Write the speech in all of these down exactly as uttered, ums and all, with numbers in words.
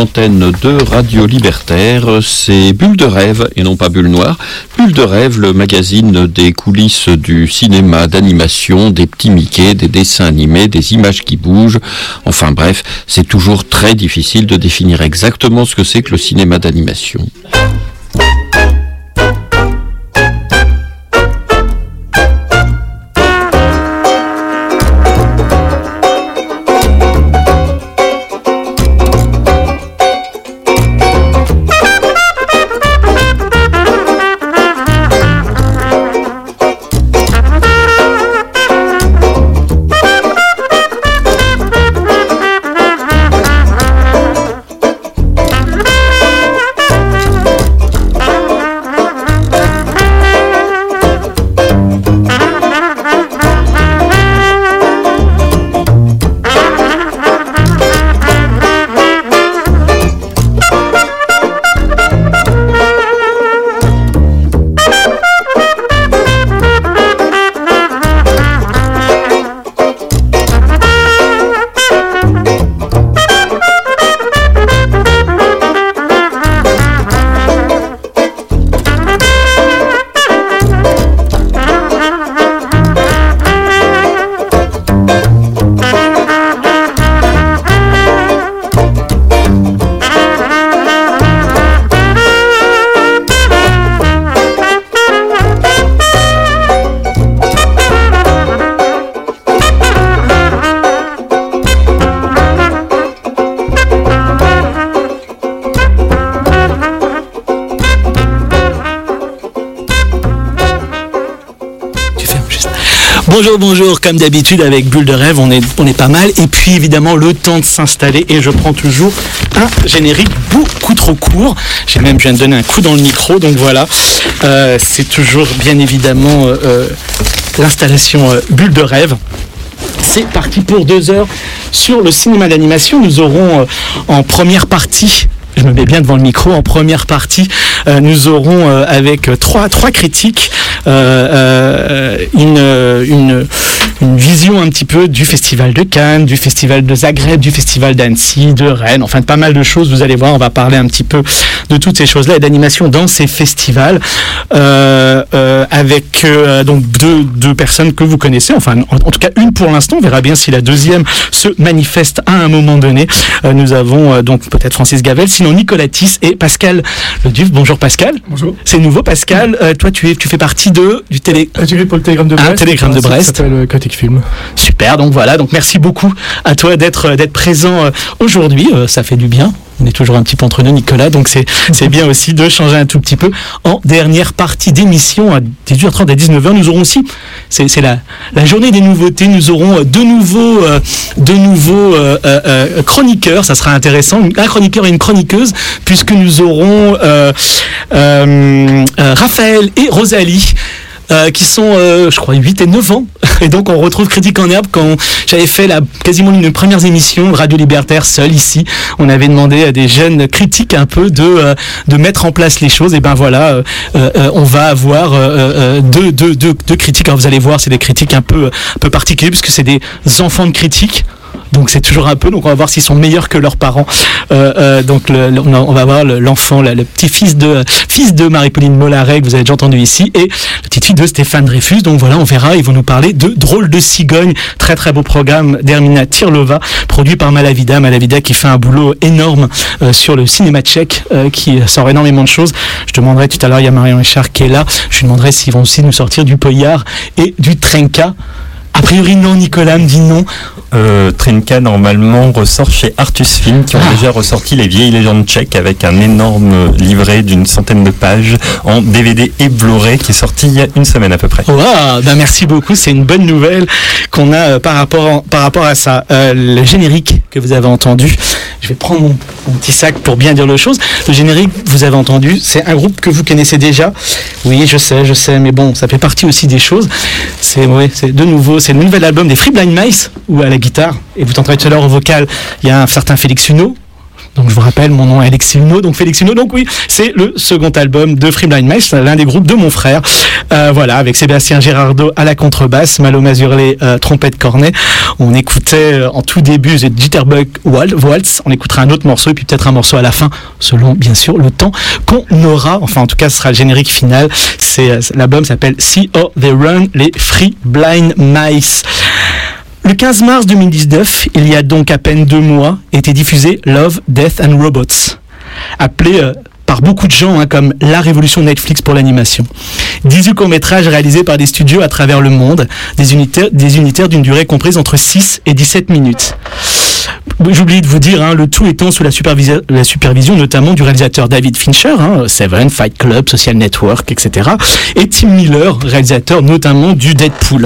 l'antenne de Radio Libertaire. C'est Bulle de rêve et non pas Bulle noire. Bulle de rêve, le magazine des coulisses du cinéma d'animation, des petits Mickey, des dessins animés, des images qui bougent. Enfin bref, c'est toujours très difficile de définir exactement ce que c'est que le cinéma d'animation. Bonjour, bonjour, comme d'habitude avec Bulle de rêve, on est, on est pas mal. Et puis évidemment, le temps de s'installer et je prends toujours un générique beaucoup trop court. J'ai même, je viens de donner un coup dans le micro, donc voilà. Euh, c'est toujours bien évidemment euh, l'installation euh, Bulle de rêve. C'est parti pour deux heures sur le cinéma d'animation. Nous aurons euh, en première partie... Je me mets bien devant le micro. En première partie, euh, nous aurons euh, avec trois trois critiques euh, euh, une une une vision un petit peu du festival de Cannes, du festival de Zagreb, du festival d'Annecy, de Rennes, enfin de pas mal de choses. Vous allez voir, on va parler un petit peu de toutes ces choses-là et d'animation dans ces festivals euh, euh, avec euh, donc deux deux personnes que vous connaissez. Enfin, en, en tout cas une pour l'instant. On verra bien si la deuxième se manifeste à un moment donné. Euh, nous avons euh, donc peut-être Francis Gavel. Sinon, Nicolas Tisse et Pascal Leduf. Bonjour Pascal. Bonjour. C'est nouveau Pascal. Euh, toi, tu es, tu fais partie de du télé. Euh, J'ai pour le Télégramme de Brest. Un Télégramme de Brest. Ça s'appelle Critique Film. Super. Donc voilà. Donc merci beaucoup à toi d'être d'être présent euh, aujourd'hui. Euh, ça fait du bien. On est toujours un petit peu entre nous, Nicolas, donc c'est c'est bien aussi de changer un tout petit peu. En dernière partie d'émission, à dix-huit heures trente à dix-neuf heures, nous aurons aussi, c'est c'est la la journée des nouveautés. Nous aurons deux nouveaux euh, deux nouveaux euh, euh, chroniqueurs. Ça sera intéressant, un chroniqueur et une chroniqueuse, puisque nous aurons euh, euh, euh, Raphaël et Rosalie. Euh, qui sont, euh, je crois, huit et neuf ans. Et donc, on retrouve Critique en herbe quand j'avais fait la, quasiment l'une des premières émissions Radio Libertaire seul ici. On avait demandé à des jeunes critiques un peu de, euh, de mettre en place les choses. Et ben voilà, euh, euh, on va avoir euh, deux, deux, deux, deux critiques. Alors, vous allez voir, c'est des critiques un peu, un peu particuliers puisque c'est des enfants de critiques. Donc c'est toujours un peu, donc on va voir s'ils sont meilleurs que leurs parents. Euh, euh, donc le, le, on va voir le, l'enfant, le, le petit-fils de fils de Marie-Pauline Mollaret que vous avez déjà entendu ici, et la petite fille de Stéphane Dreyfus. Donc voilà, on verra, ils vont nous parler de Drôle de cigogne, très très beau programme d'Hermina Tirlova, produit par Malavida, Malavida qui fait un boulot énorme euh, sur le cinéma tchèque, euh, qui sort énormément de choses. Je demanderai tout à l'heure, il y a Marion Richard qui est là, je lui demanderai s'ils vont aussi nous sortir du Poyard et du Trenka. A priori non, Nicolas me dit non. Euh, Trenka normalement ressort chez Artus Film qui ont ah. déjà ressorti les vieilles légendes tchèques avec un énorme livret d'une centaine de pages en D V D et Blu-ray qui est sorti il y a une semaine à peu près. Wow, ben merci beaucoup, c'est une bonne nouvelle qu'on a euh, par rapport par rapport à ça. Euh, le générique que vous avez entendu, je vais prendre mon, mon petit sac pour bien dire les choses. Le générique vous avez entendu, c'est un groupe que vous connaissez déjà. Oui, je sais, je sais, mais bon, ça fait partie aussi des choses. C'est ouais, c'est de nouveau, c'est le nouvel album des Free Blind Mice ou à la guitare, et vous t'entendrez tout à l'heure au vocal, il y a un certain Félix Huneau, Donc je vous rappelle, mon nom est Alexis Huneau, donc Félix Huneau. Donc oui, c'est le second album de Free Blind Mice, l'un des groupes de mon frère. Euh, voilà, avec Sébastien Girardot à la contrebasse, Malo Mazurlé, euh, trompette cornet. On écoutait euh, en tout début The Jitterbug Waltz. On écoutera un autre morceau et puis peut-être un morceau à la fin, selon bien sûr le temps qu'on aura. Enfin, en tout cas, ce sera le générique final. C'est, euh, l'album s'appelle See How They Run, les Free Blind Mice. Le quinze mars deux mille dix-neuf, il y a donc à peine deux mois, était diffusé Love, Death and Robots, appelé euh, par beaucoup de gens hein, comme la révolution Netflix pour l'animation. dix-huit courts-métrages réalisés par des studios à travers le monde, des unitaires, des unitaires d'une durée comprise entre six et dix-sept minutes. J'oublie de vous dire, hein, le tout étant sous la supervision, la supervision notamment du réalisateur David Fincher, hein, Seven, Fight Club, Social Network, et cetera. Et Tim Miller, réalisateur notamment du Deadpool,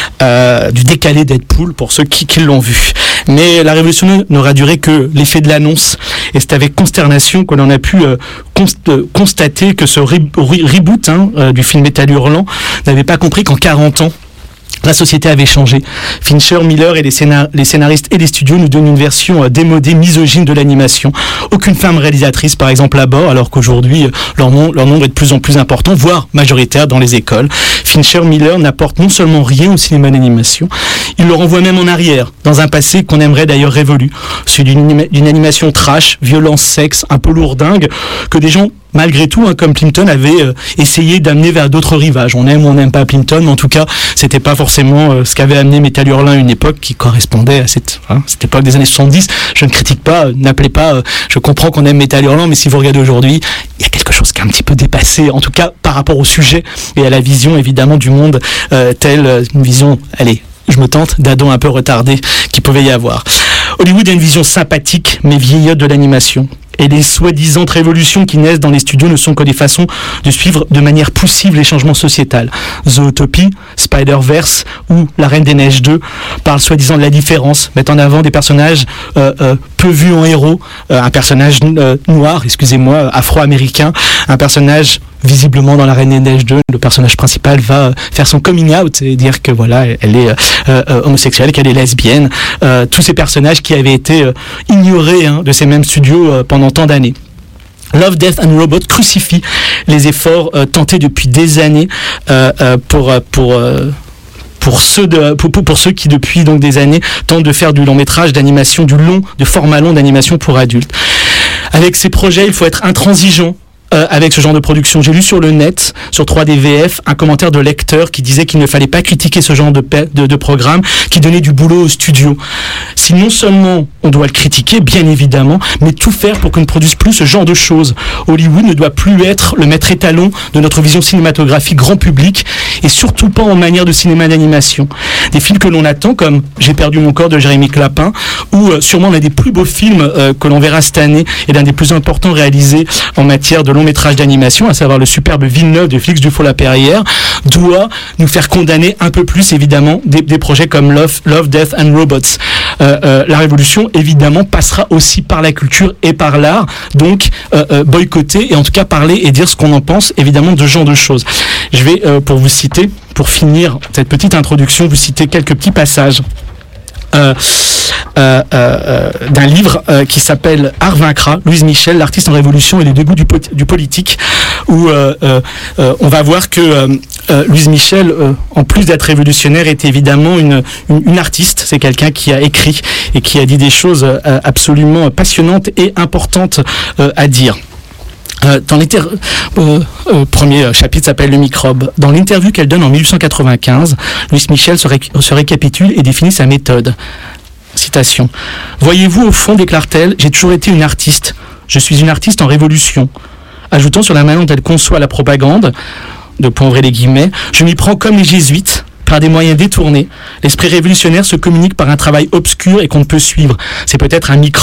euh, du décalé Deadpool pour ceux qui, qui l'ont vu. Mais la révolution n'aura duré que l'effet de l'annonce, et c'est avec consternation qu'on en a pu euh, const- euh, constater que ce re- re- reboot hein, euh, du film Métal Hurlant n'avait pas compris qu'en quarante ans, la société avait changé. Fincher, Miller et les, scénar- les scénaristes et les studios nous donnent une version euh, démodée, misogyne de l'animation. Aucune femme réalisatrice, par exemple, à bord, alors qu'aujourd'hui, euh, leur, nom- leur nombre est de plus en plus important, voire majoritaire dans les écoles. Fincher, Miller n'apportent non seulement rien au cinéma d'animation, ils le renvoient même en arrière, dans un passé qu'on aimerait d'ailleurs révolu. Celui d'une, anima- d'une animation trash, violence, sexe, un peu lourdingue, que des gens malgré tout, hein, comme Plimpton, avait euh, essayé d'amener vers d'autres rivages. On aime ou on n'aime pas Plimpton, mais en tout cas, c'était pas forcément euh, ce qu'avait amené Métal Hurlant à une époque qui correspondait à cette, hein, cette époque des années soixante-dix. Je ne critique pas, euh, n'appelez pas, euh, je comprends qu'on aime Métal Hurlant, mais si vous regardez aujourd'hui, il y a quelque chose qui est un petit peu dépassé, en tout cas par rapport au sujet et à la vision évidemment du monde, euh, telle euh, une vision, allez, je me tente, d'ado un peu retardé qu'il pouvait y avoir. Hollywood a une vision sympathique, mais vieillotte de l'animation. Et les soi-disant révolutions qui naissent dans les studios ne sont que des façons de suivre de manière poussive les changements sociétaux. Zootopie, Spider-Verse ou La Reine des Neiges deux parlent soi-disant de la différence, mettent en avant des personnages euh, euh, peu vus en héros, euh, un personnage euh, noir, excusez-moi, afro-américain, un personnage visiblement dans La Reine des Neiges deux, le personnage principal va faire son coming out et dire que voilà, elle est euh, euh, homosexuelle, qu'elle est lesbienne. Euh, tous ces personnages qui avaient été euh, ignorés hein, de ces mêmes studios euh, pendant tant d'années. Love, Death and Robots crucifie les efforts euh, tentés depuis des années euh, euh, pour pour euh, pour ceux de pour, pour, pour ceux qui depuis donc des années tentent de faire du long métrage d'animation, du long, de format long d'animation pour adultes. Avec ces projets, il faut être intransigeant. Euh, avec ce genre de production. J'ai lu sur le net, sur trois D V F, un commentaire de lecteur qui disait qu'il ne fallait pas critiquer ce genre de, de, de programme qui donnait du boulot au studio. Si non seulement on doit le critiquer, bien évidemment, mais tout faire pour qu'on ne produise plus ce genre de choses. Hollywood ne doit plus être le maître étalon de notre vision cinématographique grand public et surtout pas en manière de cinéma d'animation. Des films que l'on attend comme J'ai perdu mon corps de Jérémy Clapin ou euh, sûrement l'un des plus beaux films euh, que l'on verra cette année et l'un des plus importants réalisés en matière de long métrage d'animation, à savoir le superbe Villeneuve de Félix Dufaux-Lapérière, doit nous faire condamner un peu plus évidemment des, des projets comme Love, Love, Death and Robots. Euh, euh, la révolution évidemment passera aussi par la culture et par l'art, donc euh, euh, boycotter et en tout cas parler et dire ce qu'on en pense évidemment de ce genre de choses. Je vais euh, pour vous citer, pour finir cette petite introduction, vous citer quelques petits passages. Euh, euh, euh, d'un livre euh, qui s'appelle Art vaincra, Louise Michel, l'artiste en révolution et les dégoûts du, pot- du politique, où euh, euh, euh, on va voir que euh, euh, Louise Michel, euh, en plus d'être révolutionnaire, est évidemment une, une, une artiste. C'est quelqu'un qui a écrit et qui a dit des choses euh, absolument passionnantes et importantes euh, à dire. Euh, dans l'inter... euh, euh, premier chapitre s'appelle Le microbe. Dans l'interview qu'elle donne en dix-huit cent quatre-vingt-quinze, Louise Michel se, ré... se récapitule et définit sa méthode. Citation. « Voyez-vous, au fond, déclare-t-elle, j'ai toujours été une artiste. Je suis une artiste en révolution. » Ajoutant sur la manière dont elle conçoit la propagande, de point ouvrir les guillemets, « Je m'y prends comme les jésuites, par des moyens détournés. L'esprit révolutionnaire se communique par un travail obscur et qu'on ne peut suivre. C'est peut-être un microbe. »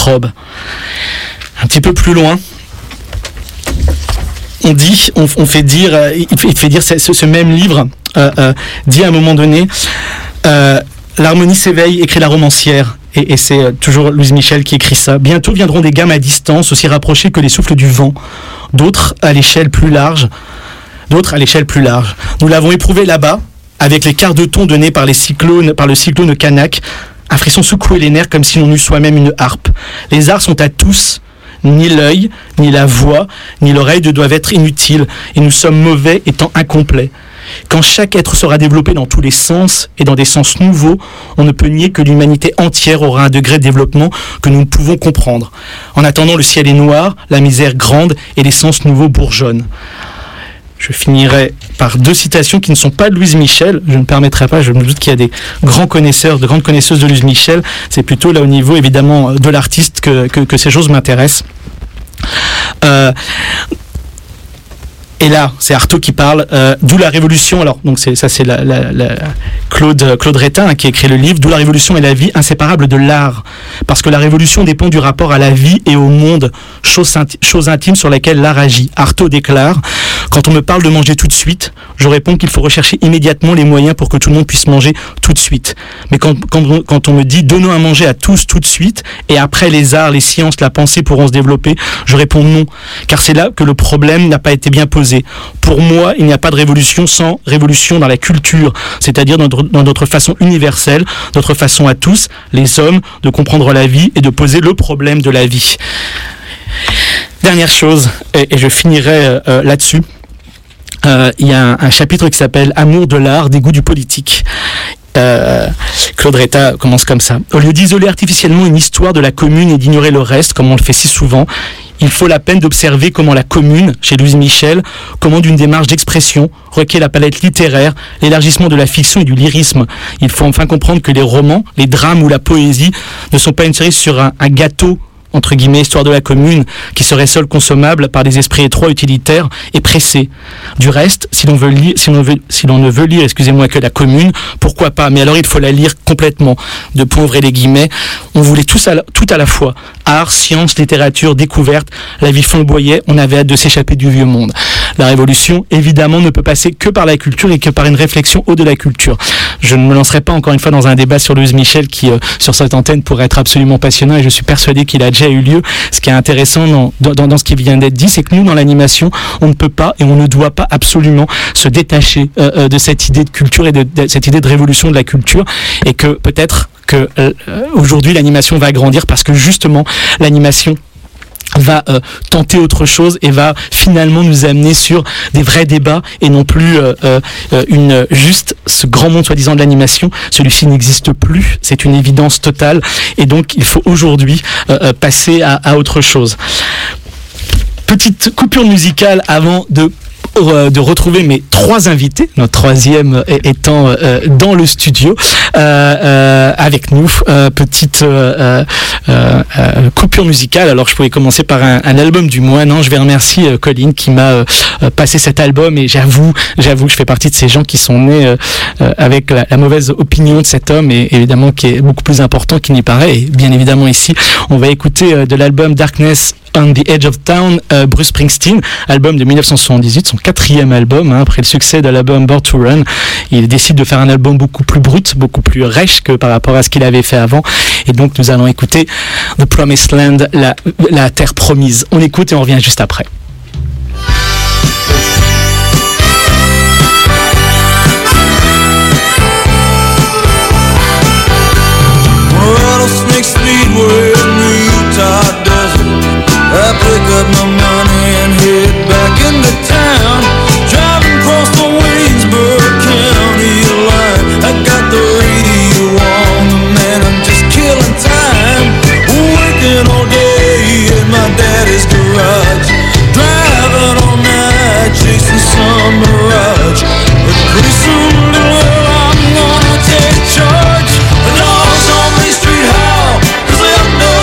Un petit peu plus loin, on dit, on, on fait dire, euh, il, fait, il fait dire ce, ce même livre euh, euh, dit à un moment donné, euh, l'harmonie s'éveille, écrit la romancière, et, et c'est euh, toujours Louise Michel qui écrit ça. Bientôt viendront des gammes à distance, aussi rapprochées que les souffles du vent, d'autres à l'échelle plus large, d'autres à l'échelle plus large. Nous l'avons éprouvé là-bas, avec les quarts de ton donnés par les cyclones, par le cyclone Kanak, un frisson secouait les nerfs comme si l'on eût soi-même une harpe. Les arts sont à tous. Ni l'œil, ni la voix, ni l'oreille ne doivent être inutiles, et nous sommes mauvais étant incomplets. Quand chaque être sera développé dans tous les sens et dans des sens nouveaux, on ne peut nier que l'humanité entière aura un degré de développement que nous ne pouvons comprendre. En attendant, le ciel est noir, la misère grande et les sens nouveaux bourgeonnent. Je finirai par deux citations qui ne sont pas de Louise Michel. Je ne permettrai pas, je me doute qu'il y a des grands connaisseurs, de grandes connaisseuses de Louise Michel. C'est plutôt là au niveau, évidemment, de l'artiste que, que, que ces choses m'intéressent. Euh, Et là, c'est Artaud qui parle, euh, d'où la révolution. Alors, donc c'est ça, c'est la, la, la Claude Claude Rétin hein, qui a écrit le livre. D'où la révolution est la vie inséparable de l'art, parce que la révolution dépend du rapport à la vie et au monde, chose, inti- chose intime sur laquelle l'art agit. Artaud déclare: quand on me parle de manger tout de suite, je réponds qu'il faut rechercher immédiatement les moyens pour que tout le monde puisse manger tout de suite. Mais quand quand on, quand on me dit donnons à manger à tous tout de suite, et après les arts, les sciences, la pensée pourront se développer, je réponds non, car c'est là que le problème n'a pas été bien posé. Pour moi, il n'y a pas de révolution sans révolution dans la culture, c'est-à-dire dans notre, dans notre façon universelle, notre façon à tous, les hommes, de comprendre la vie et de poser le problème de la vie. Dernière chose, et, et je finirai euh, là-dessus, euh, il y a un, un chapitre qui s'appelle « Amour de l'art, dégoût du politique ». Euh, Claude Rétin commence comme ça. Au lieu d'isoler artificiellement une histoire de la commune et d'ignorer le reste, comme on le fait si souvent, il faut la peine d'observer comment la commune, chez Louise Michel, commande une démarche d'expression, requiert la palette littéraire, l'élargissement de la fiction et du lyrisme. Il faut enfin comprendre que les romans, les drames ou la poésie ne sont pas une série sur un, un gâteau, entre guillemets, histoire de la commune, qui serait seul consommable par des esprits étroits, utilitaires et pressés. Du reste, si l'on veut lire, si l'on veut, si l'on ne veut lire, excusez-moi, que la commune, pourquoi pas? Mais alors il faut la lire complètement. De point ouvrez les guillemets. On voulait tous à la, tout à la fois. Art, science, littérature, découverte. La vie flamboyait. On avait hâte de s'échapper du vieux monde. La révolution, évidemment, ne peut passer que par la culture et que par une réflexion au de la culture. Je ne me lancerai pas encore une fois dans un débat sur Louise Michel qui, euh, sur cette antenne, pourrait être absolument passionnant, et je suis persuadé qu'il a déjà eu lieu. Ce qui est intéressant dans, dans, dans ce qui vient d'être dit, c'est que nous, dans l'animation, on ne peut pas et on ne doit pas absolument se détacher euh, de cette idée de culture et de, de cette idée de révolution de la culture, et que peut-être que euh, aujourd'hui l'animation va grandir parce que justement l'animation va euh, tenter autre chose et va finalement nous amener sur des vrais débats et non plus euh, euh, une juste ce grand monde soi-disant de l'animation. Celui-ci n'existe plus, c'est une évidence totale, et donc il faut aujourd'hui euh, passer à, à autre chose. Petite coupure musicale avant de de retrouver mes trois invités, notre troisième étant euh, dans le studio euh, euh, avec nous. Euh, petite euh, euh, euh, coupure musicale. Alors je pouvais commencer par un, un album du mois. Non, je vais remercier euh, Colline qui m'a euh, passé cet album, et j'avoue, j'avoue, je fais partie de ces gens qui sont nés euh, euh, avec la, la mauvaise opinion de cet homme, et évidemment qui est beaucoup plus important qu'il n'y paraît. Et bien évidemment ici, on va écouter euh, de l'album Darkness on the Edge of Town, euh, Bruce Springsteen, album de dix-neuf cent soixante-dix-huit, son quatrième album, hein, après le succès de l'album Born to Run. Il décide de faire un album beaucoup plus brut, beaucoup plus rêche que par rapport à ce qu'il avait fait avant. Et donc nous allons écouter The Promised Land, la, la terre promise. On écoute et on revient juste après. I pick up my money and head back into town, driving across the Waynesburg County line. I got the radio on, the man, I'm just killing time, working all day in my daddy's garage, driving all night, chasing some mirage. But pretty soon, girl, I'm gonna take charge. The dogs on Main Street howl, 'cause they have no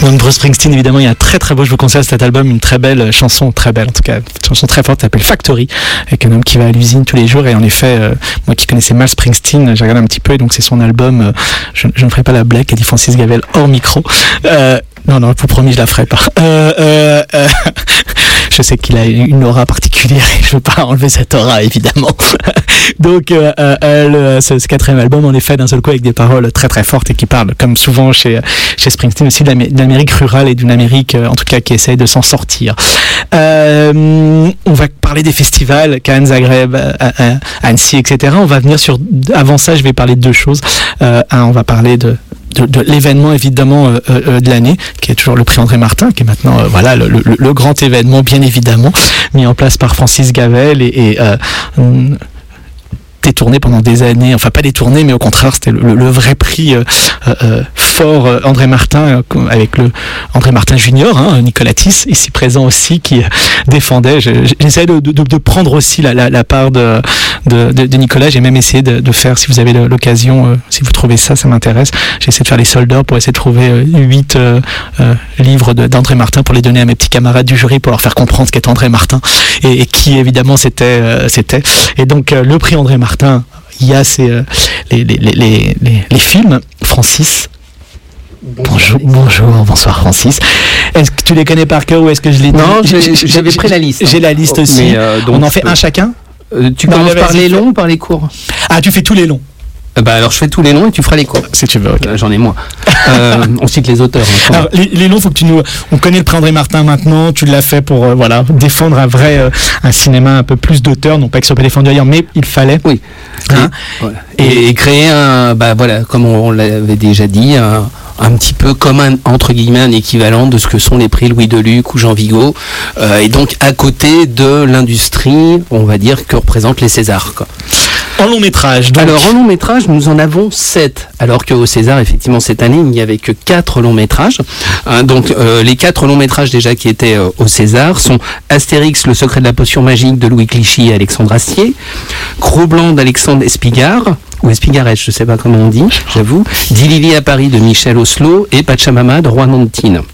Donc Bruce Springsteen, évidemment, il y a un très très beau, je vous conseille cet album, une très belle chanson, très belle en tout cas, une chanson très forte qui s'appelle Factory, avec un homme qui va à l'usine tous les jours. Et en effet, euh, moi qui connaissais mal Springsteen, j'ai regardé un petit peu, et donc c'est son album, euh, je, je ne ferai pas la blague, qu'a dit Francis Gavel hors micro. Euh, non, non, vous promis, je la ferai pas. Euh, euh, euh, je sais qu'il a une aura particulière et je veux pas enlever cette aura, évidemment. Donc, euh, euh, le, ce, ce quatrième album, en effet, d'un seul coup, avec des paroles très très fortes et qui parlent, comme souvent chez, chez Springsteen, aussi de l'Amérique rurale et d'une Amérique, en tout cas, qui essaye de s'en sortir. Euh, on va parler des festivals, Cannes, Zagreb, Annecy, et cetera. On va venir sur, avant ça, je vais parler de deux choses. Euh, un, on va parler de de, de l'événement évidemment euh, euh, de l'année, qui est toujours le prix André Martin, qui est maintenant euh, voilà le, le, le grand événement, bien évidemment, mis en place par Francis Gavel et, et euh, hum, détourné pendant des années, enfin pas détourné, mais au contraire c'était le, le, le vrai prix euh, euh, fort euh, André Martin, euh, avec le André Martin Junior, hein, Nicolas Tisse, ici présent aussi, qui euh, défendait. J'essaie de, de, de prendre aussi la, la, la part de, de, de, de Nicolas. J'ai même essayé de, de faire, si vous avez l'occasion, euh, si vous trouvez ça, ça m'intéresse. J'ai essayé de faire les soldats pour essayer de trouver euh, huit euh, euh, livres d'André Martin pour les donner à mes petits camarades du jury pour leur faire comprendre ce qu'est André Martin et, et qui évidemment c'était. Euh, c'était. Et donc euh, le prix André Martin. Il y a ces, euh, les, les, les, les, les films. Francis. Bonjour, bonjour, bonsoir Francis. Est-ce que tu les connais par cœur ou est-ce que je les dis? Non, j'avais pris la liste. J'ai la liste aussi. Mais, euh, On en fait peux... un chacun euh, Tu non, commences par les longs ou par les courts? Ah, tu fais tous les longs. Bah alors je fais tous les longs et tu feras les courts. Si tu veux, okay. euh, J'en ai moins. euh, on cite les auteurs. Hein, alors, les, les longs, faut que tu nous. On connaît le prix André Martin maintenant. Tu l'as fait pour euh, voilà défendre un vrai euh, un cinéma un peu plus d'auteur, non pas que ce soit pas défendu ailleurs, mais il fallait. Oui. Hein et, voilà. et, et créer un bah voilà comme on, on l'avait déjà dit un, un petit peu comme un entre guillemets un équivalent de ce que sont les prix Louis Deluc ou Jean Vigo euh, et donc à côté de l'industrie, on va dire que représentent les Césars quoi. En long métrage. Donc. Alors en long métrage, nous en avons sept, alors qu'au César, effectivement, cette année, il n'y avait que quatre longs métrages. Hein, donc euh, les quatre longs métrages déjà qui étaient euh, au César sont Astérix, le secret de la potion magique de Louis Clichy et Alexandre Astier, Cro-Blanc d'Alexandre Espigard, ou Espigaret, je ne sais pas comment on dit, j'avoue, Dilili à Paris de Michel Oslo et Pachamama de Juan Antin.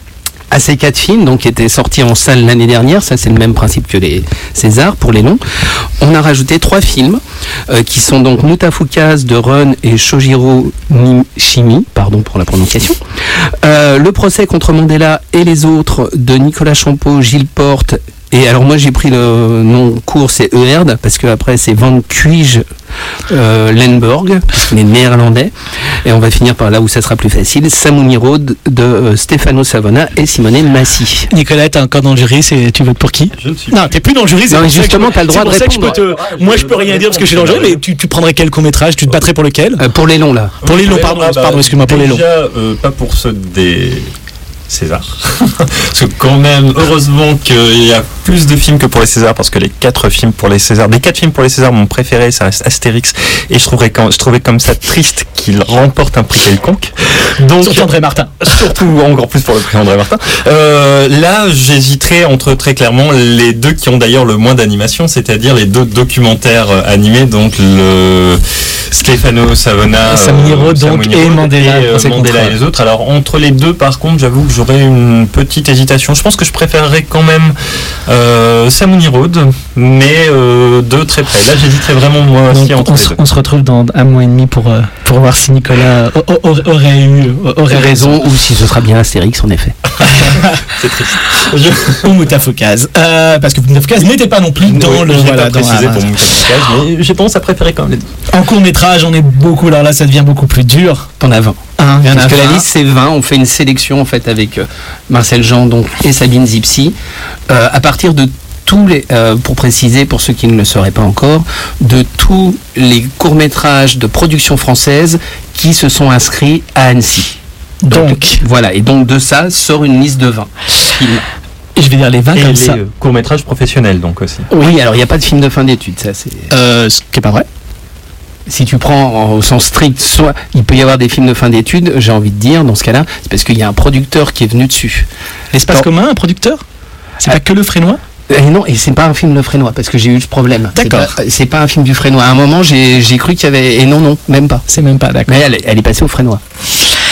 À ces quatre films, donc, qui étaient sortis en salle l'année dernière, ça c'est le même principe que les Césars pour les longs, on a rajouté trois films euh, qui sont donc Mutafukas de Run et Shojiro Nishimi, pardon pour la prononciation, euh, Le procès contre Mandela et les autres de Nicolas Champeau, Gilles Porte. Et alors moi j'ai pris le nom court, c'est Eerd, parce que après c'est Van Kuij euh, Lenborg, parce qu'il est néerlandais. Et on va finir par là où ça sera plus facile, Samuni Road de euh, Stefano Savona et Simone Massi. Nicolas, t'es encore dans le jury, c'est... tu votes pour qui? Je ne suis Non, t'es plus dans le jury, c'est non, pour justement, ça que, t'as le droit de répondre. Je peux te... ah, moi je peux rien dire parce que je suis dans le jury, mais tu, tu prendrais quel court-métrage? Tu te battrais pour lequel? euh, Pour les longs là. Pour les longs, pardon, ah, bah, pardon, excuse-moi, pour les longs. Déjà, euh, pas pour ceux des César. Parce que quand même, heureusement qu'il y a plus de films que pour les Césars, parce que les quatre films pour les Césars, des quatre films pour les Césars, mon préféré, ça reste Astérix, et je trouverais, quand, je trouvais comme ça triste qu'il remporte un prix quelconque. Donc, surtout André Martin. Surtout, encore plus pour le prix André Martin. Euh, là, j'hésiterais entre, très clairement, les deux qui ont d'ailleurs le moins d'animation, c'est-à-dire les deux documentaires animés, donc le Stefano Savona, Samuni Road, euh, donc, et Mandela, et, euh, Mandela et les autres. Alors, entre les deux, par contre, j'avoue que j'aurais une petite hésitation. Je pense que je préférerais quand même euh, Samuni Road, mais euh, de très près. Là, j'hésiterais vraiment moi aussi entre on, les deux. On se retrouve dans un mois et demi pour, euh, pour voir si Nicolas aurait eu aurait raison, ou si ce sera bien Astérix, en effet. C'est triste. Je... Ou Mutafukaz. Euh, parce que Mutafukaz n'était pas non plus dans oui, le... J'ai voilà, pas précisé dans, pour Mutafukaz, mais j'ai tendance à préférer quand même les deux. En court-métrage, on est beaucoup... Alors là, ça devient beaucoup plus dur. T'en as vingt. Hein, Parce que vingt. la liste c'est vingt, on fait une sélection en fait avec euh, Marcel Jean donc, et Sabine Zipsy euh, à partir de tous les, euh, pour préciser pour ceux qui ne le sauraient pas encore, de tous les courts-métrages de production française qui se sont inscrits à Annecy. Donc, donc voilà, et donc de ça sort une liste de vingt films. Et je vais dire les vingt et comme les ça. courts-métrages professionnels donc aussi. Oui, alors il n'y a pas de film de fin d'études, ça c'est... Euh, ce qui n'est pas vrai. Si tu prends au sens strict, soit il peut y avoir des films de fin d'études, j'ai envie de dire, dans ce cas-là, c'est parce qu'il y a un producteur qui est venu dessus. L'espace commun, un producteur? C'est ah. pas que le Frénois? Et non, et c'est pas un film de Frénois, parce que j'ai eu ce problème. D'accord. C'est pas, c'est pas un film du Frénois. À un moment, j'ai, j'ai cru qu'il y avait... Et non, non, même pas. C'est même pas, d'accord. Mais elle, elle est passée au Frénois.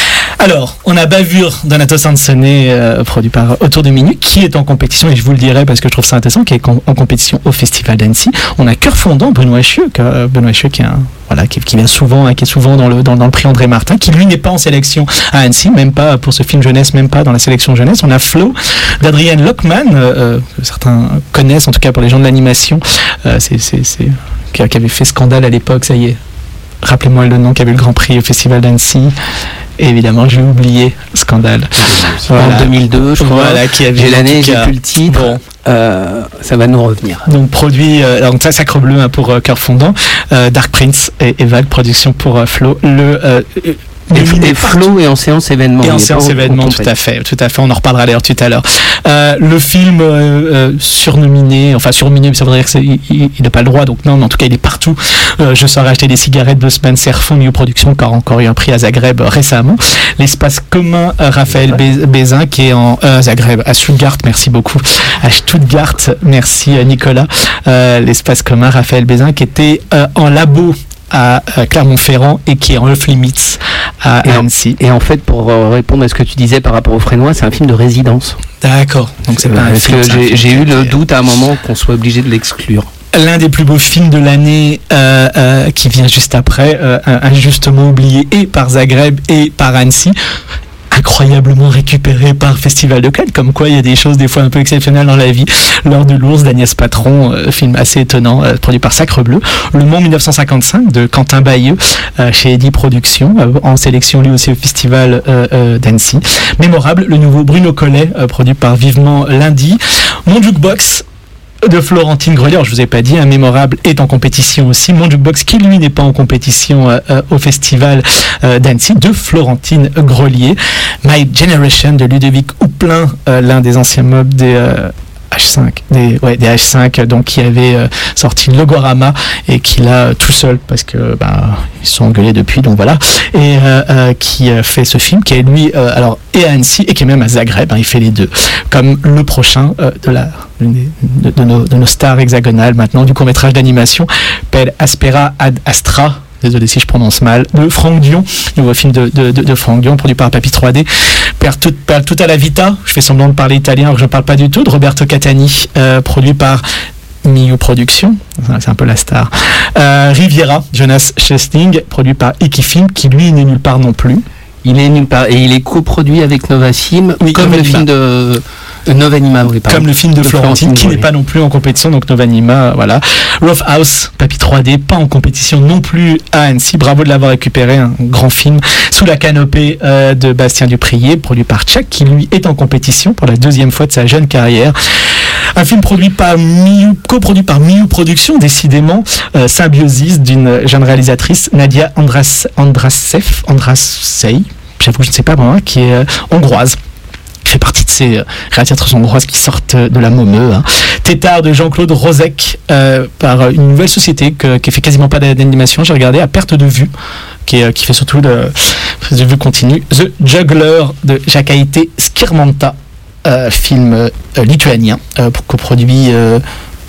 Alors, on a Bavure d'Anato Sansone, euh, produit par Autour de Minuit, qui est en compétition, et je vous le dirai parce que je trouve ça intéressant, qui est en, en compétition au Festival d'Annecy. On a Cœur fondant, Benoît Chieux, que, Benoît Chieux qui est un, voilà, qui, qui vient souvent, hein, qui est souvent dans le, dans, dans le prix André Martin, qui lui n'est pas en sélection à Annecy, même pas pour ce film jeunesse, même pas dans la sélection jeunesse. On a Flo d'Adrienne Lockman, euh, que certains connaissent, en tout cas pour les gens de l'animation, euh, c'est, c'est, c'est, qui, qui avait fait scandale à l'époque, ça y est. Rappelez-moi le nom, qui avait eu le Grand Prix au Festival d'Annecy. Et évidemment, je vais oublier Scandale. Voilà. En deux mille deux, je crois. Voilà, qui avait j'ai l'année, j'ai cas, plus le titre. Bon. Euh, ça va nous revenir. Donc produit, euh, alors ça Sacre Bleu hein, pour euh, Cœur Fondant, euh, Dark Prince et, et Vague production pour euh, Flo. Le euh, Et, et Flo est en séance événement. Et en séance événement, tout à fait, tout à fait. On en reparlera d'ailleurs tout à l'heure. Euh, le film euh, euh, surnominé, enfin surnominé, ça veut dire qu'il n'a pas le droit, donc non, mais en tout cas il est partout. Euh, je sors acheter des cigarettes de Span Serfon, Mio Production, qui a encore eu un prix à Zagreb euh, récemment. L'espace commun euh, Raphaël ouais. Bézin, qui est en euh, Zagreb, à Stuttgart, merci beaucoup. À Stuttgart, merci euh, Nicolas. Euh, l'espace commun Raphaël Bézin, qui était euh, en labo à Clermont-Ferrand et qui est en Off Limits à et Annecy. En, et en fait, pour euh, répondre à ce que tu disais par rapport au Frénois, c'est un film de résidence. D'accord. Donc c'est euh, pas un film. Parce que j'ai, film j'ai eu le doute à un moment qu'on soit obligé de l'exclure. L'un des plus beaux films de l'année euh, euh, qui vient juste après, euh, injustement oublié et par Zagreb et par Annecy. Incroyablement récupéré par Festival de Cannes, comme quoi il y a des choses des fois un peu exceptionnelles dans la vie. L'heure de l'ours d'Agnès Patron, euh, film assez étonnant, euh, produit par Sacre Bleu. Le Mans dix-neuf cent cinquante-cinq de Quentin Bayeux, euh, chez Eddy Productions, euh, en sélection lui aussi au Festival euh, euh, d'Annecy. Mémorable, le nouveau Bruno Collet, euh, produit par Vivement Lundi. Mon Jukebox de Florentine Grelier, je vous ai pas dit, un mémorable est en compétition aussi. Mon Jukebox qui lui n'est pas en compétition euh, euh, au festival euh, d'Annecy, de Florentine Grelier. My Generation de Ludovic Houplin, euh, l'un des anciens mobs des euh, H cinq, des, ouais, des H cinq, donc qui avait euh, sorti Logorama et qui l'a tout seul parce que bah, ils se sont engueulés depuis, donc voilà, et euh, euh, qui euh, fait ce film qui est lui euh, alors et à Annecy et qui est même à Zagreb, hein, il fait les deux, comme le prochain euh, de la de, de, de, nos, de nos stars hexagonales maintenant du court métrage d'animation, Per Aspera ad Astra. Désolé si je prononce mal, de Franck Dion, nouveau film de, de, de, de Franck Dion, produit par Papy trois D. Per tout, per tutta la vita, je fais semblant de parler italien alors que je ne parle pas du tout, de Roberto Catani, euh, produit par Miu Productions, c'est un peu la star. Euh, Riviera, Jonas Chesting, produit par Iki Film, qui lui n'est nulle part non plus. Il est nulle part, et il est coproduit avec Nova Film, oui, comme le film de... Novanima, oui, comme le film de, de Florentine, Florentine qui n'est pas non plus en compétition, donc Novanima, voilà. Rough House, Papy trois D, pas en compétition non plus à Annecy. Bravo de l'avoir récupéré, un grand film sous la canopée euh, de Bastien Duprier, produit par Tchak, qui lui est en compétition pour la deuxième fois de sa jeune carrière. Un film produit par Miu, coproduit par Miu Productions, décidément, euh, symbiosis d'une jeune réalisatrice, Nadia Andras, Andrasev, Andrasei, j'avoue, je ne sais pas moi, qui est euh, hongroise. Fait partie de ces réalisatrices hongroises qui sortent de la Momeux. Hein. Tétard de Jean-Claude Rozek euh, par une nouvelle société que, qui fait quasiment pas d'animation. J'ai regardé à Perte de vue, qui, est, qui fait surtout de, de vue continue. The Juggler de Jakaite Skirmanta, euh, film euh, lituanien, euh, coproduit euh,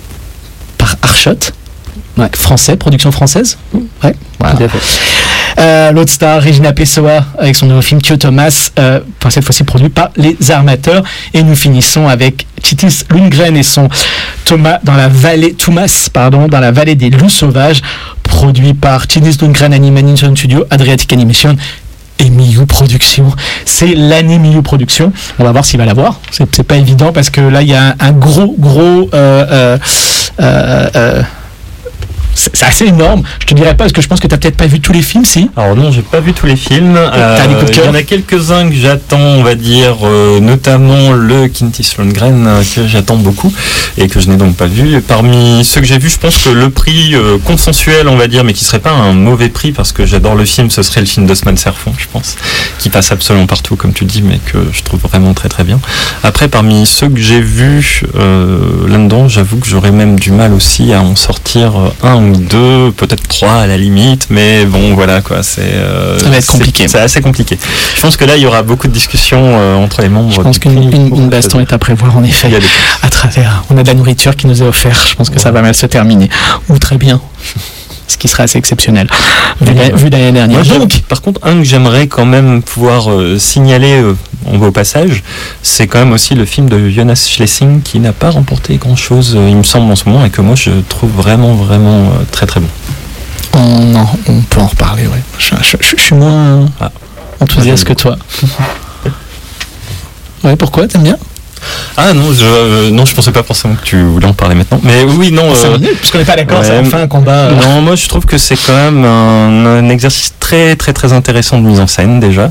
par Arshot. Ouais, français, production française. Ouais, voilà. Tout à fait. Euh, l'autre star, Regina Pessoa, avec son nouveau film Tio Thomas, euh, cette fois-ci produit par Les Armateurs. Et nous finissons avec Titus Lundgren et son Thomas dans la vallée, Thomas, pardon, dans la vallée des loups sauvages, produit par Titus Lundgren Animation Studio, Adriatic Animation et Miu Productions. C'est l'année Miu Productions. On va voir s'il va l'avoir. C'est, c'est pas évident parce que là, il y a un, un gros, gros... Euh, euh, euh, euh, c'est assez énorme. Je te dirais pas parce que je pense que tu n'as peut-être pas vu tous les films, si. Alors non, j'ai pas vu tous les films. Euh, il y en a quelques-uns que j'attends, on va dire, euh, notamment le Kintis Lundgren euh, que j'attends beaucoup et que je n'ai donc pas vu. Et parmi ceux que j'ai vus, je pense que le prix euh, consensuel, on va dire, mais qui serait pas un mauvais prix parce que j'adore le film, ce serait le film d'Osman Serfon, je pense, qui passe absolument partout, comme tu dis, mais que je trouve vraiment très très bien. Après, parmi ceux que j'ai vus euh, là-dedans, j'avoue que j'aurais même du mal aussi à en sortir un ou deux, peut-être trois à la limite, mais bon voilà quoi, c'est euh, ça va être compliqué. C'est, c'est assez compliqué. Je pense que là il y aura beaucoup de discussions euh, entre les membres. Je pense qu'une une, une baston est à prévoir en effet. À travers, on a de la nourriture qui nous est offerte. Je pense que ouais. Ça va mal se terminer. Ou très bien. ce qui serait assez exceptionnel vu, la- vu l'année dernière. Moi, j'ai- Donc, par contre, un que j'aimerais quand même pouvoir euh, signaler euh, on va au passage, c'est quand même aussi le film de Jonas Schlesing qui n'a pas remporté grand-chose, euh, il me semble, en ce moment, et que moi je trouve vraiment, vraiment euh, très très bon. on, en- on peut en reparler, ouais. Je, je- je- je suis moins Ah. enthousiaste que toi. Ouais, pourquoi? T'aimes bien? Ah non, je, euh, non, je pensais pas forcément que tu voulais en parler maintenant. Mais oui, non. cinq euh, minutes, puisqu'on n'est pas d'accord, ouais. c'est enfin un combat. euh, Non, moi je trouve que c'est quand même un, un exercice très très très intéressant de mise en scène déjà.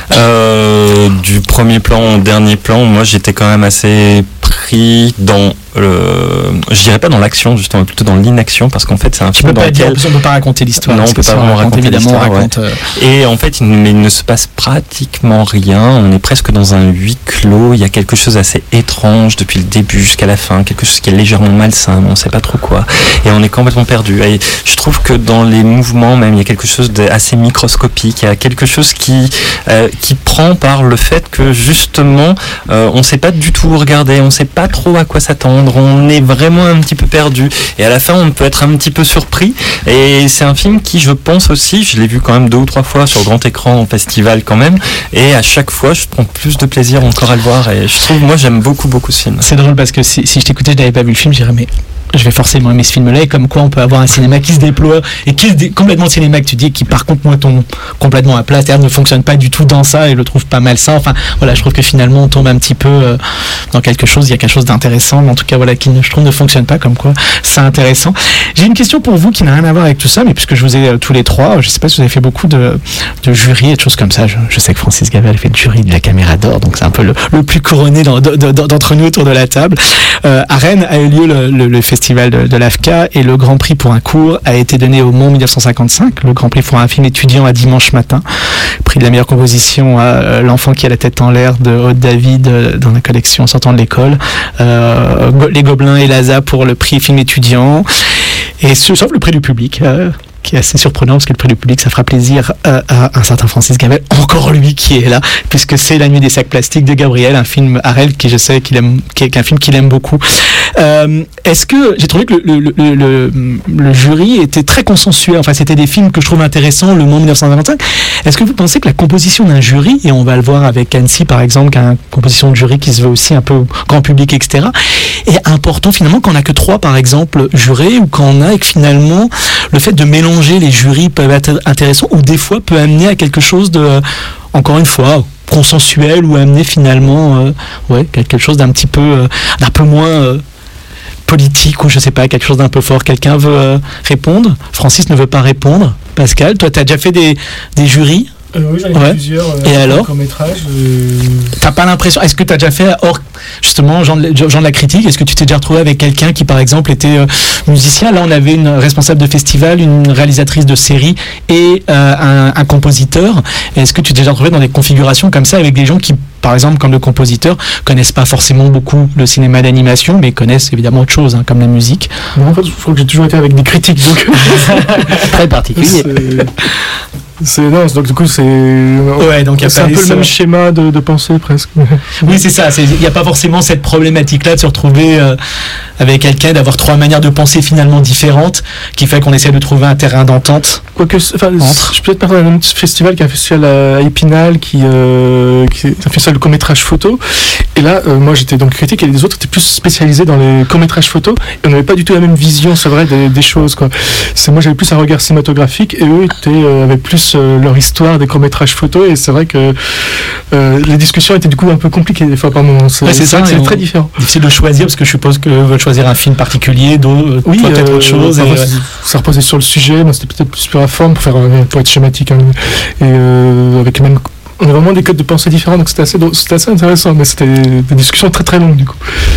Euh, du premier plan au dernier plan, moi j'étais quand même assez pris dans le, je dirais pas dans l'action justement, mais plutôt dans l'inaction, parce qu'en fait c'est un Tu film peux dans pas dire, lequel on peut pas raconter l'histoire. Non, parce on peut que pas si vraiment raconte, raconter évidemment, on l'histoire, raconte, euh, et en fait il, mais il ne se passe pratiquement rien. On est presque dans un huis clos. Il y a quelque chose d'assez étrange depuis le début jusqu'à la fin, quelque chose qui est légèrement malsain, mais on sait pas trop quoi, et on est complètement perdu. Et je trouve que dans les mouvements même il y a quelque chose d'assez microscopique. Il y a quelque chose qui euh, qui prend par le fait que justement euh, on sait pas du tout où regarder, on sait pas trop à quoi s'attendre, on est vraiment un petit peu perdu, et à la fin on peut être un petit peu surpris. Et c'est un film qui, je pense aussi, je l'ai vu quand même deux ou trois fois sur grand écran en festival quand même, et à chaque fois je prends plus de plaisir encore à le voir, et je trouve, moi j'aime beaucoup beaucoup ce film. C'est drôle parce que si, si je t'écoutais, je n'avais pas vu le film, je dirais mais je vais forcément aimer ce film-là, et comme quoi on peut avoir un cinéma qui se déploie et qui est dé- complètement le cinéma que tu dis, qui par contre moi tombe complètement à plat, c'est-à-dire ne fonctionne pas du tout dans ça et le trouve pas malsain. Enfin voilà, je trouve que finalement on tombe un petit peu euh, dans quelque chose, il y a quelque chose d'intéressant, mais en tout cas voilà, qui ne- je trouve ne fonctionne pas, comme quoi c'est intéressant. J'ai une question pour vous qui n'a rien à voir avec tout ça, mais puisque je vous ai euh, tous les trois, je sais pas si vous avez fait beaucoup de, de jurys et de choses comme ça. Je, je sais que Francis Gavel fait le jury de la Caméra d'Or, donc c'est un peu le, le plus couronné dans- de- de- d'entre nous autour de la table. Euh, à Rennes a eu lieu le, le- le festival de, de l'A F C A, et le Grand Prix pour un cours a été donné au Mont dix-neuf cent cinquante-cinq, le Grand Prix pour un film étudiant à Dimanche matin, prix de la meilleure composition à euh, L'enfant qui a la tête en l'air de Aude David euh, dans la collection Sortant de l'école, euh, Go- Les Gobelins et Laza pour le prix film étudiant, et ce, sauf le prix du public. euh, qui est assez surprenant, parce que le prix du public, ça fera plaisir euh, à un certain Francis Gavel, encore lui qui est là, puisque c'est La nuit des sacs plastiques de Gabriel, un film Harel qui, je sais qu'il aime, qui est un film qu'il aime beaucoup. Euh, est-ce que j'ai trouvé que le, le, le, le, le jury était très consensuel, enfin c'était des films que je trouve intéressants, Le Mans dix-neuf cent cinquante-cinq. Est-ce que vous pensez que la composition d'un jury, et on va le voir avec Annecy par exemple, qui a une composition de jury qui se veut aussi un peu grand public, et cetera, est important finalement quand on n'a que trois par exemple jurés, ou quand on a, et que finalement le fait de mélanger les jurys peuvent être intéressants, ou des fois peut amener à quelque chose de, euh, encore une fois, consensuel, ou amener finalement euh, ouais, quelque chose d'un petit peu euh, d'un peu moins euh, politique, ou je sais pas, quelque chose d'un peu fort. Quelqu'un veut euh, répondre? Francis ne veut pas répondre. Pascal, toi tu as déjà fait des, des jurys? Euh, oui, j'en ai Ouais. fait plusieurs. Euh, Et alors court-métrage. T'as pas l'impression, est-ce que tu as déjà fait, hors justement, genre de, genre de la critique, est-ce que tu t'es déjà retrouvé avec quelqu'un qui par exemple était euh, musicien? Là on avait une responsable de festival, une réalisatrice de série et euh, un, un compositeur. Est-ce que tu t'es déjà retrouvé dans des configurations comme ça avec des gens qui, par exemple, comme le compositeur, connaissent pas forcément beaucoup le cinéma d'animation, mais connaissent évidemment autre chose, hein, comme la musique? Non, en fait, je crois que j'ai toujours été avec des critiques, donc. Très particulier. c'est- C'est non, donc du coup c'est. Ouais, donc il y a c'est pas un les peu le seuls. même schéma de, de pensée presque. Oui, c'est ça. Il n'y a pas forcément cette problématique-là de se retrouver euh, avec quelqu'un, d'avoir trois manières de penser finalement différentes, qui fait qu'on essaie de trouver un terrain d'entente. Quoique, enfin, Entre. je peux peut-être parler d'un autre festival qui est un festival à Épinal, qui, euh, qui est un festival de court-métrage photo. Et là, euh, moi j'étais donc critique, et les autres étaient plus spécialisés dans les courts-métrages photo. Et on n'avait pas du tout la même vision, c'est vrai, des, des choses, quoi. C'est, moi j'avais plus un regard cinématographique, et eux étaient, euh, avaient plus euh, leur histoire des courts-métrages photo. Et c'est vrai que euh, les discussions étaient du coup un peu compliquées des fois par moments. C'est, Ouais, c'est c'est ça, vrai que et c'est on- très différent. Difficile de choisir, parce que je suppose que veulent choisir un film particulier, d'autres, Oui, toi, peut-être euh, autre chose. parfois, et, ouais. ça- ça reposait sur le sujet, moi c'était peut-être plus pour la forme, pour, faire, euh, pour être schématique, hein, et euh, avec les mêmes, on a vraiment des codes de pensée différents, donc c'était assez, c'était assez intéressant, mais c'était des discussions très très longues du coup.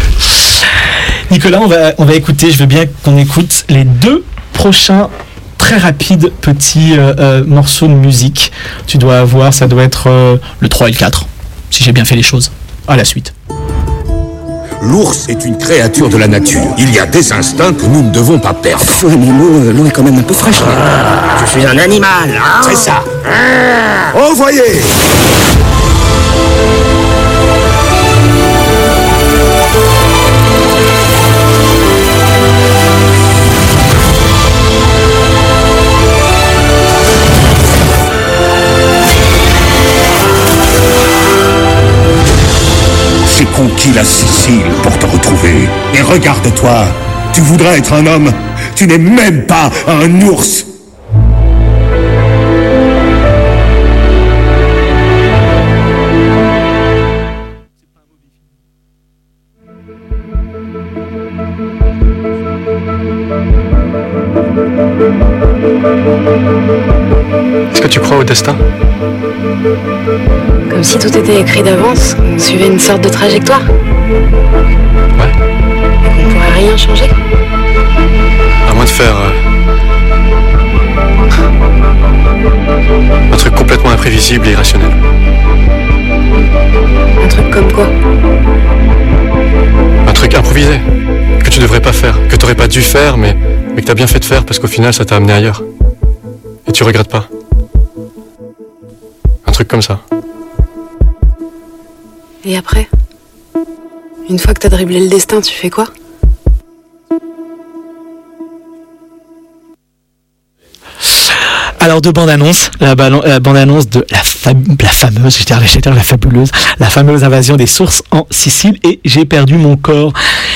Nicolas, on va, on va écouter, je veux bien qu'on écoute les deux prochains très rapides petits euh, euh, morceaux de musique. Tu dois avoir, ça doit être euh, le trois et le quatre, si j'ai bien fait les choses. À la suite. L'ours est une créature de la nature. Il y a des instincts que nous ne devons pas perdre. Ouais, mais l'eau, l'eau est quand même un peu fraîche. Je suis un animal, hein. C'est ça. Envoyez. conquis la Sicile pour te retrouver. Et regarde-toi, tu voudrais être un homme, tu n'es même pas un ours. Est-ce que tu crois au destin? Comme si tout était écrit d'avance, on suivait une sorte de trajectoire. Ouais. Et qu'on pourrait rien changer. À moins de faire euh, un truc complètement imprévisible et irrationnel. Un truc comme quoi? Un truc improvisé, que tu devrais pas faire, que t'aurais pas dû faire, mais, mais que t'as bien fait de faire parce qu'au final ça t'a amené ailleurs. Et tu regrettes pas. Un truc comme ça. Et après? Une fois que t'as dribblé le destin, tu fais quoi? Alors de bande-annonce, la, ballon- la bande-annonce de la, fa- la fameuse, je dirais, je dirais la fabuleuse, la fameuse invasion des sources en Sicile et j'ai perdu mon corps.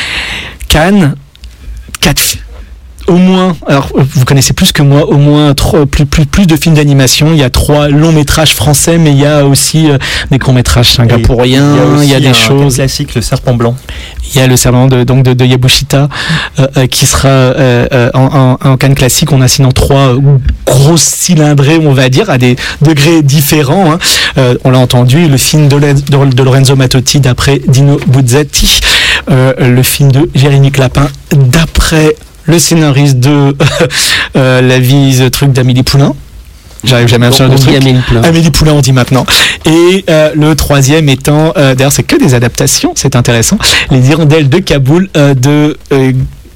Cannes, quatre fi- au moins, alors vous connaissez plus que moi, au moins trois, plus, plus, plus de films d'animation. Il y a trois longs métrages français, mais il y a aussi euh, des courts métrages singapouriens. Il y a, il y a des choses. Classique, Le Serpent Blanc. Il y a le serment de, donc de, de Yabushita euh, euh, qui sera euh, euh, en, en, en Cannes classique. On a sinon trois euh, grosses cylindrées, on va dire, à des degrés différents. Hein. Euh, on l'a entendu, le film de, de, de Lorenzo Mattotti d'après Dino Buzzati, euh, le film de Jérémy Clapin d'après le scénariste de euh, La vie, the truc d'Amélie Poulain. J'arrive jamais à me souvenir de truc. Amélie Poulain. Amélie Poulain, on dit maintenant. Et euh, le troisième étant, euh, d'ailleurs, c'est que des adaptations, c'est intéressant. Les Hirondelles de Kaboul euh, de euh,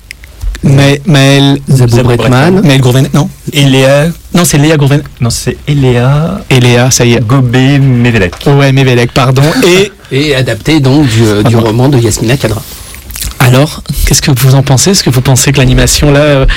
Ma- Maël Zabou Bretman. Maël Gourvenet, non. Eléa. Non, c'est Léa Gourvenet. Non, c'est Eléa. Et Léa, ça y est. Gobet Mévélec. Ouais, Mévélec, pardon. Et Et adapté donc du, euh, du Ah bon. roman de Yasmina Khadra. alors, qu'est-ce que vous en pensez? Est-ce que vous pensez que l'animation là euh,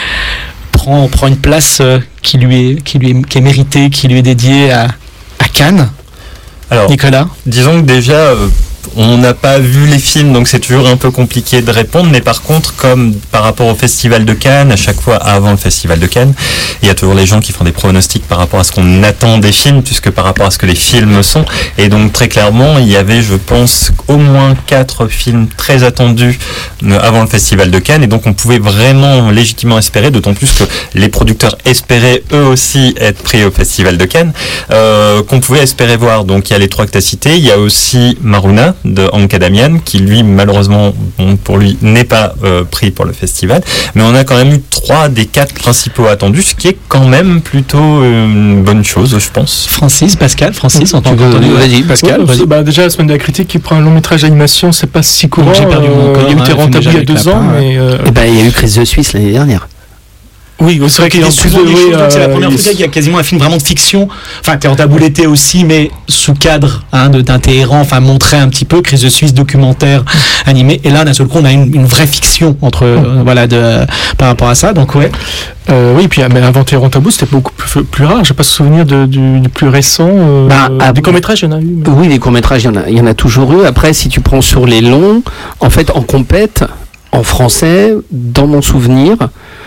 prend, prend une place euh, qui lui est, qui lui est, qui est méritée, qui lui est dédiée à, à Cannes? Alors, Nicolas? disons que déjà, euh, on n'a pas vu les films, donc c'est toujours un peu compliqué de répondre. Mais par contre, comme par rapport au Festival de Cannes, à chaque fois avant le Festival de Cannes, il y a toujours les gens qui font des pronostics par rapport à ce qu'on attend des films, puisque par rapport à ce que les films sont. Et donc très clairement, il y avait, je pense, au moins quatre films très attendus euh, avant le Festival de Cannes. Et donc on pouvait vraiment légitimement espérer, d'autant plus que les producteurs espéraient eux aussi être pris au Festival de Cannes, euh, qu'on pouvait espérer voir. Donc il y a les trois que tu as cités, il y a aussi Maruna de Anka Damian, qui lui, malheureusement, bon, pour lui, n'est pas euh, pris pour le festival. Mais on a quand même eu trois des quatre principaux attendus, ce qui est quand même plutôt euh, une bonne chose, je pense. Francis, Pascal, Francis, en tant Tu veux- qu'entendu. vas-y, Pascal, Ouais, vas-y. bah, déjà, la semaine de la critique qui prend un long métrage d'animation, c'est pas si courant. J'ai perdu mon corps, il y a eu hein, Terran film de Tabou il y a Jean-Luc deux Lapin, ans, ouais. mais. euh, Eh ben, il y a eu Crise de Suisse l'année dernière. Oui, c'est vrai qu'il y a Il y a souvent des oui, choses, donc c'est la euh, première il- fois qu'il y a quasiment un film vraiment de fiction. Enfin, Terran Tabou l'était aussi, mais sous cadre hein, de- d'un Téhéran, enfin montrer un petit peu Crise de Suisse, documentaire animé. Et là, d'un seul coup, on a une, une vraie fiction entre euh, voilà de par rapport à ça. Donc ouais. Euh, oui, puis mais avant Terran Tabou, c'était beaucoup plus, plus rare. J'ai pas souvenir de, du, du plus récent. Euh, Bah, ah, des courts-métrages, il y en a eu. mais- Oui, les courts-métrages, il y en a, il y en a toujours eu. Après, si tu prends sur les longs, en fait, en compète, en français, dans mon souvenir,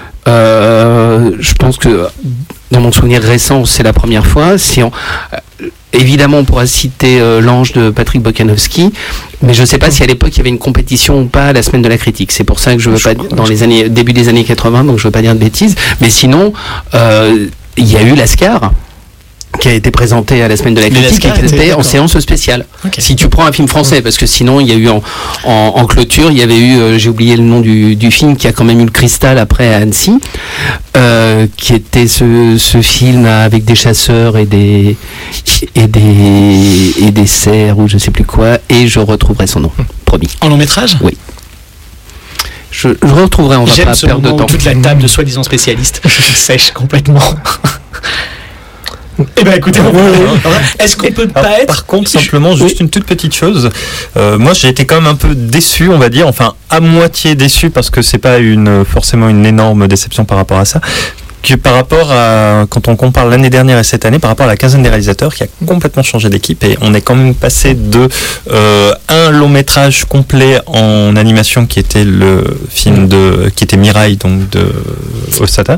euh, je pense que dans mon souvenir récent, c'est la première fois. Si on, euh, évidemment, on pourra citer euh, L'Ange de Patrick Bokanowski, mais je ne sais pas si à l'époque il y avait une compétition ou pas à la semaine de la critique. C'est pour ça que je veux Je pas crois- dans les années début des années quatre-vingts, donc je veux pas dire de bêtises. Mais sinon, euh, il y a eu l'Ascar qui a été présenté à la semaine de la Mais critique et l'Ascar qui était- était en d'accord. séance spéciale. Ok. Si tu prends un film français, parce que sinon il y a eu en, en, en clôture, il y avait eu, euh, j'ai oublié le nom du, du film, qui a quand même eu le Cristal après à Annecy, euh, qui était ce, ce film avec des chasseurs et des et des et des cerfs ou je sais plus quoi, et je retrouverai son nom, promis. En long métrage. Je, je retrouverai, on va J'aime pas ce perdre de moment où temps. toute la table de soi-disant spécialistes sèche complètement. Eh ben écoutez, on va- est-ce qu'on peut Alors, pas être par contre, simplement, juste une toute petite chose. Euh, moi, j'ai été quand même un peu déçu, on va dire, enfin, à moitié déçu, parce que c'est pas une, forcément une énorme déception par rapport à ça. que par rapport à, quand on compare l'année dernière et cette année, par rapport à la quinzaine des réalisateurs qui a complètement changé d'équipe, et on est quand même passé de euh, un long métrage complet en animation qui était le film de, qui était Mirai, donc de Osata,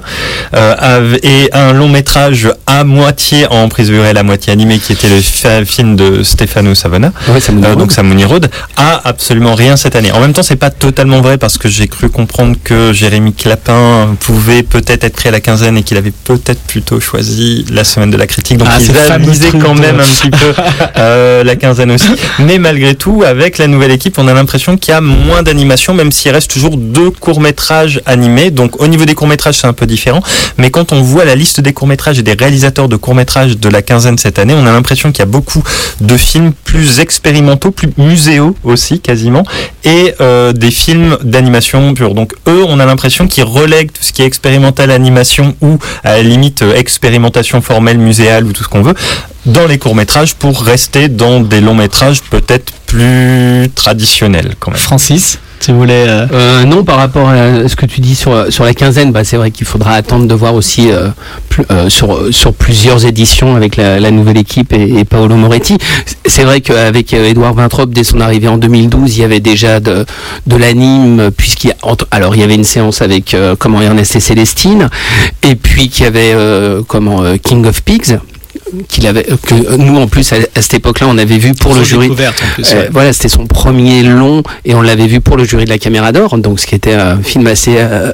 euh, et un long métrage à moitié en prise visuelle, à moitié animé, qui était le fa- film de Stefano Savona, Ouais, Samuni euh, Road. donc Samuni Road, a absolument rien cette année. En même temps, c'est pas totalement vrai parce que j'ai cru comprendre que Jérémy Clapin pouvait peut-être être pris à la quinzaine et qu'il avait peut-être plutôt choisi la semaine de la critique. Donc Ah, il ce va fameux viser truc quand de- même un petit peu euh, la quinzaine aussi. Mais malgré tout, avec la nouvelle équipe, on a l'impression qu'il y a moins d'animation, même s'il reste toujours deux courts-métrages animés. Donc au niveau des courts-métrages, c'est un peu différent. Mais quand on voit la liste des courts-métrages et des réalisateurs de courts-métrages de la quinzaine cette année, on a l'impression qu'il y a beaucoup de films plus expérimentaux, plus muséaux aussi quasiment, et euh, des films d'animation pure. Donc eux, on a l'impression qu'ils relèguent tout ce qui est expérimental animation ou à la limite euh, expérimentation formelle muséale ou tout ce qu'on veut dans les courts-métrages pour rester dans des longs-métrages peut-être plus traditionnels quand même. Francis, tu voulais... euh, Euh, non, par rapport à ce que tu dis sur, sur la quinzaine, bah, c'est vrai qu'il faudra attendre de voir aussi euh, plus, euh, sur, sur plusieurs éditions avec la, la nouvelle équipe et, et Paolo Moretti. C'est vrai qu'avec euh, Édouard Vintrop, dès son arrivée en deux mille douze, il y avait déjà de, de l'anime, puisqu'il y a, entre, alors il y avait une séance avec euh, comment Ernest et Célestine, et puis qu'il y avait euh, comment euh, King of Pigs, qu'il avait, que nous en plus à, à cette époque-là on avait vu pour le jury. découverte, en plus, Euh, ouais. voilà, c'était son premier long et on l'avait vu pour le jury de la Caméra d'Or, donc ce qui était un film assez euh,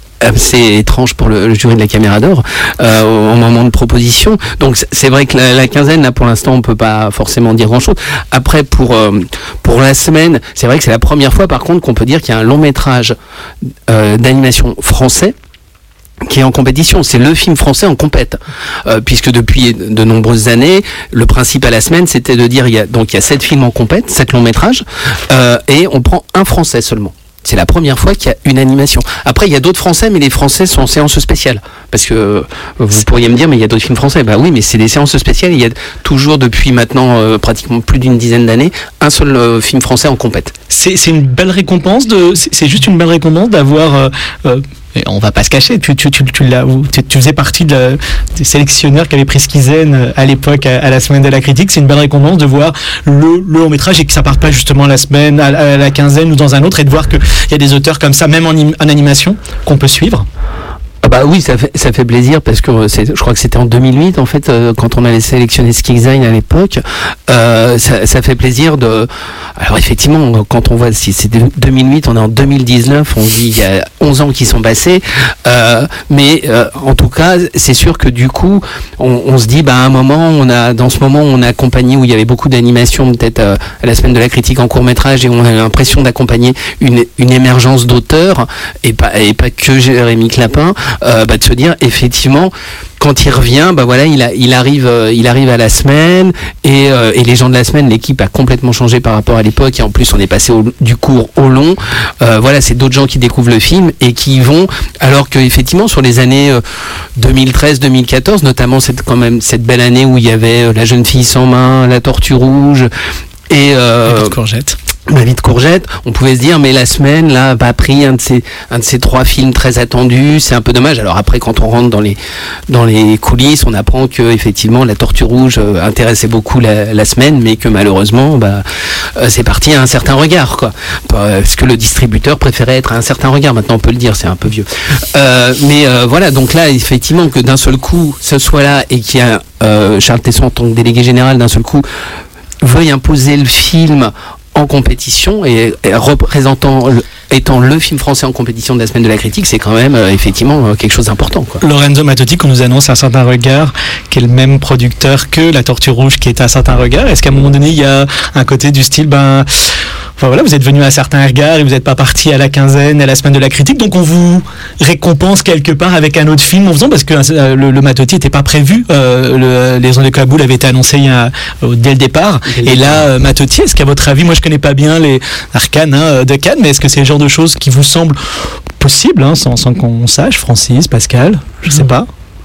assez étrange pour le, le jury de la Caméra d'Or euh, au, au moment de proposition. Donc c'est- c'est vrai que la, la quinzaine là pour l'instant on peut pas forcément dire grand-chose. Après pour euh, pour la semaine, c'est vrai que c'est la première fois par contre qu'on peut dire qu'il y a un long métrage euh, d'animation français qui est en compétition. C'est le film français en compète, euh, puisque depuis de nombreuses années, le principe à la semaine, c'était de dire il y a donc il y a sept films en compète, sept longs métrages, euh, et on prend un français seulement. C'est la première fois qu'il y a une animation. Après, il y a d'autres Français, mais les Français sont en séance spéciale. Parce que euh, vous pourriez me dire, mais il y a d'autres films français. Bah oui, mais c'est des séances spéciales. Il y a toujours, depuis maintenant euh, pratiquement plus d'une dizaine d'années, un seul euh, film français en compète. C'est c'est une belle récompense de. C'est c'est juste une belle récompense d'avoir. Euh, euh, et on va pas se cacher. Tu tu tu tu l'as. Tu, tu faisais partie de la- des sélectionneurs qui avaient pris Skizen à l'époque à, à la semaine de la critique. C'est une belle récompense de voir le le long métrage et que ça parte pas justement la semaine à, à la quinzaine ou dans un autre, et de voir que il y a des auteurs comme ça, même en, im- en animation, qu'on peut suivre. Ah bah oui, ça fait, ça fait plaisir parce que euh, c'est, je crois que c'était en deux mille huit en fait euh, quand on allait sélectionner Skizen à l'époque. Euh, ça, ça fait plaisir de. Alors effectivement, quand on voit si c'est deux mille huit, on est en deux mille dix-neuf, on dit il y a onze ans qui sont passés. Euh, mais euh, en tout cas, c'est sûr que du coup, on, on se dit bah à un moment, on a dans ce moment, on a accompagné où il y avait beaucoup d'animation, peut-être euh, à la semaine de la critique en court métrage, et on a l'impression d'accompagner une, une émergence d'auteurs et pas et pas que Jérémy Clapin. Euh, bah, de se dire effectivement quand il revient bah voilà il a il arrive euh, il arrive à la semaine et, euh, et les gens de la semaine, l'équipe a complètement changé par rapport à l'époque, et en plus on est passé au, du court au long. Euh, voilà, c'est d'autres gens qui découvrent le film et qui y vont, alors que effectivement sur les années euh, deux mille treize deux mille quatorze notamment, c'est quand même cette belle année où il y avait euh, La jeune fille sans main, La tortue rouge et euh, Petite courgette. Ma vie de courgette, on pouvait se dire mais la semaine là a pas pris un de ces un de ces trois films très attendus, c'est un peu dommage. Alors après quand on rentre dans les dans les coulisses, on apprend que effectivement La tortue rouge euh, intéressait beaucoup la, la semaine, mais que malheureusement bah euh, c'est parti à un certain regard quoi, parce que le distributeur préférait être à un certain regard. Maintenant on peut le dire, c'est un peu vieux. Euh, mais euh, voilà, donc là effectivement que d'un seul coup ce soit là et qu'il y a euh, Charles Tesson en tant que délégué général d'un seul coup veuille imposer le film en compétition et, et représentant le, étant le film français en compétition de la semaine de la critique, c'est quand même euh, effectivement euh, quelque chose d'important quoi. Lorenzo Mattotti, qu'on nous annonce Un certain regard, qui est le même producteur que La tortue rouge, qui est Un certain regard. Est-ce qu'à un moment donné il y a un côté du style ben enfin voilà, vous êtes venu à un certain regard et vous n'êtes pas parti à la quinzaine, à la semaine de la critique, donc on vous récompense quelque part avec un autre film en faisant, parce que euh, le, le Mattotti n'était pas prévu, euh, le, Les Ondes de Kaboul avait été annoncé il y a, euh, dès le départ, et là euh, Mattotti, est-ce qu'à votre avis, moi je connais pas bien les arcanes hein, de Cannes, mais est-ce que c'est le genre de choses qui vous semblent possibles, hein, sans, sans qu'on sache, Francis, Pascal, je sais pas.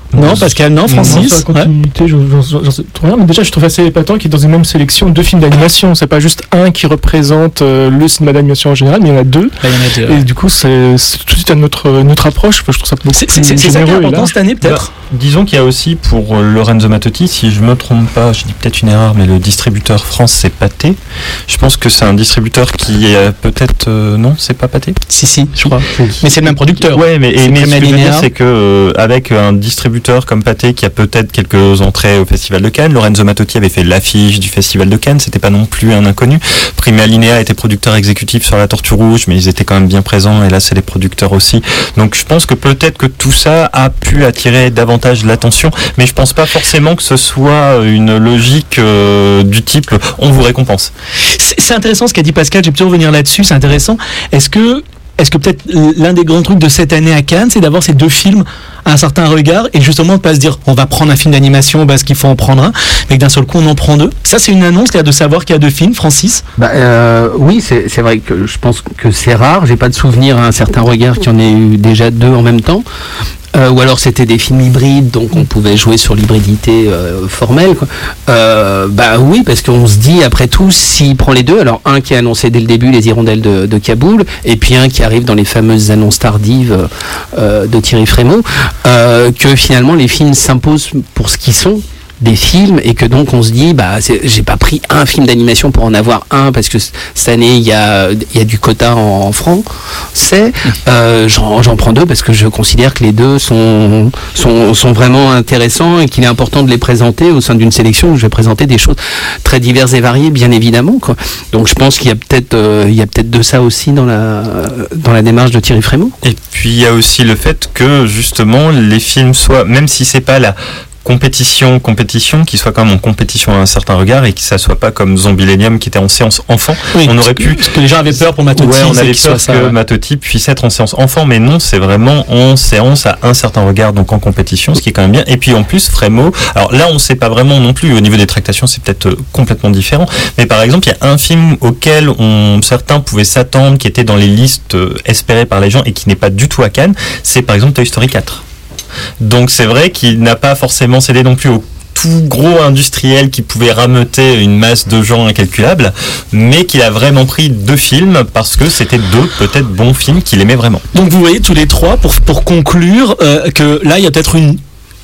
Non, Pascal, non, Francis. Sur la continuité, je- j'en- j'en- j'en sais trop rien, mais déjà je trouve assez épatant qu'il y ait dans une même sélection deux films d'animation. C'est pas juste un qui représente euh, le cinéma d'animation en général, mais il y en a deux. Là, il y en a deux. Et du coup, c'est c'est tout de suite une autre, une autre approche. Enfin, je trouve ça beaucoup C'est c'est- plus c'est ça qui est généreux et important large. cette année, peut-être. Bah, disons qu'il y a aussi pour euh, Lorenzo Mattotti, si je me trompe pas, je dis peut-être une erreur, mais le distributeur France c'est Pathé. Je pense que c'est un distributeur qui est peut-être euh, non, c'est pas Pathé. Si, si, je crois. Mais c'est le même producteur. Ouais, mais, et, C'est mais ce que je veux Prima dire, Linéa. c'est que euh, avec un distributeur comme Pathé qui a peut-être quelques entrées au Festival de Cannes, Lorenzo Mattotti avait fait l'affiche du Festival de Cannes, c'était pas non plus un inconnu. Prima Linéa était producteur exécutif sur La Tortue Rouge, mais ils étaient quand même bien présents, et là c'est les producteurs aussi. Donc je pense que peut-être que tout ça a pu attirer davantage l'attention, mais je pense pas forcément que ce soit une logique euh, du type on vous récompense. C'est c'est intéressant ce qu'a dit Pascal, j'ai pu revenir là-dessus, c'est intéressant. Est-ce que, est-ce que peut-être l'un des grands trucs de cette année à Cannes, c'est d'avoir ces deux films à un certain regard et justement de pas se dire on va prendre un film d'animation parce qu'il faut en prendre un, mais que d'un seul coup on en prend deux. Ça c'est une annonce, là, de savoir qu'il y a deux films, Francis. Bah, euh, oui, c'est c'est vrai que je pense que c'est rare. J'ai pas de souvenir à un certain regard qu'il y en ait eu déjà deux en même temps. Euh, ou alors c'était des films hybrides, donc on pouvait jouer sur l'hybridité euh, formelle, quoi. Euh, bah oui, parce qu'on se dit après tout, s'il prend les deux, alors un qui a annoncé dès le début Les Hirondelles de, de Kaboul, et puis un qui arrive dans les fameuses annonces tardives euh, de Thierry Frémaux, euh, que finalement les films s'imposent pour ce qu'ils sont, des films, et que donc on se dit bah c'est- j'ai pas pris un film d'animation pour en avoir un parce que c- cette année il y a il y a du quota en, en francs, c'est euh, j'en j'en prends deux parce que je considère que les deux sont sont sont vraiment intéressants et qu'il est important de les présenter au sein d'une sélection où je vais présenter des choses très diverses et variées, bien évidemment, quoi. Donc je pense qu'il y a peut-être euh, il y a peut-être de ça aussi dans la dans la démarche de Thierry Frémaux. Et puis il y a aussi le fait que justement les films soient, même si c'est pas la compétition, compétition, qui soit quand même en compétition à un certain regard et que ça soit pas comme Zombilenium qui était en séance enfant. Oui, on parce aurait que- pu. parce que les gens avaient peur pour Mattotti, Ouais, on c'est avait qu'il peur soit que ça, ouais. Mattotti puisse être en séance enfant, mais non, c'est vraiment en séance à un certain regard, donc en compétition, ce qui est quand même bien. Et puis en plus, Frémaux, alors là, on sait pas vraiment non plus, au niveau des tractations, c'est peut-être euh, complètement différent. Mais par exemple, il y a un film auquel on, certains pouvaient s'attendre, qui était dans les listes euh, espérées par les gens et qui n'est pas du tout à Cannes, c'est par exemple Toy Story quatre. Donc c'est vrai qu'il n'a pas forcément cédé non plus au tout gros industriel qui pouvait rameuter une masse de gens incalculable, mais qu'il a vraiment pris deux films parce que c'était deux peut-être bons films qu'il aimait vraiment. Donc vous voyez tous les trois, pour, pour conclure, euh, que là il y a peut-être une...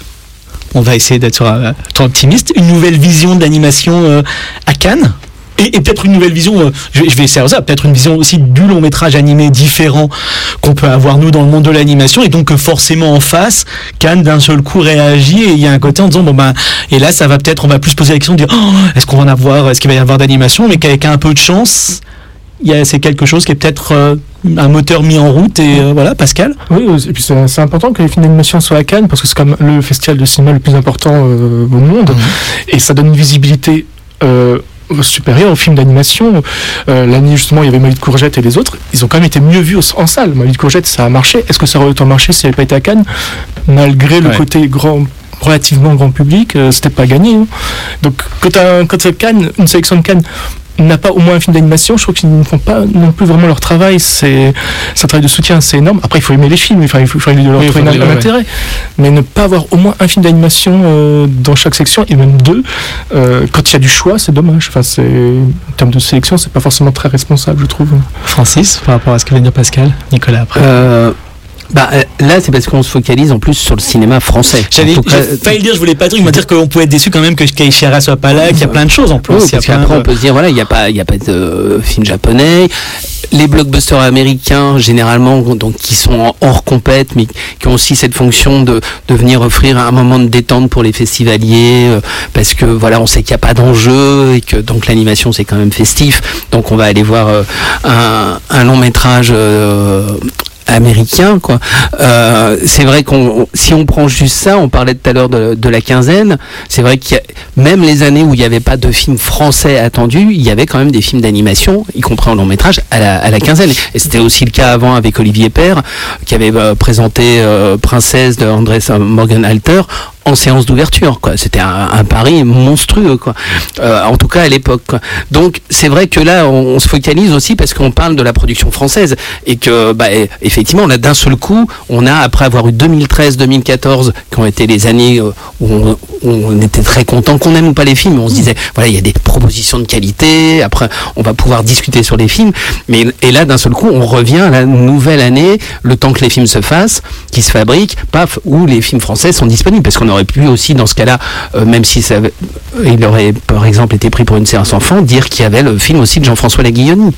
On va essayer d'être euh, trop optimiste, une nouvelle vision de l'animation euh, à Cannes. Et, et peut-être une nouvelle vision, euh, je, vais, je vais essayer ça, peut-être une vision aussi du long métrage animé différent qu'on peut avoir nous dans le monde de l'animation, et donc que forcément en face, Cannes d'un seul coup réagit, et il y a un côté en disant bon ben, et là ça va peut-être, on va plus se poser la question de dire oh, est-ce qu'on va en avoir, est-ce qu'il va y avoir d'animation, mais qu'avec un peu de chance, il y a, c'est quelque chose qui est peut-être euh, un moteur mis en route, et euh, voilà, Pascal. Oui, et puis c'est c'est important que les films d'animation soient à Cannes parce que c'est comme le festival de cinéma le plus important euh, au monde, et ça donne une visibilité euh, supérieure aux films d'animation. Euh, L'année justement, il y avait Molly de Courgette et les autres, ils ont quand même été mieux vus au- en salle. Molly de Courgette, ça a marché. Est-ce que ça aurait autant marché si elle n'avait pas été à Cannes, malgré le Ouais. côté grand, relativement grand public, euh, c'était pas gagné, hein. Donc quand, t'as- quand t'as Cannes, une sélection de Cannes n'a pas au moins un film d'animation, je trouve qu'ils ne font pas non plus vraiment leur travail. C'est c'est un travail de soutien, c'est énorme. Après, il faut aimer les films, enfin, il faut, il faut leur Oui, il trouver faut un, dire, un ouais. intérêt. Mais ne pas avoir au moins un film d'animation euh, dans chaque section, et même deux, euh, quand il y a du choix, c'est dommage. Enfin, c'est, en termes de sélection, c'est pas forcément très responsable, je trouve. Francis, par rapport à ce que vient de dire Pascal, Nicolas après. Euh, bah, euh, là, c'est parce qu'on se focalise en plus sur le cinéma français. J'avais En tout cas, j'ai failli le dire, je voulais pas dire, il m'a dire qu'on pouvait être déçu quand même que Keishara soit pas là, qu'il y a plein de choses en plus. oui, Il y a parce plein qu'après, de- on peut se dire, voilà, il n'y a pas, il y a pas de euh, film japonais. Les blockbusters américains, généralement, donc, qui sont en- hors compète, mais qui ont aussi cette fonction de, de venir offrir un moment de détente pour les festivaliers, euh, parce que, voilà, on sait qu'il n'y a pas d'enjeu, et que, donc, l'animation, c'est quand même festif. Donc, on va aller voir euh, un, un long métrage, euh, américain, quoi. Euh, c'est vrai qu'on, on- si on prend juste ça, on parlait tout à l'heure de, de la quinzaine, c'est vrai qu'il y a, même les années où il n'y avait pas de films français attendus, il y avait quand même des films d'animation, y compris en long métrage, à la, à la quinzaine. Et c'était aussi le cas avant avec Olivier Père, qui avait euh, présenté euh, Princesse de Andrés Morgenhalter en séance d'ouverture, quoi. C'était un, un pari monstrueux, quoi. Euh, en tout cas à l'époque, quoi. Donc c'est vrai que là on, on se focalise aussi parce qu'on parle de la production française et que bah, effectivement là d'un seul coup on a, après avoir eu deux mille treize deux mille quatorze qui ont été les années où on, où on était très content, qu'on aime ou pas les films, on se disait voilà, il y a des propositions de qualité, après on va pouvoir discuter sur les films, mais et là d'un seul coup on revient à la nouvelle année, le temps que les films se fassent, qui se fabriquent, paf, où les films français sont disponibles, parce qu'on aurait pu aussi dans ce cas-là, euh, même si ça, il aurait par exemple été pris pour une séance enfant, dire qu'il y avait le film aussi de Jean-François Laguilloni.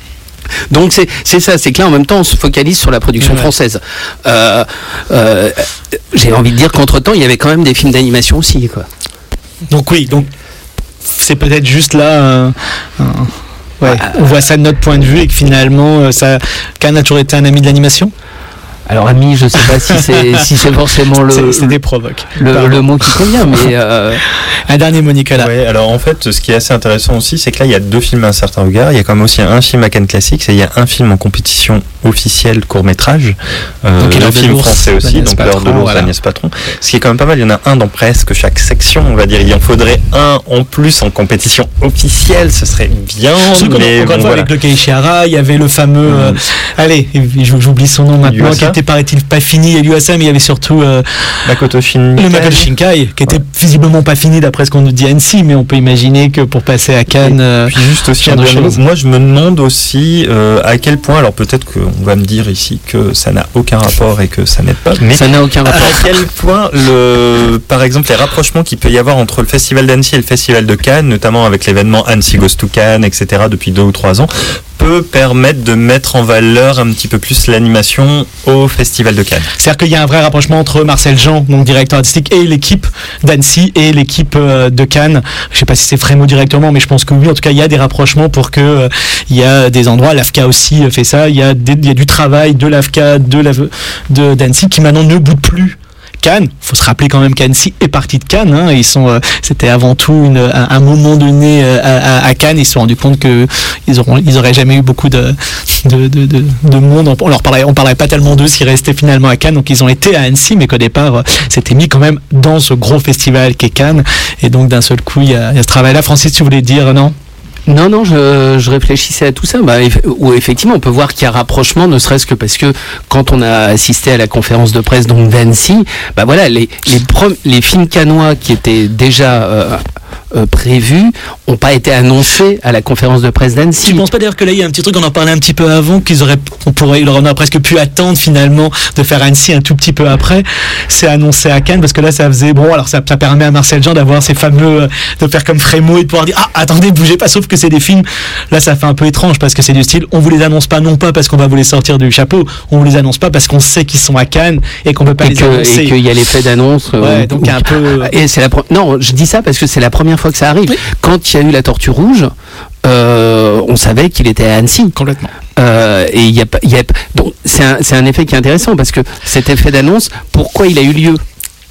Donc c'est c'est ça, c'est que là en même temps on se focalise sur la production ouais. française. Euh, euh, j'ai envie de dire qu'entre-temps il y avait quand même des films d'animation aussi, quoi. Donc oui, donc c'est peut-être juste là un, un, ouais, ah, on voit ça de notre point de vue et que finalement ça, Cannes a toujours été un ami de l'animation. Alors ami, je sais pas si c'est si c'est forcément le c'est, c'est des provoques. Le, le mot qui convient, mais euh... un dernier mot, Nicolas. Ouais, alors en fait, ce qui est assez intéressant aussi, c'est que là il y a deux films à un certain regard. Il y a quand même aussi un film à Cannes Classics et il y a un film en compétition officielle court métrage. Euh, donc, un film français aussi, donc L'heure de l'ours d'Agnès Patron. Ce qui est quand même pas mal. Il y en a un dans presque chaque section, on va dire. Il en faudrait un en plus en compétition officielle. Ce serait bien. Surtout mais encore bon, voilà. Avec le Kaishihara, il y avait le fameux. Mmh. Euh, allez, j'oublie son nom maintenant. Qui était paraît-il pas fini, il y a eu à ça, mais il y avait surtout euh, Makoto Shinkai. le Makoto Shinkai, qui était ouais. visiblement pas fini d'après ce qu'on nous dit à Annecy, mais on peut imaginer que pour passer à Cannes. Euh, puis juste aussi, un moi je me demande aussi euh, à quel point, alors peut-être qu'on va me dire ici que ça n'a aucun rapport et que ça n'aide pas, mais ça n'a aucun rapport. À quel point, le, par exemple, les rapprochements qu'il peut y avoir entre le Festival d'Annecy et le Festival de Cannes, notamment avec l'événement Annecy Goes to Cannes, et cetera, depuis deux ou trois ans, peut permettre de mettre en valeur un petit peu plus l'animation au Festival de Cannes. C'est-à-dire qu'il y a un vrai rapprochement entre Marcel Jean, donc directeur artistique, et l'équipe d'Annecy et l'équipe de Cannes. Je ne sais pas si c'est Frémo directement, mais je pense que oui. En tout cas, il y a des rapprochements pour que euh, il y a des endroits. L'A F C A aussi fait ça. Il y a, des, il y a du travail de l'A F C A, de, la, de d'Annecy qui maintenant ne boude plus. Cannes, faut se rappeler quand même qu'Annecy est partie de Cannes. Hein, ils sont, euh, c'était avant tout une, un, un moment donné euh, à, à Cannes. Ils se sont rendus compte que ils auront, ils auraient jamais eu beaucoup de de, de, de, de monde. On leur parlait, on parlait pas tellement d'eux s'ils restaient finalement à Cannes. Donc ils ont été à Annecy, mais qu'au départ, euh, c'était mis quand même dans ce gros festival qu'est Cannes. Et donc d'un seul coup, il y a, il y a ce travail-là. Francis, tu voulais dire non? Non, non, je, je réfléchissais à tout ça. Bah, où effectivement, on peut voir qu'il y a rapprochement, ne serait-ce que parce que quand on a assisté à la conférence de presse donc d'Annecy, bah voilà, les les, prom- les films cannois qui étaient déjà euh, euh, prévus n'ont pas été annoncés à la conférence de presse d'Annecy. Tu penses pas d'ailleurs que là il y a un petit truc, on en parlait un petit peu avant, qu'ils auraient, on pourrait, on aurait presque pu attendre finalement de faire Annecy un tout petit peu après, c'est annoncé à Cannes parce que là ça faisait bon, alors ça, ça permet à Marcel Jean d'avoir ces fameux, de faire comme Frémo et de pouvoir dire ah attendez bougez pas, sauf que c'est des films, là ça fait un peu étrange parce que c'est du style, on vous les annonce pas non pas parce qu'on va vous les sortir du chapeau, on vous les annonce pas parce qu'on sait qu'ils sont à Cannes et qu'on peut pas et les que, annoncer. Et qu'il y a l'effet d'annonce. Ouais, euh, donc un peu. Et c'est la pro- non, je dis ça parce que c'est la première fois que ça arrive. Oui. Quand il y a eu la Tortue Rouge, euh, on savait qu'il était à Annecy. Complètement. Euh, et il y a pas, il y a donc c'est un c'est un effet qui est intéressant parce que cet effet d'annonce, pourquoi il a eu lieu?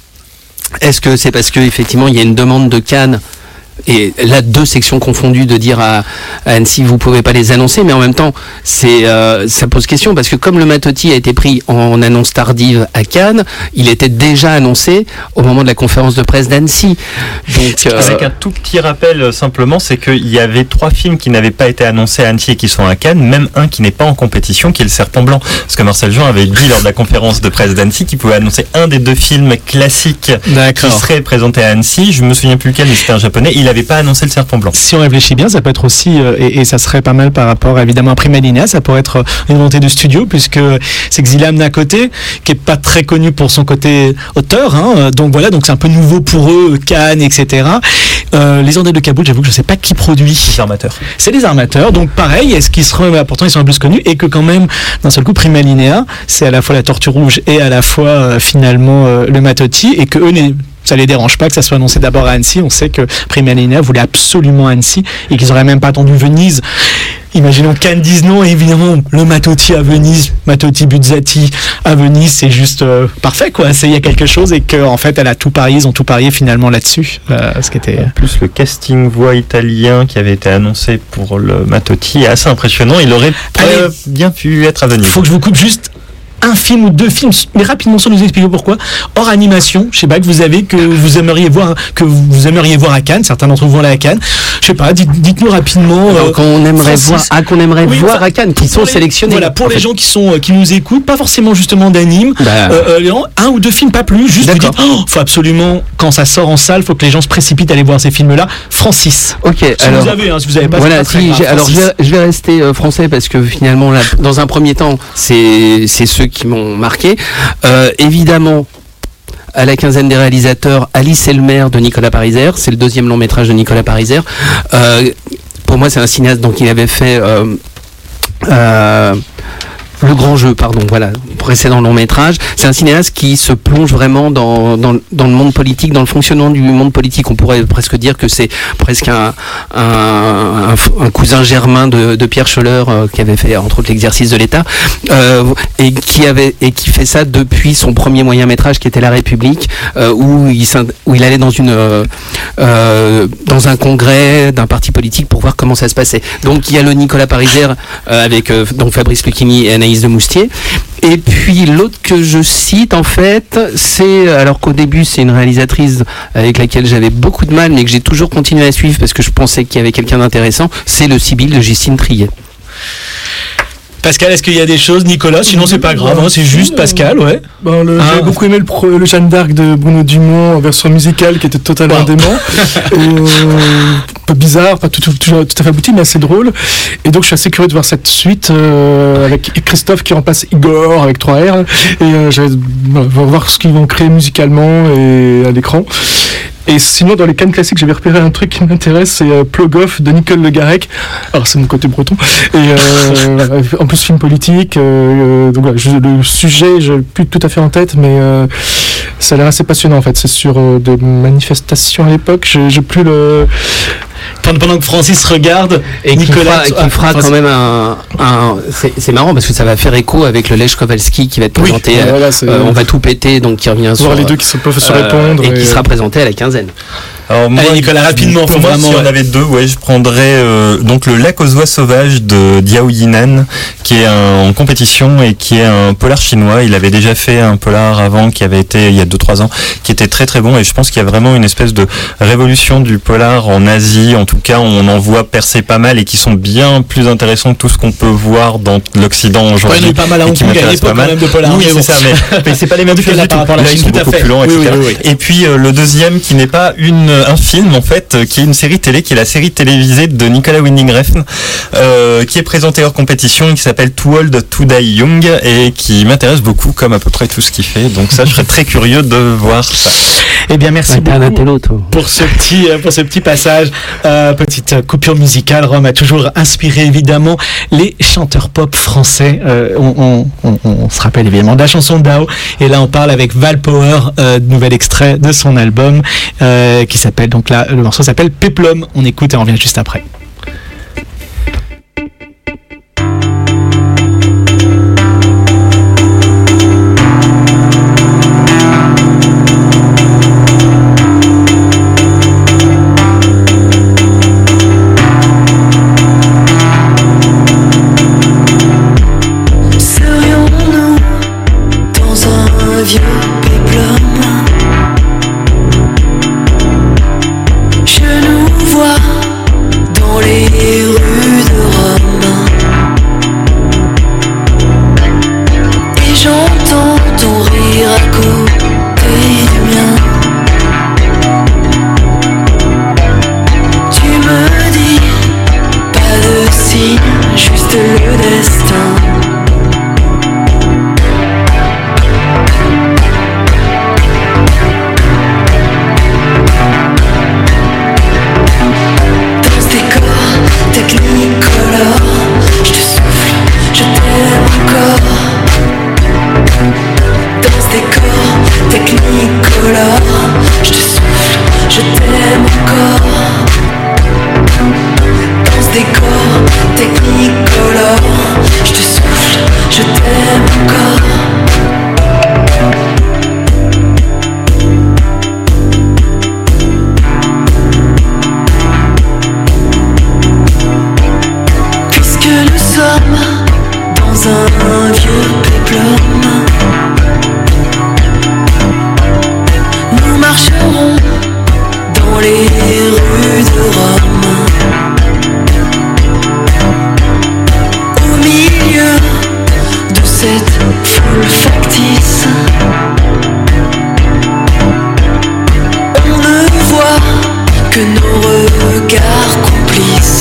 Est-ce que c'est parce que effectivement il y a une demande de Cannes? Et là, deux sections confondues, de dire à, à Annecy, vous pouvez pas les annoncer, mais en même temps, c'est, euh, ça pose question, parce que comme le Matotti a été pris en annonce tardive à Cannes, il était déjà annoncé au moment de la conférence de presse d'Annecy. Donc, euh... Avec un tout petit rappel, simplement, c'est qu'il y avait trois films qui n'avaient pas été annoncés à Annecy et qui sont à Cannes, même un qui n'est pas en compétition, qui est Le Serpent Blanc. Parce que Marcel Jean avait dit lors de la conférence de presse d'Annecy qu'il pouvait annoncer un des deux films classiques D'accord. qui serait présenté à Annecy. Je me souviens plus lequel, mais c'était un japonais. Il n'avait pas annoncé Le Serpent Blanc. Si on réfléchit bien, ça peut être aussi, euh, et, et ça serait pas mal par rapport évidemment à Prima Linea, ça pourrait être une volonté de studio, puisque c'est Xilam Nakoté, qui est pas très connu pour son côté auteur, hein, donc voilà, donc c'est un peu nouveau pour eux, Cannes, et cetera. Euh, les Andales de Kaboul, j'avoue que je sais pas qui produit. Les armateurs. C'est les armateurs, donc pareil, est-ce qu'ils seront, bah, pourtant ils sont un peu plus connus, et que quand même, d'un seul coup, Prima Linea, c'est à la fois la Tortue Rouge et à la fois euh, finalement euh, le Matotti, et que eux ça les dérange pas que ça soit annoncé d'abord à Annecy. On sait que Prima Linea voulait absolument Annecy et qu'ils auraient même pas attendu Venise. Imaginons Cannes dise non, et évidemment le Matotti à Venise, Matotti Buzzati à Venise, c'est juste euh, parfait quoi. C'est il y a quelque chose et que en fait elle a tout parié, ils ont tout parié finalement là-dessus. Euh, ce qui était en plus le casting voix italien qui avait été annoncé pour le Matotti est assez impressionnant. Il aurait très bien pu être à Venise. Il faut que je vous coupe juste. un film ou deux films, mais rapidement sans nous expliquer pourquoi, hors animation, je sais pas, que vous avez, que vous aimeriez voir, que vous aimeriez voir à Cannes, certains d'entre vous vont aller à Cannes, je sais pas, dites, dites-nous rapidement. Euh, qu'on aimerait Francis, voir, ah, qu'on aimerait oui, voir enfin, à Cannes, qui sont les, sélectionnés. Voilà, pour en les fait. gens qui sont, qui nous écoutent, pas forcément justement d'anime, Bah, euh, euh, un ou deux films, pas plus, juste vous d'accord. dites, oh, faut absolument, quand ça sort en salle, faut que les gens se précipitent à aller voir ces films-là. Francis. Ok, Si alors. vous avez, hein, si vous avez pas, Voilà, c'est pas très si, grave, j'ai- alors je Francis. vais, je vais rester euh, français parce que finalement, là, dans un premier temps, c'est c'est ceux qui m'ont marqué. Euh, évidemment, à la quinzaine des réalisateurs, Alice et le maire de Nicolas Pariser, c'est le deuxième long métrage de Nicolas Pariser. Euh, pour moi, c'est un cinéaste donc il avait fait euh, euh, Le Grand Jeu, pardon, voilà, précédent long métrage. C'est un cinéaste qui se plonge vraiment dans, dans, dans le monde politique, dans le fonctionnement du monde politique. On pourrait presque dire que c'est presque un, un, un, un cousin germain de, de Pierre Scholler, euh, qui avait fait entre autres l'exercice de l'État, euh, et qui avait et qui fait ça depuis son premier moyen métrage qui était La République, euh, où il s'in- où il allait dans une euh, euh, dans un congrès d'un parti politique pour voir comment ça se passait. Donc il y a le Nicolas Pariser euh, avec euh, donc Fabrice Lucchini et Anaïs de Moustier. Et puis l'autre que je cite en fait, c'est, alors qu'au début c'est une réalisatrice avec laquelle j'avais beaucoup de mal mais que j'ai toujours continué à suivre parce que je pensais qu'il y avait quelqu'un d'intéressant, c'est Le Sibylle de Justine Triet. Pascal, est-ce qu'il y a des choses, Nicolas? Sinon, c'est pas grave, hein, c'est juste Pascal, ouais. Ben, le, Ah. J'ai beaucoup aimé le, pro- le Jeanne d'Arc de Bruno Dumont en version musicale qui était totalement Wow. dément. Et, euh, un peu bizarre, pas tout, tout, tout, tout à fait abouti, mais assez drôle. Et donc je suis assez curieux de voir cette suite euh, avec Christophe qui remplace Igor avec trois R. Et euh, j'avais voilà, voir ce qu'ils vont créer musicalement et à l'écran. Et sinon, dans les Cannes classiques, j'avais repéré un truc qui m'intéresse, c'est euh, Plogoff de Nicole Le Garec. Alors, c'est mon côté breton. Et euh, voilà, en plus, film politique. Euh, euh, donc voilà, je- le sujet, je l'ai plus tout à fait en tête, mais euh, ça a l'air assez passionnant en fait. C'est sur euh, des manifestations à l'époque. J'ai j'ai plus le. Pendant, pendant que Francis regarde, Et qui Nicolas, fera, qui ah, fera Francis- quand même un, un c'est, c'est marrant parce que ça va faire écho avec le Lech Kowalski qui va être Oui, présenté. voilà, euh, voilà, c'est- euh, on va tout péter, donc qui revient sur Voir les deux qui se peuvent se euh, répondre. et qui sera présenté à la quinzaine. Alors moi, Allez, Nicolas, rapidement, pour faut moi, vraiment, si on ouais. avait deux, ouais, je prendrais euh, donc le Lac aux oies sauvages de Diao Yinan, qui est un, en compétition et qui est un polar chinois. Il avait déjà fait un polar avant qui avait été il y a deux trois ans, qui était très très bon. Et je pense qu'il y a vraiment une espèce de révolution du polar en Asie. En tout cas, on en voit percer pas mal et qui sont bien plus intéressants que tout ce qu'on peut voir dans l'Occident Ouais, il y en a aujourd'hui. eu pas mal à et Hong qui Kong à m'intéressent l'époque pas quand mal. même de polar. Oui, mais bon. c'est ça, mais, mais c'est pas les mêmes En tout cas, choses là, du par tout. rapport à la Là, ils Chine, sont tout à beaucoup fait. plus longs, Oui, et cetera. oui, oui, oui. Et puis euh, le deuxième qui n'est pas une un film en fait, euh, qui est une série télé, qui est la série télévisée de Nicolas Winding Refn, euh, qui est présentée hors compétition, qui s'appelle Too Old to Die Young et qui m'intéresse beaucoup, comme à peu près tout ce qu'il fait. Donc ça, je serais très curieux de voir ça. Eh bien, merci Ouais, t'as un beaucoup intello, toi. pour ce petit, euh, pour ce petit passage. Euh, petite euh, coupure musicale. Rome a toujours inspiré évidemment les chanteurs pop français. Euh, on, on, on, on se rappelle évidemment de la chanson Dao. Et là, on parle avec Val Power, euh, nouvel extrait de son album euh, qui s'appelle donc là, le morceau s'appelle Peplum. On écoute et on revient juste après. Serions-nous dans un vieux péplum? Je nous vois dans que nos regards complices.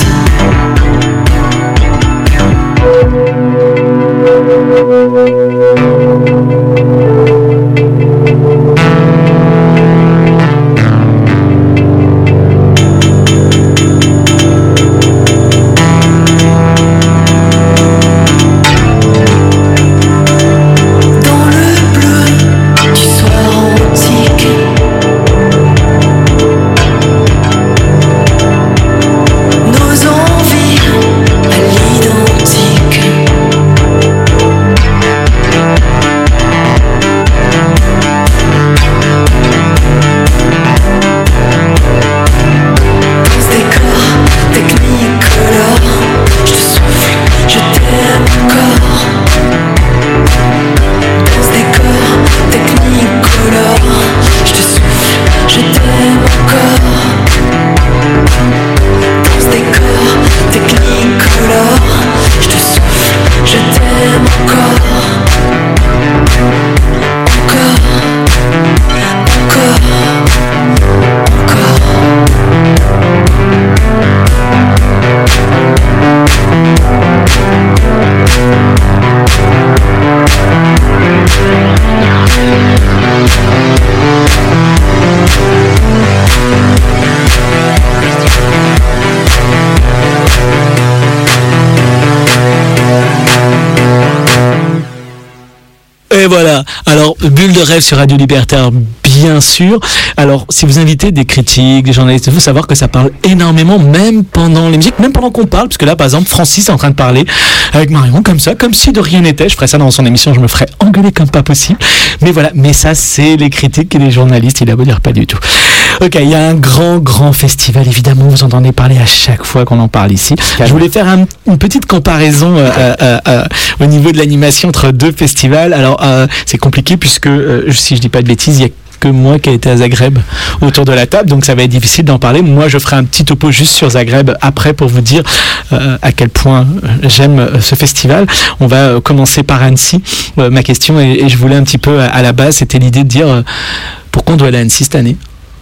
Et voilà. Alors, Bulle de rêve sur Radio Libertaire, bien sûr. Alors, si vous invitez des critiques, des journalistes, il faut savoir que ça parle énormément, même pendant les musiques, même pendant qu'on parle, parce que là, par exemple, Francis est en train de parler avec Marion, comme ça, comme si de rien n'était. Je ferais ça dans son émission, je me ferais engueuler comme pas possible. Mais voilà, mais ça, c'est les critiques et les journalistes, il a beau dire pas du tout. Ok, il y a un grand, grand festival, évidemment, vous entendez parler à chaque fois qu'on en parle ici. Je voulais faire un, une petite comparaison euh, euh, euh, au niveau de l'animation entre deux festivals. Alors, euh, c'est compliqué puisque, euh, si je dis pas de bêtises, il y a que moi qui ai été à Zagreb autour de la table, donc ça va être difficile d'en parler. Moi, je ferai un petit topo juste sur Zagreb après pour vous dire euh, à quel point j'aime euh, ce festival. On va euh, commencer par Annecy. Euh, ma question, et, et je voulais un petit peu, à, à la base, c'était l'idée de dire euh, pourquoi on doit aller à Annecy cette année.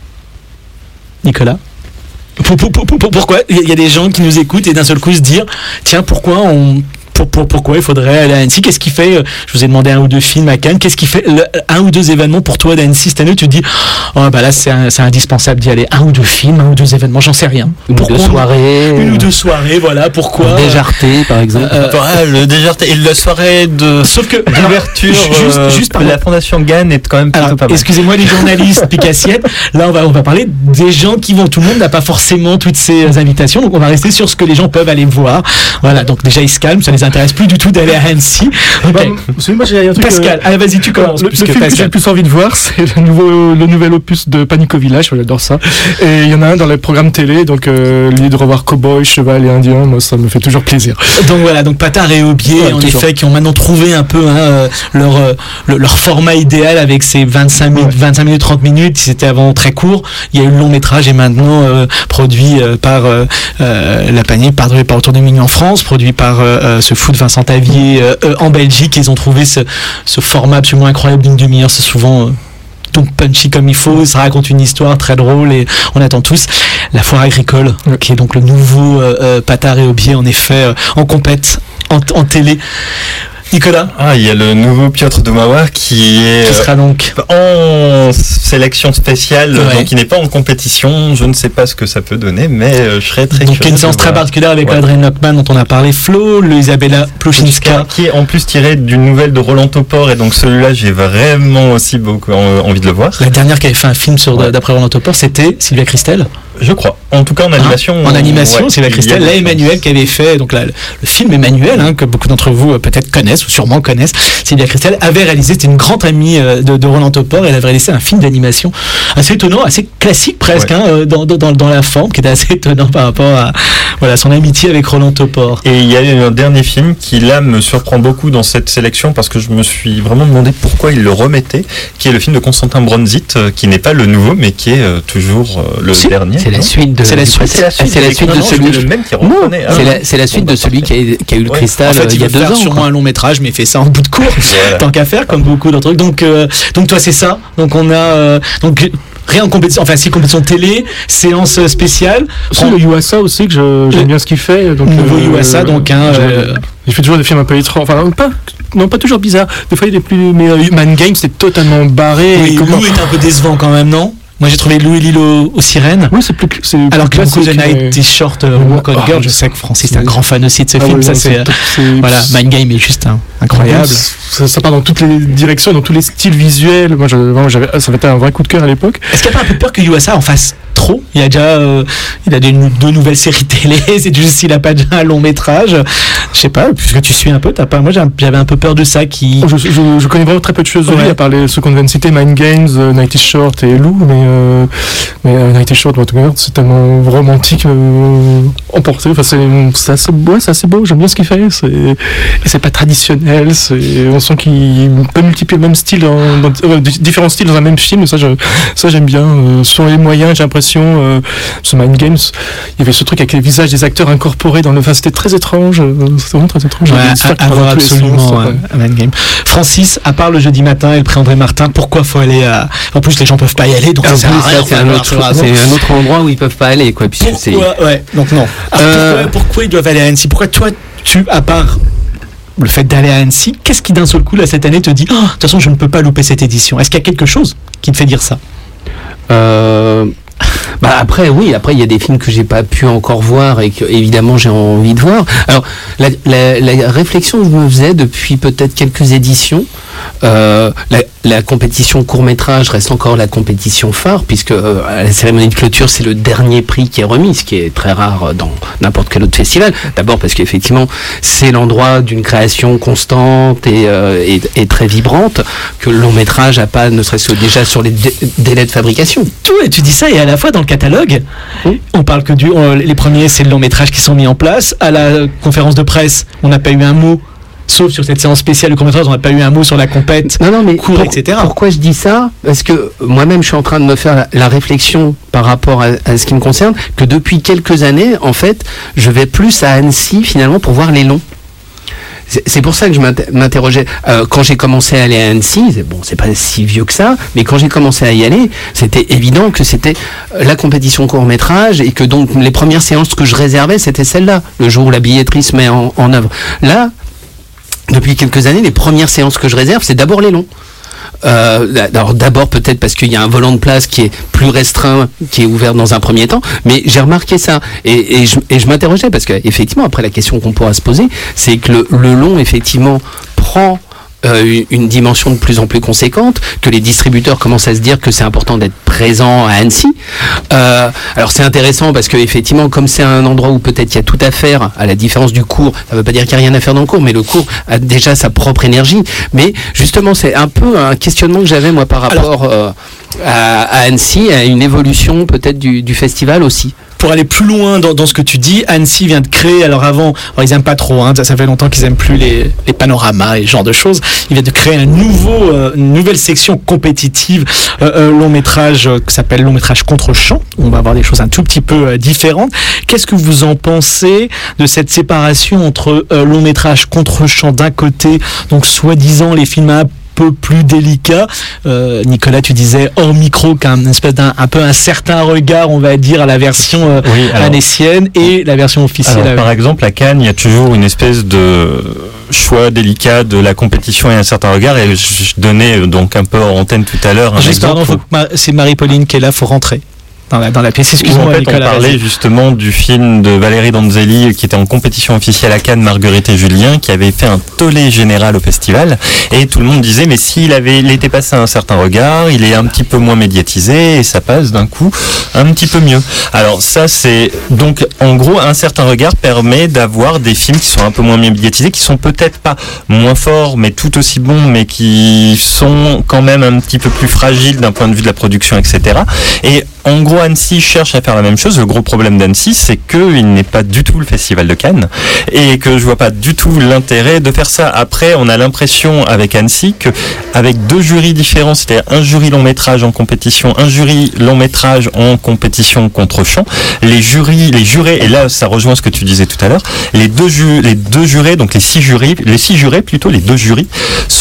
Nicolas, pour, pour, pour, pour, pourquoi il y a des gens qui nous écoutent et d'un seul coup se dire tiens, pourquoi on Pour, pour, pourquoi il faudrait aller à Annecy? Qu'est-ce qui fait, je vous ai demandé un ou deux films à Cannes, qu'est-ce qui fait le, un ou deux événements pour toi d'Annecy cette année? Tu te dis, oh bah là c'est, un, c'est indispensable d'y aller. Un ou deux films, un ou deux événements, j'en sais rien. Une pourquoi ou deux soirées. Une ou deux soirées, voilà, pourquoi. Déjarté, par exemple. Euh, ouais, le Déjarté et la soirée de Sauf que d'ouverture juste, euh, juste par la Fondation Gann est quand même plutôt Alors, pas mal. excusez-moi les journalistes picassiettes. Là on va on va parler des gens qui vont. Tout le monde n'a pas forcément toutes ces invitations, donc on va rester sur ce que les gens peuvent aller voir. Voilà, donc déjà ils se calment, ça les intéresse plus du tout d'aller à Annecy. Okay. Bah, vous savez, moi j'ai un truc. Pascal, euh, allez vas-y tu commences. Le, le film Pascal. que j'ai le plus envie de voir, c'est le nouveau le nouvel opus de Panico Village. J'adore ça. Et il y en a un dans les programmes télé, donc euh, l'idée de revoir Cowboy, Cheval et Indien, moi ça me fait toujours plaisir. Donc voilà, donc Patard et Aubier, ouais, en toujours. effet, qui ont maintenant trouvé un peu hein, leur euh, le, leur format idéal avec ces vingt-cinq minutes, ouais. vingt-cinq minutes, trente minutes. C'était avant très court. Il y a eu le long métrage et maintenant euh, produit euh, par euh, euh, La Panier, produit par Autour des Mignon en France, produit par euh, ce fou de Vincent Tavier euh, euh, en Belgique. Ils ont trouvé ce, ce format absolument incroyable d'une demi-heure. C'est souvent euh, donc punchy comme il faut, ça raconte une histoire très drôle et on attend tous La Foire agricole, ouais. qui est donc le nouveau euh, euh, Patard et Aubier, en effet, euh, en compète, en, en télé. Nicolas. Ah, il y a le nouveau Piotr Domauer qui est qui sera donc en sélection spéciale, ouais. donc il n'est pas en compétition. Je ne sais pas ce que ça peut donner, mais euh, je serais très donc curieux. Une séance très particulière avec ouais. Adrien Lockman dont on a parlé, Flo, le Isabella Ploszynska, qui est en plus tiré d'une nouvelle de Roland Topor, et donc celui-là j'ai vraiment aussi beaucoup envie de le voir. La dernière qui avait fait un film sur ouais. d'après Roland Topor, c'était Sylvia Christel. Je crois. En tout cas en animation. Hein en animation, ouais, Sylvia Christel, là Emmanuel qui avait fait donc là, le film Emmanuel, hein, que beaucoup d'entre vous euh, peut-être connaissent ou sûrement connaissent. Sylvia Christel avait réalisé, c'était une grande amie euh, de, de Roland Topor, et elle avait réalisé un film d'animation assez étonnant, assez classique presque, ouais. hein, dans, dans, dans la forme, qui était assez étonnant par rapport à voilà, son amitié avec Roland Topor. Et il y a un dernier film qui là me surprend beaucoup dans cette sélection, parce que je me suis vraiment demandé pourquoi il le remettait, qui est le film de Constantin Bronzit, euh, qui n'est pas le nouveau, mais qui est euh, toujours euh, le si, dernier. C'est la suite de. C'est la suite, c'est la suite, c'est la suite de celui. Le même qui reprenait. C'est la, c'est la suite de celui qui a, qui a eu le ouais. cristal. En fait, il, il y a deux faire ans. Sûrement quoi. Un long métrage, mais il fait ça en bout de cours, voilà. Tant qu'à faire, comme beaucoup d'autres trucs. Donc, euh, donc toi, c'est ça. Donc on a euh, donc Rien en compétition, enfin si compétition télé, séance spéciale. C'est le Yuasa aussi que je, j'aime bien ce qu'il fait. Donc, nouveau euh, Yuasa, donc un. Euh, il fait toujours des films un peu étranges, enfin pas, non pas toujours bizarres. Des fois il est plus, mais euh, Man Game c'est totalement barré. Oui, et comment... Lou est un peu décevant quand même, non? Moi j'ai trouvé Lou et l'île aux, aux sirènes. Oui, c'est plus. C'est Alors plus que beaucoup de classique, Night mais... Short euh, Walk on Oh, Girl, je sais que Francis est un grand fan aussi de ce Ah film. ouais, ça non, c'est, c'est, c'est voilà, Mind Game est juste hein, incroyable. Ça, ça part dans toutes les directions, dans tous les styles visuels. Moi, je, vraiment, j'avais, ça avait été un vrai coup de cœur à l'époque. Est-ce qu'il n'y a pas un peu peur que Yuasa en fasse trop? Il a déjà, euh, il a des, deux nouvelles séries télé. C'est juste s'il a pas déjà un long métrage. Je sais pas. Puisque tu suis un peu, t'as pas. Moi, j'avais un peu peur de ça. Qui. Je, je, je connais vraiment très peu de choses de lui, Ouais. à part les, ceux qu'on vient de citer, Mind Games, euh, Night is Short et Lou, mais, euh, mais euh, Night is Short, Walk on Girl, c'est tellement romantique, euh, emporté. Enfin, c'est, c'est assez beau, c'est assez beau. J'aime bien ce qu'il fait. C'est, et c'est pas traditionnel. C'est, on sent qu'il peut multiplier le même style, dans, dans, euh, différents styles dans un même film. Ça, je, ça j'aime bien. Euh, sur les moyens, j'ai l'impression. Euh, ce Mind Games, il y avait ce truc avec les visages des acteurs incorporés dans le. Enfin, c'était très étrange. euh, C'était vraiment très étrange. Ouais, Des histoires qui à, à partent voir dans tous les absolument sens, ouais, ouais. un Mind Game. Francis, à part le jeudi matin et le prix André Martin, pourquoi faut aller à. En plus, les gens peuvent pas y aller, donc En ça sert plus, à rien. ça, c'est, on un va autre, voir c'est un autre endroit où ils peuvent pas aller, quoi. Puisque c'est... Pourquoi Ouais, donc non. Alors, Euh, pourquoi, pourquoi ils doivent aller à Annecy? Pourquoi toi, tu, à part le fait d'aller à Annecy, qu'est-ce qui d'un seul coup, là, cette année, te dit, oh, de toute façon, je ne peux pas louper cette édition? Est-ce qu'il y a quelque chose qui te fait dire ça? Euh, bah après oui, après il y a des films que j'ai pas pu encore voir et que évidemment j'ai envie de voir. Alors la, la, la réflexion que je me faisais depuis peut-être quelques éditions, euh, la, la compétition court-métrage reste encore la compétition phare puisque euh, à la cérémonie de clôture c'est le dernier prix qui est remis, ce qui est très rare dans n'importe quel autre festival. D'abord parce qu'effectivement c'est l'endroit d'une création constante et, euh, et, et très vibrante que le long métrage a pas, ne serait-ce que déjà sur les dé- délais de fabrication. Tout, et tu dis ça, et à la fois dans le catalogue, Oui. on parle que du. on- les premiers, c'est le long métrage qui sont mis en place. À la conférence de presse, on n'a pas eu un mot, sauf sur cette séance spéciale de court métrage, on n'a pas eu un mot sur la compète. Non, non, mais cours, pour- et cetera. pourquoi je dis ça? Parce que moi-même, je suis en train de me faire la, la réflexion par rapport à, à ce qui me concerne, que depuis quelques années, en fait, je vais plus à Annecy, finalement, pour voir les longs. C'est c'est pour ça que je m'inter- m'interrogeais. Euh, quand j'ai commencé à aller à Annecy, c'est, bon, c'est pas si vieux que ça, mais quand j'ai commencé à y aller, c'était évident que c'était euh, la compétition court-métrage et que donc les premières séances que je réservais, c'était celle-là, le jour où la billetterie se met en, en œuvre. Là, depuis quelques années, les premières séances que je réserve, c'est d'abord les longs. Euh, alors d'abord peut-être parce qu'il y a un volant de place qui est plus restreint, qui est ouvert dans un premier temps, mais j'ai remarqué ça et, et je, et je m'interrogeais parce qu'effectivement après la question qu'on pourra se poser, c'est que le, le long effectivement prend euh, une dimension de plus en plus conséquente, que les distributeurs commencent à se dire que c'est important d'être présent à Annecy. Euh, alors c'est intéressant parce que effectivement, comme c'est un endroit où peut-être il y a tout à faire, à la différence du cours, ça ne veut pas dire qu'il n'y a rien à faire dans le cours, mais le cours a déjà sa propre énergie. Mais justement, c'est un peu un questionnement que j'avais moi par rapport euh, à, à Annecy, à une évolution peut-être du, du festival aussi. Pour aller plus loin dans, dans ce que tu dis, Annecy vient de créer, alors avant, alors ils aiment pas trop, hein, ça, ça fait longtemps qu'ils aiment plus les, les panoramas et ce genre de choses, ils viennent de créer un nouveau, euh, une nouvelle section compétitive, euh, euh, long métrage, euh, qui s'appelle long métrage contre-champ, où on va avoir des choses un tout petit peu euh, différentes. Qu'est-ce que vous en pensez de cette séparation entre euh, long métrage contre-champ d'un côté, donc soi-disant les films un peu plus délicat. Euh, Nicolas, tu disais hors micro qu'un espèce d'un un peu un certain regard, on va dire, à la version euh, Oui, alors- annécienne et la version officielle. Alors, avec- par exemple, à Cannes, il y a toujours une espèce de choix délicat de la compétition et un certain regard. Et je je donnais euh, donc un peu en antenne tout à l'heure un Juste exemple. pardon, faut que Ma- c'est Marie-Pauline qui est là, faut rentrer dans la, dans la pièce. Où, Excuse-moi, en fait, Nicolas. on parlait vas-y. justement du film de Valérie Donzelli qui était en compétition officielle à Cannes, Marguerite et Julien, qui avait fait un tollé général au festival. Et tout le monde disait, mais s'il avait, il était passé un certain regard, il est un petit peu moins médiatisé et ça passe d'un coup un petit peu mieux. Alors ça, c'est donc en gros un certain regard permet d'avoir des films qui sont un peu moins médiatisés, qui sont peut-être pas moins forts, mais tout aussi bons, mais qui sont quand même un petit peu plus fragiles d'un point de vue de la production, et cetera. Et en gros, Annecy cherche à faire la même chose. Le gros problème d'Annecy, c'est qu'il n'est pas du tout le festival de Cannes et que je vois pas du tout l'intérêt de faire ça. Après, on a l'impression avec Annecy que avec deux jurys différents, c'est-à-dire un jury long métrage en compétition, un jury long métrage en compétition contre champ, les jurys, les jurés, et là ça rejoint ce que tu disais tout à l'heure, les deux ju- les deux jurés, donc les six jurys, les six jurés plutôt, les deux jurys sont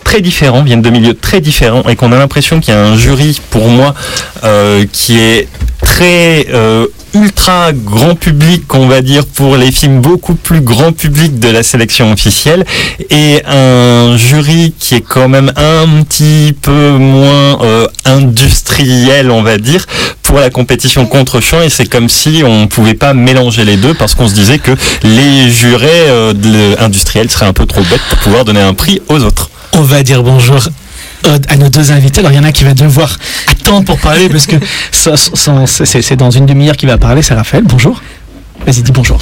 très différents, viennent de milieux très différents, et qu'on a l'impression qu'il y a un jury, pour moi, euh, qui est très euh, ultra grand public, on va dire, pour les films beaucoup plus grand public de la sélection officielle, et un jury qui est quand même un petit peu moins euh, industriel, on va dire, pour la compétition contre-champ, et c'est comme si on pouvait pas mélanger les deux, parce qu'on se disait que les jurés euh, de industriels seraient un peu trop bêtes pour pouvoir donner un prix aux autres. On va dire bonjour à nos deux invités. Alors il y en a qui va devoir attendre pour parler parce que ça, ça, c'est, c'est dans une demi-heure qu'il va parler, c'est Raphaël. Bonjour. Vas-y, dis bonjour.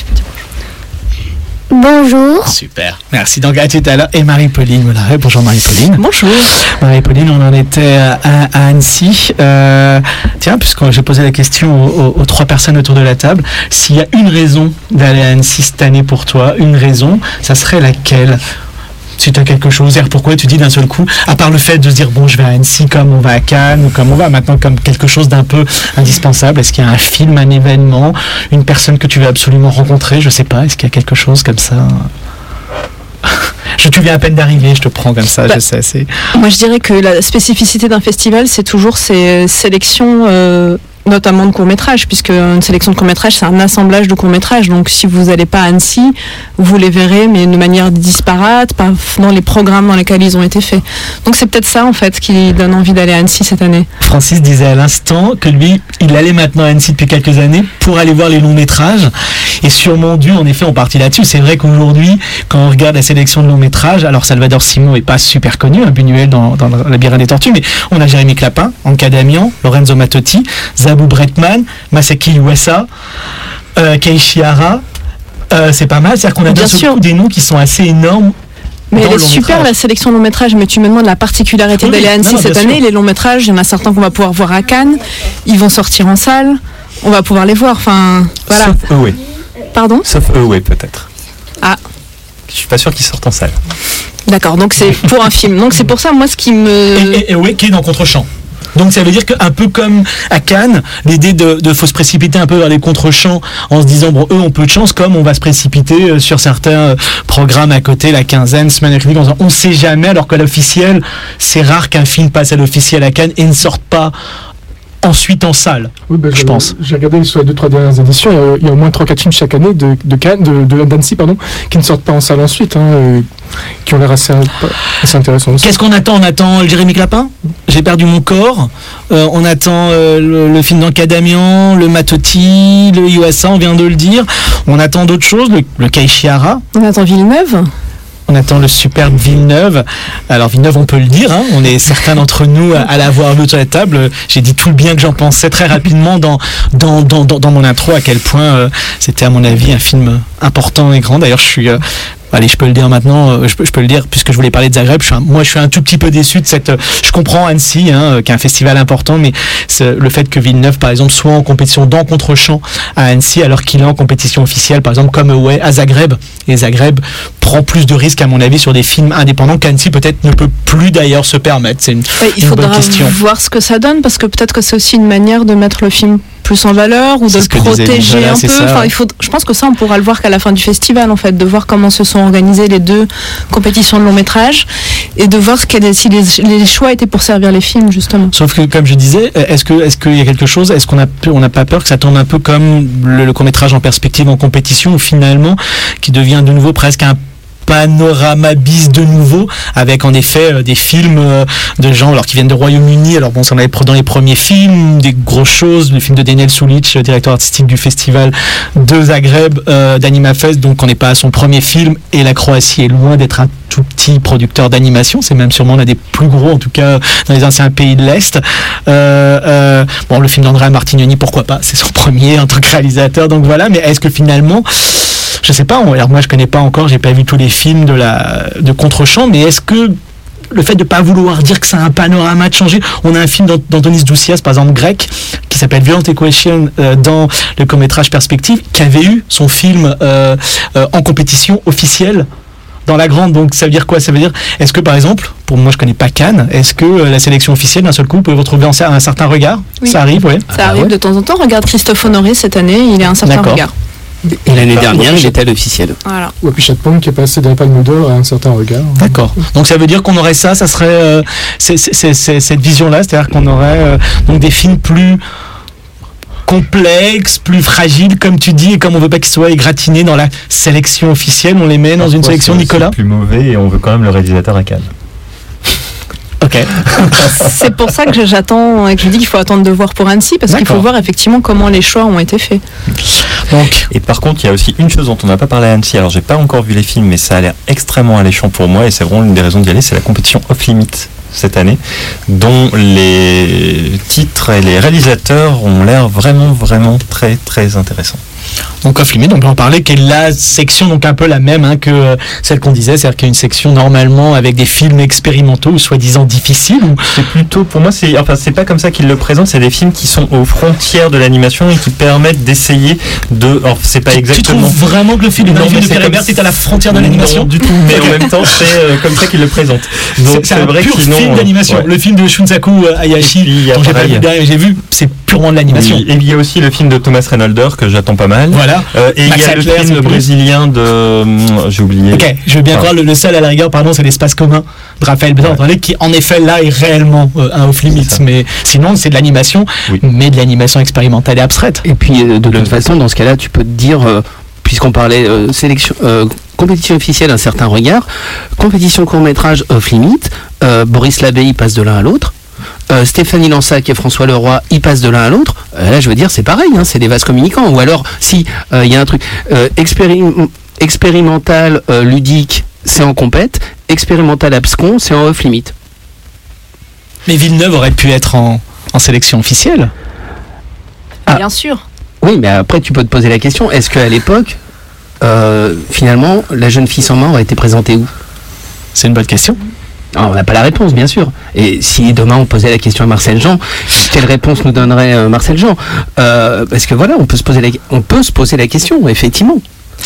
Bonjour. Super, merci. Donc à tout à l'heure. Et Marie-Pauline, voilà. Bonjour Marie-Pauline. Bonjour. Marie-Pauline, on en était à, à Annecy. Euh, tiens, puisque j'ai posé la question aux, aux, aux trois personnes autour de la table, s'il y a une raison d'aller à Annecy cette année pour toi, une raison, ça serait laquelle ? Si tu as quelque chose, et pourquoi tu dis d'un seul coup, à part le fait de se dire bon je vais à Annecy comme on va à Cannes ou comme on va maintenant comme quelque chose d'un peu indispensable, est-ce qu'il y a un film, un événement, une personne que tu veux absolument rencontrer, je sais pas, est-ce qu'il y a quelque chose comme ça? Je tu viens à peine d'arriver, je te prends comme ça, bah, je sais. C'est... Moi je dirais que la spécificité d'un festival, c'est toujours ces sélections euh, notamment de courts-métrages, puisque une sélection de courts-métrages, c'est un assemblage de courts-métrages. Donc si vous n'allez pas à Annecy, vous les verrez, mais de manière disparate, pas dans les programmes dans lesquels ils ont été faits. Donc c'est peut-être ça, en fait, qui donne envie d'aller à Annecy cette année. Francis disait à l'instant que lui, il allait maintenant à Annecy depuis quelques années pour aller voir les longs-métrages, et sûrement dû, en effet, en partie là-dessus. C'est vrai qu'aujourd'hui, quand on regarde la sélection de longs-métrages, alors Salvador Simon est pas super connu, un Buñuel dans, dans La Labyrinthe des Tortues, mais on a Jérémy Clapin, Anka Damian, Lorenzo Mattotti, Zabou Bretman, Masaki Yuasa, euh, Keiichi Hara, euh, c'est pas mal, c'est-à-dire qu'on a bien sûr des noms qui sont assez énormes. Mais elle est super la sélection long métrage, mais tu me demandes la particularité oui, d'aller à Annecy non, cette année, sûr. Les longs métrages, il y en a certains qu'on va pouvoir voir à Cannes, ils vont sortir en salle, on va pouvoir les voir, enfin voilà. Sauf eux, oui. Pardon ? Sauf eux, oui, peut-être. Ah. Je suis pas sûr qu'ils sortent en salle. D'accord, donc c'est pour un film. Donc c'est pour ça, moi, ce qui me... Et, et, et oui, qui est dans Contre-champ. Donc ça veut dire qu'un peu comme à Cannes, l'idée de, de faut se précipiter un peu vers les contre-champs en se disant bon eux ont peu de chance, comme on va se précipiter sur certains programmes à côté, la quinzaine, semaine à critique, en disant on sait jamais, alors que l'officiel, c'est rare qu'un film passe à l'officiel à Cannes et ne sorte pas ensuite en salle, oui, bah, je pense. J'ai regardé sur les deux trois dernières éditions, il y a, il y a au moins trois quatre films chaque année de, de Cannes, de, de d'Annecy, pardon, qui ne sortent pas en salle ensuite, hein, euh, qui ont l'air assez, assez intéressants aussi. Qu'est-ce qu'on attend ? On attend le Jérémy Clapin ? J'ai perdu mon corps. Euh, on attend euh, le, le film d'Anka Damian, le Mattotti, le Yuasa, on vient de le dire. On attend d'autres choses, le, le Keiichi Hara. On attend Villeneuve. On attend le superbe Villeneuve. Alors Villeneuve, on peut le dire, hein, on est certains d'entre nous à, à l'avoir vu sur la table. J'ai dit tout le bien que j'en pensais très rapidement dans, dans, dans, dans, dans mon intro, à quel point euh, c'était à mon avis un film important et grand. D'ailleurs, je suis... Euh, Allez, je peux le dire maintenant, euh, je, peux, je peux le dire puisque je voulais parler de Zagreb. Je suis un, moi, je suis un tout petit peu déçu de cette. Euh, je comprends Annecy, hein, qui est un festival important, mais le fait que Villeneuve, par exemple, soit en compétition dans Contre-champ à Annecy, alors qu'il est en compétition officielle, par exemple, comme ouais, à Zagreb. Et Zagreb prend plus de risques, à mon avis, sur des films indépendants qu'Annecy peut-être ne peut plus d'ailleurs se permettre. C'est une, ouais, il une bonne question. Il faudra voir ce que ça donne, parce que peut-être que c'est aussi une manière de mettre le film plus en valeur ou de le protéger voilà, un peu. Ça, enfin, ouais. il faut, je pense que ça, on pourra le voir qu'à la fin du festival, en fait, de voir comment se sont organisées les deux compétitions de long métrage et de voir ce qu'elle, si les, les choix étaient pour servir les films, justement. Sauf que, comme je disais, est-ce que, est-ce qu'il y a quelque chose, est-ce qu'on a, on n'a pas peur que ça tourne un peu comme le, le court métrage en perspective en compétition, ou finalement, qui devient de nouveau presque un panorama bis de nouveau, avec en effet euh, des films euh, de gens alors qui viennent de Royaume-Uni. Alors bon, ça en avait dans les premiers films des grosses choses, le film de Daniel Sulic, directeur artistique du festival de Zagreb, euh, d'Animafest, donc on n'est pas à son premier film, et la Croatie est loin d'être un tout petit producteur d'animation, c'est même sûrement l'un des plus gros, en tout cas dans les anciens pays de l'Est. Euh, euh, bon, le film d'Andrea Martignoni, pourquoi pas, c'est son premier en tant que réalisateur, donc voilà. Mais est-ce que finalement, je sais pas, alors moi je connais pas encore, j'ai pas vu tous les films de la de Contre-champ, mais est-ce que le fait de pas vouloir dire que c'est un panorama de changer, on a un film d'Antonis Doucias, par exemple grec, qui s'appelle Violent Equation, euh, dans le court-métrage Perspective, qui avait eu son film euh, euh, en compétition officielle dans la grande. Donc ça veut dire quoi ? Ça veut dire, est-ce que par exemple, pour moi je connais pas Cannes, est-ce que euh, la sélection officielle d'un seul coup peut retrouver un, un certain regard ? Oui. Ça arrive, oui. Ça ah, arrive ouais. de temps en temps. Regarde Christophe Honoré cette année, il a un certain D'accord. regard. Et l'année dernière, j'étais à l'officiel. Voilà. Ou puis Chatpong qui est passé dans les Palmes d'Or à un certain regard. D'accord. Donc ça veut dire qu'on aurait ça, ça serait euh, c'est, c'est, c'est, cette vision-là, c'est-à-dire qu'on aurait euh, donc des films plus complexes, plus fragiles, comme tu dis, et comme on veut pas qu'ils soient égratignés dans la sélection officielle, on les met dans Parfois, une sélection, c'est Nicolas. plus mauvais et on veut quand même le réalisateur à Cannes. Ok. C'est pour ça que j'attends et que je dis qu'il faut attendre de voir pour Annecy, parce qu'il D'accord. faut voir effectivement comment les choix ont été faits. Donc, Et par contre, il y a aussi une chose dont on n'a pas parlé à Annecy. Alors, j'ai pas encore vu les films, mais ça a l'air extrêmement alléchant pour moi, et c'est vraiment l'une des raisons d'y aller. C'est la compétition Off Limits cette année, dont les titres et les réalisateurs ont l'air vraiment, vraiment très, très intéressants. donc Off Limit, on peut en parler, qui est la section donc un peu la même hein, que euh, celle qu'on disait, c'est-à-dire qu'il y a une section normalement avec des films expérimentaux ou soi-disant difficiles. Ou... C'est plutôt, pour moi, c'est, enfin, c'est pas comme ça qu'ils le présentent. C'est des films qui sont aux frontières de l'animation et qui permettent d'essayer de. Alors, c'est pas Tu- exactement. Tu trouves vraiment que le film, Non, le mais film de c'est Pierre comme- Hébert est à la frontière de l'animation? Non, du tout. Mais en même temps, c'est euh, comme ça qu'ils le présentent. Donc, C'est, c'est un pur sinon, film euh, d'animation. ouais. Le film de Shunsaku euh, Hayashi, Et puis, il y a dont j'ai pas pareil. vu derrière, mais j'ai vu, c'est purement de l'animation. Oui, et il y a aussi le film de Thomas Reynolder que j'attends pas mal. Voilà. Euh, et Max il y a le Adler, c'est film plus. brésilien de. hum, J'ai oublié. Ok, je veux bien Ah. croire, le, le seul à la rigueur, pardon, c'est l'espace commun de Raphaël Bézard, qui en effet là est réellement euh, un off limits, C'est ça. mais sinon c'est de l'animation, Oui. mais de l'animation expérimentale et abstraite. Et puis, euh, de toute façon, dans ce cas-là, tu peux te dire, euh, puisqu'on parlait euh, sélection, euh, compétition officielle, un certain regard, compétition court-métrage Off Limit, euh, Boris Labbé, il passe de l'un à l'autre. Euh, Stéphanie Lansac et François Leroy, ils passent de l'un à l'autre. Euh, là, je veux dire, c'est pareil, hein, c'est des vases communicants. Ou alors, si euh, il y a un truc euh, expérim- expérimental, euh, ludique, c'est en compète. Expérimental abscon, c'est en off limit. Mais Villeneuve aurait pu être en, en sélection officielle. Ah. Bien sûr. Oui, mais après, tu peux te poser la question, est-ce qu'à l'époque, euh, finalement, la jeune fille sans main aurait été présentée où? C'est une bonne question. Ah, on n'a pas la réponse, bien sûr. Et si demain on posait la question à Marcel Jean, quelle réponse nous donnerait euh, Marcel Jean? euh, Parce que voilà, on peut se poser la, on peut se poser la question, effectivement.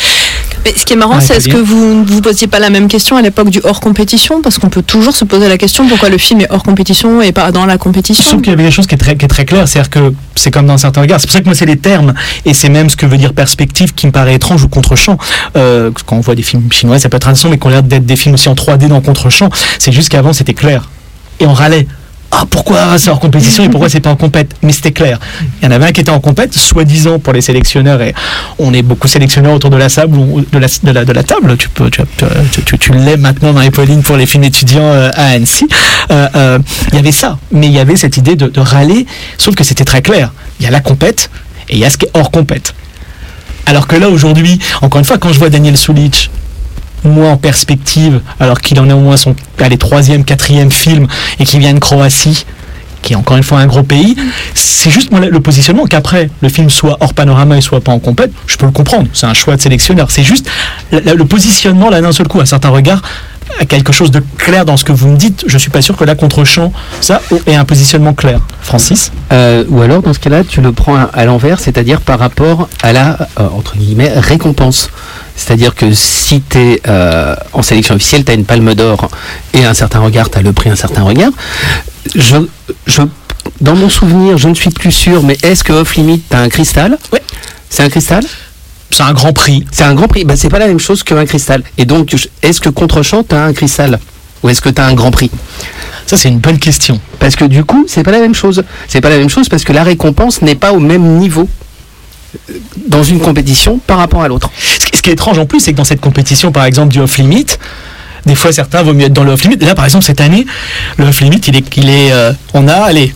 Mais ce qui est marrant, Ah, c'est est-ce que Pauline. vous ne vous posiez pas la même question à l'époque du hors compétition? Parce qu'on peut toujours se poser la question pourquoi le film est hors compétition et pas dans la compétition. Sauf qu'il y avait des choses qui est très, qui est très claires, c'est-à-dire que c'est comme dans certains regards. C'est pour ça que moi c'est les termes et c'est même ce que veut dire perspective qui me paraît étrange ou contre-champ. Euh, quand on voit des films chinois, ça peut être intéressant, mais qu'on a l'air d'être des films aussi en trois D dans contre-champ. C'est juste qu'avant c'était clair et on râlait. Ah, pourquoi c'est hors compétition et pourquoi c'est pas en compète? Mais c'était clair. Il y en avait un qui était en compète, soi-disant pour les sélectionneurs, et on est beaucoup sélectionneurs autour de la table, ou de la, de la, de la table. Tu peux, tu, tu, tu, tu l'es maintenant dans les Pauline pour les films étudiants euh, à Annecy. Euh, euh, il y avait ça, mais il y avait cette idée de, de râler, sauf que c'était très clair. Il y a la compète et il y a ce qui est hors compète. Alors que là aujourd'hui, encore une fois, quand je vois Daniel Sulic, moi en perspective, alors qu'il en est au moins son allez, troisième, quatrième film et qu'il vient de Croatie, qui est encore une fois un gros pays, c'est juste moi, le positionnement qu'après le film soit hors panorama et soit pas en compète, je peux le comprendre, c'est un choix de sélectionneur. C'est juste le, le positionnement là d'un seul coup, à certains regards, à quelque chose de clair dans ce que vous me dites. Je suis pas sûr que là contre-champ, ça ait un positionnement clair. Francis euh, Ou alors dans ce cas-là, tu le prends à, à l'envers, c'est-à-dire par rapport à la euh, entre guillemets récompense. C'est-à-dire que si tu es euh, en sélection officielle, tu as une palme d'or et un certain regard, tu as le prix un certain regard. Je, je, dans mon souvenir, je ne suis plus sûr, mais est-ce que Off Limit, tu as un cristal? Oui. C'est un cristal? C'est un grand prix. C'est un grand prix. Bah, c'est pas la même chose qu'un cristal. Et donc, est-ce que Contre-champ, tu as un cristal? Ou est-ce que tu as un grand prix? Ça, c'est une bonne question. Parce que du coup, c'est pas la même chose. C'est pas la même chose parce que la récompense n'est pas au même niveau dans une compétition par rapport à l'autre. Ce qui est étrange en plus, c'est que dans cette compétition, par exemple, du off-limit, des fois certains vaut mieux être dans le off-limit. Là, par exemple, cette année, le off-limit, il est, il est, euh, on a, allez,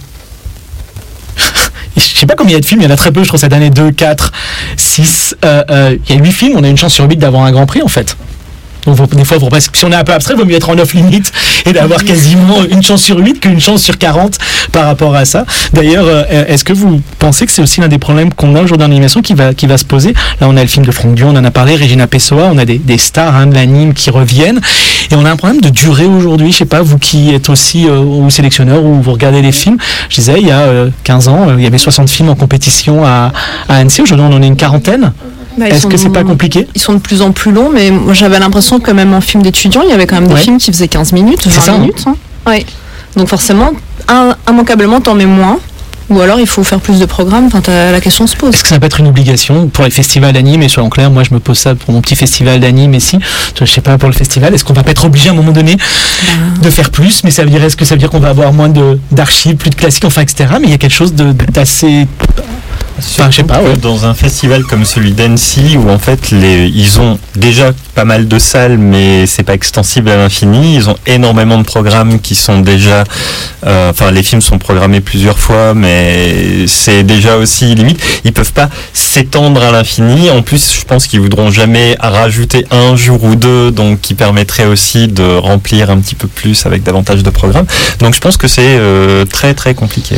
je sais pas combien il y a de films, il y en a très peu, je crois cette année, deux, quatre, six, euh, euh, il y a huit films, on a une chance sur huit d'avoir un grand prix en fait. Donc faut, des fois, faut, si on est un peu abstrait, il vaut mieux être en off-limit et d'avoir quasiment une chance sur huit qu'une chance sur quarante par rapport à ça. D'ailleurs, euh, est-ce que vous pensez que c'est aussi l'un des problèmes qu'on a aujourd'hui en animation qui va, qui va se poser? Là, on a le film de Franck Dion, on en a parlé, Regina Pessoa, on a des, des stars hein, de l'anime qui reviennent. Et on a un problème de durée aujourd'hui. Je sais pas, vous qui êtes aussi euh, ou sélectionneur ou vous regardez les films, je disais, il y a euh, quinze ans, euh, il y avait soixante films en compétition à, à Annecy. Aujourd'hui, on en est une quarantaine. Bah, Est-ce que c'est pas compliqué? Ils sont de plus en plus longs, mais moi j'avais l'impression que même en film d'étudiant, il y avait quand même des Ouais. films qui faisaient quinze minutes, C'est vingt ça, hein. minutes. Hein. Ouais. Donc forcément, un, immanquablement, t'en mets moins. Ou alors il faut faire plus de programmes, enfin, la question se pose. Est-ce que ça peut être une obligation pour les festivals d'anime? Et soyons clairs, moi je me pose ça pour mon petit festival d'anime ici, je sais pas pour le festival, est-ce qu'on va pas être obligé à un moment donné ben... de faire plus? Mais ça veut dire, est-ce que ça veut dire qu'on va avoir moins de, d'archives, plus de classiques, enfin et cetera. Mais il y a quelque chose de, d'assez... Enfin, je sais pas, ouais. Dans un festival comme celui d'Annecy, où en fait les, ils ont déjà pas mal de salles, mais c'est pas extensible à l'infini. Ils ont énormément de programmes qui sont déjà, euh, enfin les films sont programmés plusieurs fois, mais c'est déjà aussi limite. Ils peuvent pas s'étendre à l'infini. En plus, je pense qu'ils voudront jamais rajouter un jour ou deux, donc qui permettrait aussi de remplir un petit peu plus avec davantage de programmes. Donc je pense que c'est euh, très très compliqué. Ouais.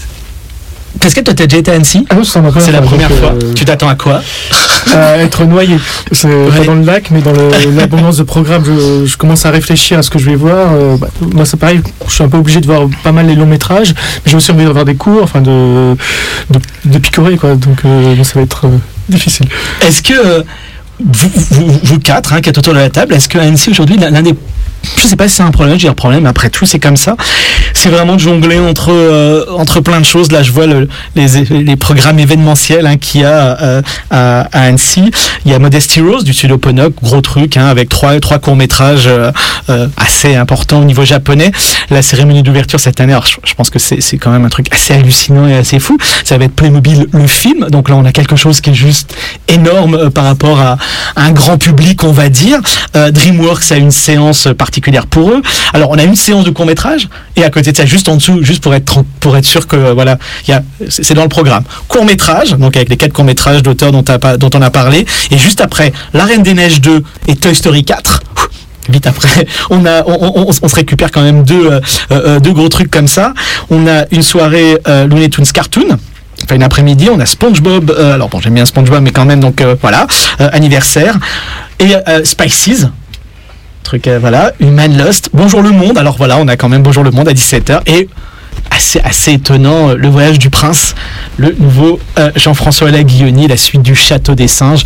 Pascal, toi, t'as déjà été à Annecy? Ah non, c'est la première, c'est la première fois. Euh... Tu t'attends à quoi? À être noyé. C'est ouais. Pas dans le lac, mais dans le, l'abondance de programmes. Je, je commence à réfléchir à ce que je vais voir. Euh, bah, moi, c'est pareil. Je suis un peu obligé de voir pas mal les longs métrages, mais j'ai aussi envie d'avoir des cours, enfin de de, de picorer, quoi. Donc, euh, ça va être euh, difficile. Est-ce que euh, vous, vous, vous quatre, hein, qui êtes autour de la table, est-ce que Annecy aujourd'hui, l'un des je sais pas si c'est un problème, je dis un problème, après tout c'est comme ça, c'est vraiment de jongler entre euh, entre plein de choses. Là je vois le, les, les programmes événementiels hein, qu'il y a euh, à, à Annecy. Il y a Modesty Rose du studio Ponok, gros truc hein, avec trois trois courts métrages euh, euh, assez importants au niveau japonais. La cérémonie d'ouverture cette année, alors je, je pense que c'est c'est quand même un truc assez hallucinant et assez fou. Ça va être Playmobil le film, donc là on a quelque chose qui est juste énorme euh, par rapport à, à un grand public on va dire. Euh, DreamWorks a une séance particulière pour eux. Alors on a une séance de court métrage et à côté de ça juste en dessous, juste pour être pour être sûr que euh, voilà, il y a c'est dans le programme court métrage, donc avec les quatre courts métrages d'auteurs dont, dont on a parlé, et juste après La Reine des Neiges deux et Toy Story quatre. Vite après, on a, on, on, on, on se récupère quand même deux, euh, euh, deux gros trucs comme ça. On a une soirée euh, Looney Tunes Cartoon. Enfin, une après-midi, on a SpongeBob. Euh, alors bon, j'aime bien SpongeBob, mais quand même, donc euh, voilà, euh, anniversaire et euh, Spices. Truc, euh, voilà, Human Lost, Bonjour le Monde. Alors voilà, on a quand même Bonjour le Monde à dix-sept heures et assez assez étonnant, euh, Le Voyage du Prince, le nouveau euh, Jean-François Laguilloni, la suite du Château des Singes.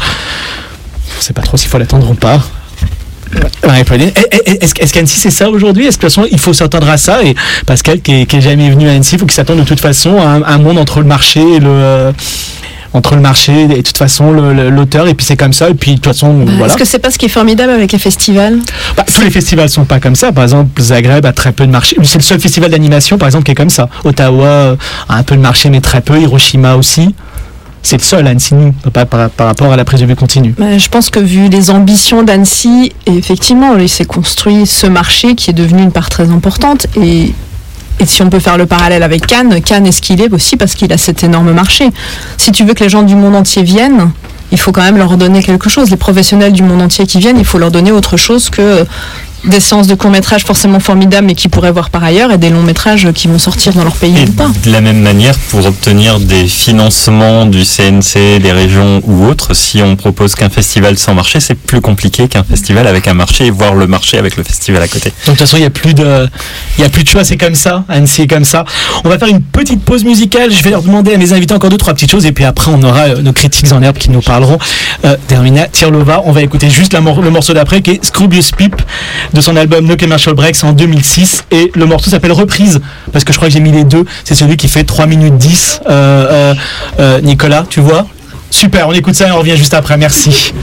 Je sais pas trop s'il faut l'attendre ou pas. Ouais, est-ce, est-ce qu'Annecy c'est ça aujourd'hui? Est-ce que de toute façon il faut s'attendre à ça? Et Pascal qui est, qui est jamais venu à Annecy, il faut qu'il s'attende de toute façon à un, à un monde entre le marché et le euh, entre le marché et de toute façon le, le, l'auteur, et puis c'est comme ça, et puis de toute façon bah, voilà. Est-ce que c'est pas ce qui est formidable avec les festivals? Bah, tous les festivals sont pas comme ça. Par exemple Zagreb a très peu de marché, c'est le seul festival d'animation par exemple qui est comme ça. Ottawa a un peu de marché mais très peu, Hiroshima aussi. C'est le seul, Annecy, par, par, par rapport à la prise de vue continue. Bah, je pense que vu les ambitions d'Annecy, effectivement, il s'est construit ce marché qui est devenu une part très importante. Et, et si on peut faire le parallèle avec Cannes, Cannes est ce qu'il est aussi parce qu'il a cet énorme marché. Si tu veux que les gens du monde entier viennent, il faut quand même leur donner quelque chose. Les professionnels du monde entier qui viennent, il faut leur donner autre chose que des séances de courts-métrages forcément formidables mais qui pourraient voir par ailleurs, et des longs-métrages qui vont sortir dans leur pays et ou pas. De la même manière, pour obtenir des financements du C N C, des régions ou autres, si on propose qu'un festival sans marché, c'est plus compliqué qu'un festival avec un marché, et voir le marché avec le festival à côté. Donc de toute façon, il n'y a plus de, il y a plus de choix, c'est comme ça, Annecy est comme ça. On va faire une petite pause musicale, je vais leur demander à mes invités encore deux, trois petites choses, et puis après on aura euh, nos critiques en herbe qui nous parleront. Euh, Dermina Tirlova, on va écouter juste la mor- le morceau d'après qui est Scroobius Pip, de son album No Commercial Breaks en deux mille six, et le morceau s'appelle Reprise parce que je crois que j'ai mis les deux, c'est celui qui fait trois minutes dix. euh, euh, euh, Nicolas, tu vois? Super, on écoute ça et on revient juste après, merci.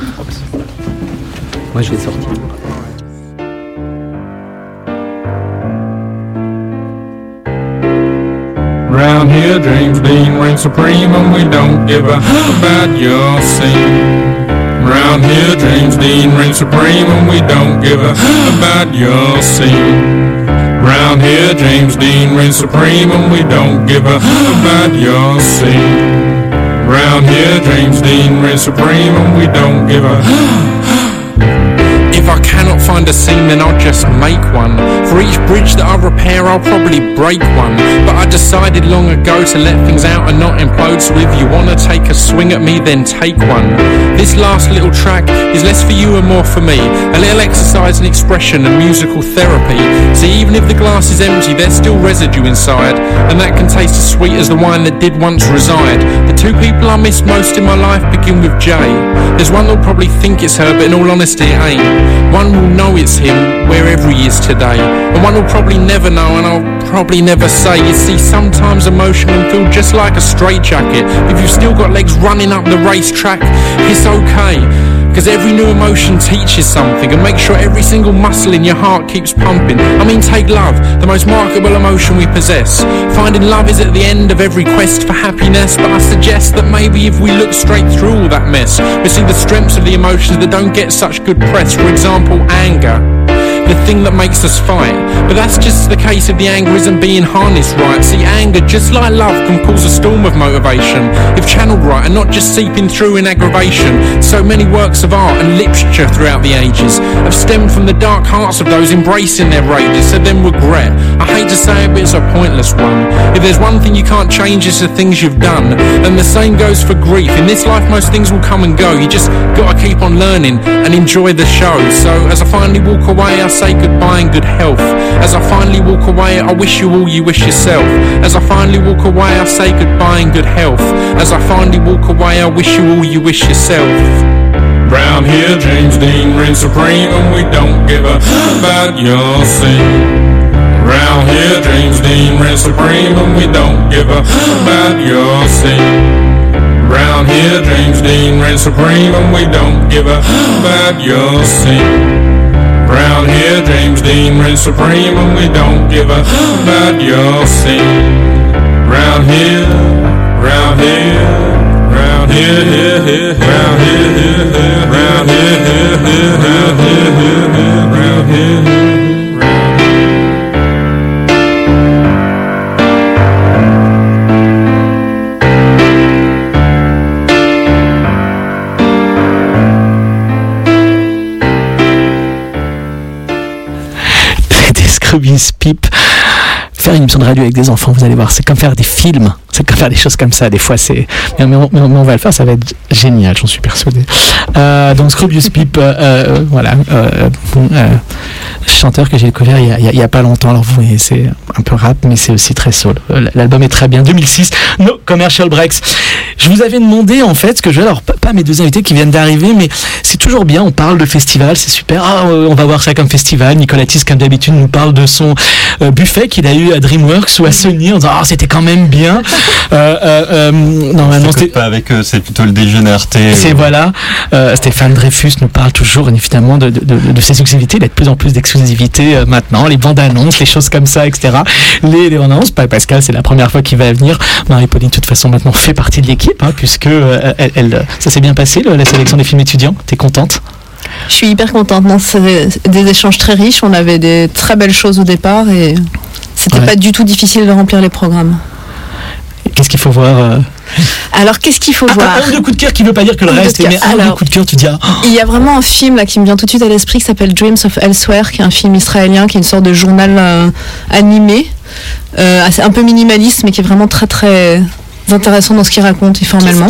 Moi je vais sortir. Round here James Dean reigns supreme and we don't give a about your scene. Round here James Dean reigns supreme and we don't give a about your scene. Round here James Dean reigns supreme and we don't give a about your scene. Round here James Dean reigns supreme and we don't give a. If I cannot find a scene then I'll just make one. For each bridge that I repair I'll probably break one. But I decided long ago to let things out and not implode. So if you wanna take a swing at me then take one. This last little track is less for you and more for me. A little exercise and expression and musical therapy. See, even if the glass is empty there's still residue inside, and that can taste as sweet as the wine that did once reside. The two people I miss most in my life begin with J. There's one that'll probably think it's her but in all honesty it ain't. One will know it's him, wherever he is today. And one will probably never know, and I'll probably never say. You see, sometimes emotion can feel just like a straitjacket. If you've still got legs running up the racetrack, it's okay. Cause every new emotion teaches something, and make sure every single muscle in your heart keeps pumping. I mean, take love, the most marketable emotion we possess. Finding love is at the end of every quest for happiness, but I suggest that maybe if we look straight through all that mess, we see the strengths of the emotions that don't get such good press. For example, anger, the thing that makes us fight. But that's just the case if the anger isn't being harnessed right. See, anger, just like love, can cause a storm of motivation if channeled right and not just seeping through in aggravation. So many works of art and literature throughout the ages have stemmed from the dark hearts of those embracing their rages, so then regret. I hate to say it, but it's a pointless one. If there's one thing you can't change, it's the things you've done. And the same goes for grief. In this life most things will come and go. You just gotta keep on learning and enjoy the show. So as I finally walk away, I say goodbye and good health. As I finally walk away, I wish you all you wish yourself. As I finally walk away, I say goodbye and good health. As I finally walk away, I wish you all you wish yourself. Round here, James Dean reigns supreme, and we don't give a about your scene. Round here, James Dean reigns supreme, and we don't give a about your scene. Round here, James Dean reigns supreme, and we don't give a about your scene. Round here, James Dean reigns supreme, and we don't give a about your scene. Round here, round here, round here, here, here, round here, here, here, round here, here, here, round here, here, here, round here, here. Scroobius Pip. Faire une émission de radio avec des enfants, vous allez voir, c'est comme faire des films, c'est comme faire des choses comme ça. Des fois, c'est. Mais, mais, on, mais on va le faire, ça va être génial, j'en suis persuadé. Euh, donc, Scroobius Pip, euh, euh, voilà, euh, bon, euh, chanteur que j'ai découvert il y, a, il y a pas longtemps. Alors, vous voyez, c'est un peu rap, mais c'est aussi très soul. L'album est très bien. deux mille six, No Commercial Breaks. Je vous avais demandé, en fait, ce que je veux, alors pas mes deux invités qui viennent d'arriver, mais c'est toujours bien, on parle de festival, c'est super. Ah, on va voir ça comme festival. Nicolas Tis, comme d'habitude, nous parle de son euh, buffet qu'il a eu à DreamWorks ou à Sony en disant ah, c'était quand même bien. Euh, euh, euh, normalement, c'est pas avec eux, c'est plutôt le déjeuner Arte. C'est euh... voilà. Euh, Stéphane Dreyfus nous parle toujours évidemment de, de, de, de ses exclusivités. Il y a de plus en plus d'exclusivité euh, maintenant, les bandes annonces, les choses comme ça, et cetera. Les, les bandes annonces. Pascal, c'est la première fois qu'il va venir. Marie-Pauline, de toute façon, maintenant fait partie de l'équipe, hein, puisque euh, elle, elle, ça s'est bien passé, le, la sélection des films étudiants. T'es contente? Je suis hyper contente. Non, c'est des échanges très riches. On avait des très belles choses au départ et c'était ouais. pas du tout difficile de remplir les programmes. Qu'est-ce qu'il faut voir euh... Alors, qu'est-ce qu'il faut ah, voir Un de coup de cœur qui ne veut pas dire que le reste, mais un de coup de cœur, tu dis ah. Il y a vraiment un film là qui me vient tout de suite à l'esprit qui s'appelle Dreams of Elsewhere, qui est un film israélien, qui est une sorte de journal euh, animé, euh, assez, un peu minimaliste, mais qui est vraiment très très intéressant dans ce qu'il raconte et formellement.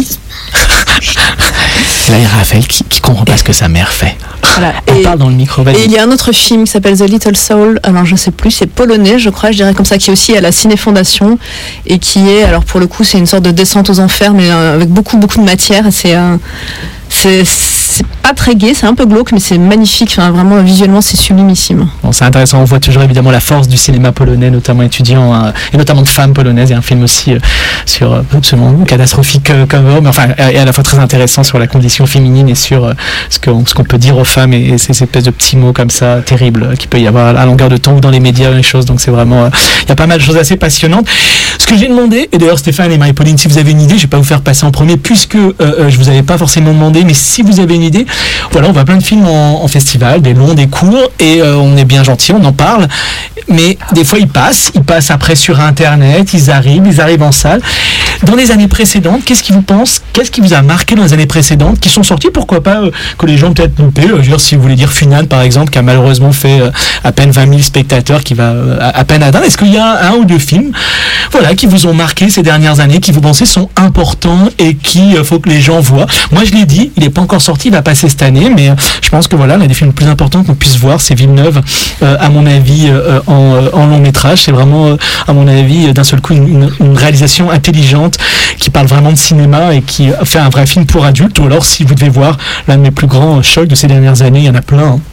Là, il y a Raphaël qui, qui comprend pas ce que sa mère fait. Voilà. On et, parle dans le micro. Et il y a un autre film qui s'appelle The Little Soul. Alors je sais plus, c'est polonais, je crois, je dirais comme ça, qui est aussi à la Ciné-Fondation et qui est, alors pour le coup, c'est une sorte de descente aux enfers, mais euh, avec beaucoup beaucoup de matière. C'est un, euh, c'est, c'est pas très gai, c'est un peu glauque, mais c'est magnifique. Enfin, vraiment, visuellement, c'est sublimissime. Bon, c'est intéressant. On voit toujours évidemment la force du cinéma polonais, notamment étudiant euh, et notamment de femmes polonaises. Il y a un film aussi euh, sur euh, absolument catastrophique euh, cover, mais enfin, et à la fois très intéressant sur la condition féminine et sur euh, ce qu'on ce qu'on peut dire aux femmes et, et ces espèces de petits mots comme ça terribles euh, qu'il peut y avoir à longueur de temps ou dans les médias, les choses. Donc c'est vraiment, euh, il y a pas mal de choses assez passionnantes. Ce que j'ai demandé, et d'ailleurs Stéphane et Marie-Pauline, si vous avez une idée, je vais pas vous faire passer en premier puisque euh, euh, je vous avais pas forcément demandé, mais si vous avez une idée, voilà, on voit plein de films en, en festival, des longs, des courts, et euh, on est bien gentil, on en parle, mais des fois ils passent, ils passent après sur internet, ils arrivent, ils arrivent en salle. Dans les années précédentes, qu'est-ce qui vous pense, qu'est-ce qui vous a marqué dans les années précédentes, qui sont sortis, pourquoi pas, euh, que les gens ont peut-être loupé, euh, je veux dire, si vous voulez dire Funan par exemple, qui a malheureusement fait euh, à peine vingt mille spectateurs, qui va euh, à, à peine atteindre, est-ce qu'il y a un ou deux films, voilà, qui vous ont marqué ces dernières années, qui vous pensez sont importants et qui euh, faut que les gens voient? Moi je l'ai dit, il n'est pas encore sorti, il va passer cette année, mais euh, je pense que voilà, l'un des films les plus importants qu'on puisse voir, c'est Villeneuve, euh, à mon avis, euh, en, euh, en long métrage. C'est vraiment, euh, à mon avis, euh, d'un seul coup, une, une, une réalisation intelligente qui parle vraiment de cinéma et qui fait un vrai film pour adultes. Ou alors, si vous devez voir l'un de mes plus grands chocs de ces dernières années, il y en a plein. Hein.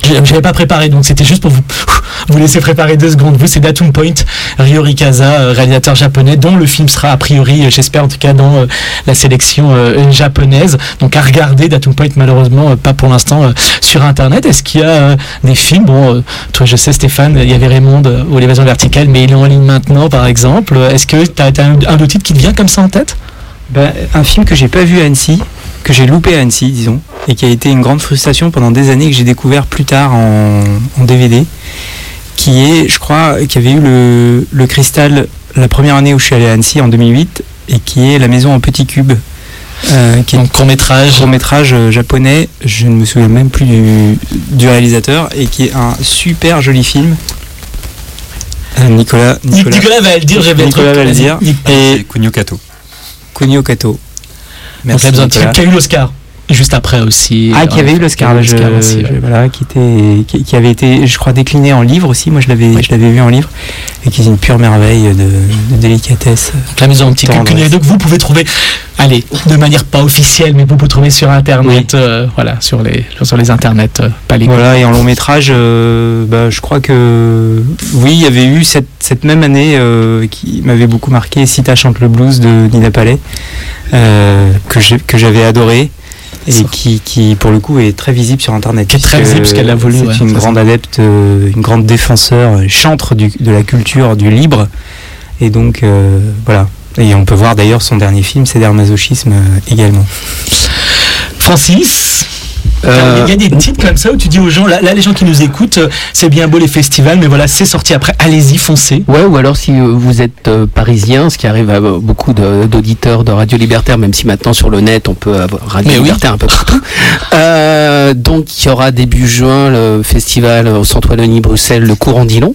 J'avais pas préparé, donc c'était juste pour vous vous laisser préparer deux secondes. Vous, c'est Datum Point, Ryo Rikaza, réalisateur japonais, dont le film sera a priori, j'espère en tout cas, dans euh, la sélection euh, japonaise. Donc à regarder, Datum Point, malheureusement euh, pas pour l'instant euh, sur Internet. Est-ce qu'il y a euh, des films? Bon, euh, toi, je sais, Stéphane, il y avait Raymond euh, ou l'évasion verticale, mais il est en ligne maintenant, par exemple. Est-ce que tu as un, un de titres qui te vient comme ça en tête? Ben, un film que j'ai pas vu à Annecy, que j'ai loupé à Annecy, disons, et qui a été une grande frustration pendant des années, que j'ai découvert plus tard en, en D V D, qui est, je crois, qui avait eu le, le cristal la première année où je suis allé à Annecy en deux mille huit, et qui est La Maison en petits cubes, euh, qui est un court métrage, court métrage japonais. Je ne me souviens même plus du, du réalisateur, et qui est un super joli film. Euh, Nicolas, Nicolas, Nicolas va le dire, j'avais Nicolas va le dire. Et Kunio Kato. Kunio Kato. Merci. Donc, qui a eu l'Oscar juste après aussi. Ah, qui avait eu l'Oscar, euh, je, aussi, ouais. je, voilà, qui était, qui, qui avait été, je crois, décliné en livre aussi. Moi, je l'avais, je l'avais vu en livre, et qui est une pure merveille de, de délicatesse. Donc, La Maison en petit cube, que vous pouvez trouver, allez, de manière pas officielle, mais vous pouvez trouver sur Internet, oui. euh, voilà, sur les, sur les Internets, euh, pas les. Voilà, et en long métrage, euh, bah, je crois que, oui, il y avait eu cette, cette même année euh, qui m'avait beaucoup marqué, Sita chante le blues de Nina Palais, euh, que j'ai, que j'avais adoré. Et qui, qui, pour le coup, est très visible sur Internet. Qui est très visible parce qu'elle l'a voulu. C'est ouais, une grande ça. adepte, euh, une grande défenseur, chantre du, de la culture, du libre. Et donc, euh, voilà. Et on peut voir d'ailleurs son dernier film, Sadomasochisme, euh, également. Francis, il euh... y a des titres comme ça où tu dis aux gens, là, là les gens qui nous écoutent, c'est bien beau les festivals, mais voilà, c'est sorti après, allez-y, foncez. Ouais, ou alors si vous êtes euh, parisien, ce qui arrive à beaucoup de, d'auditeurs de Radio Libertaire, même si maintenant sur le net on peut avoir Radio mais Libertaire oui. un peu partout. euh, donc il y aura début juin le festival au Centre Wallonie Bruxelles, le Courant d'Ilon.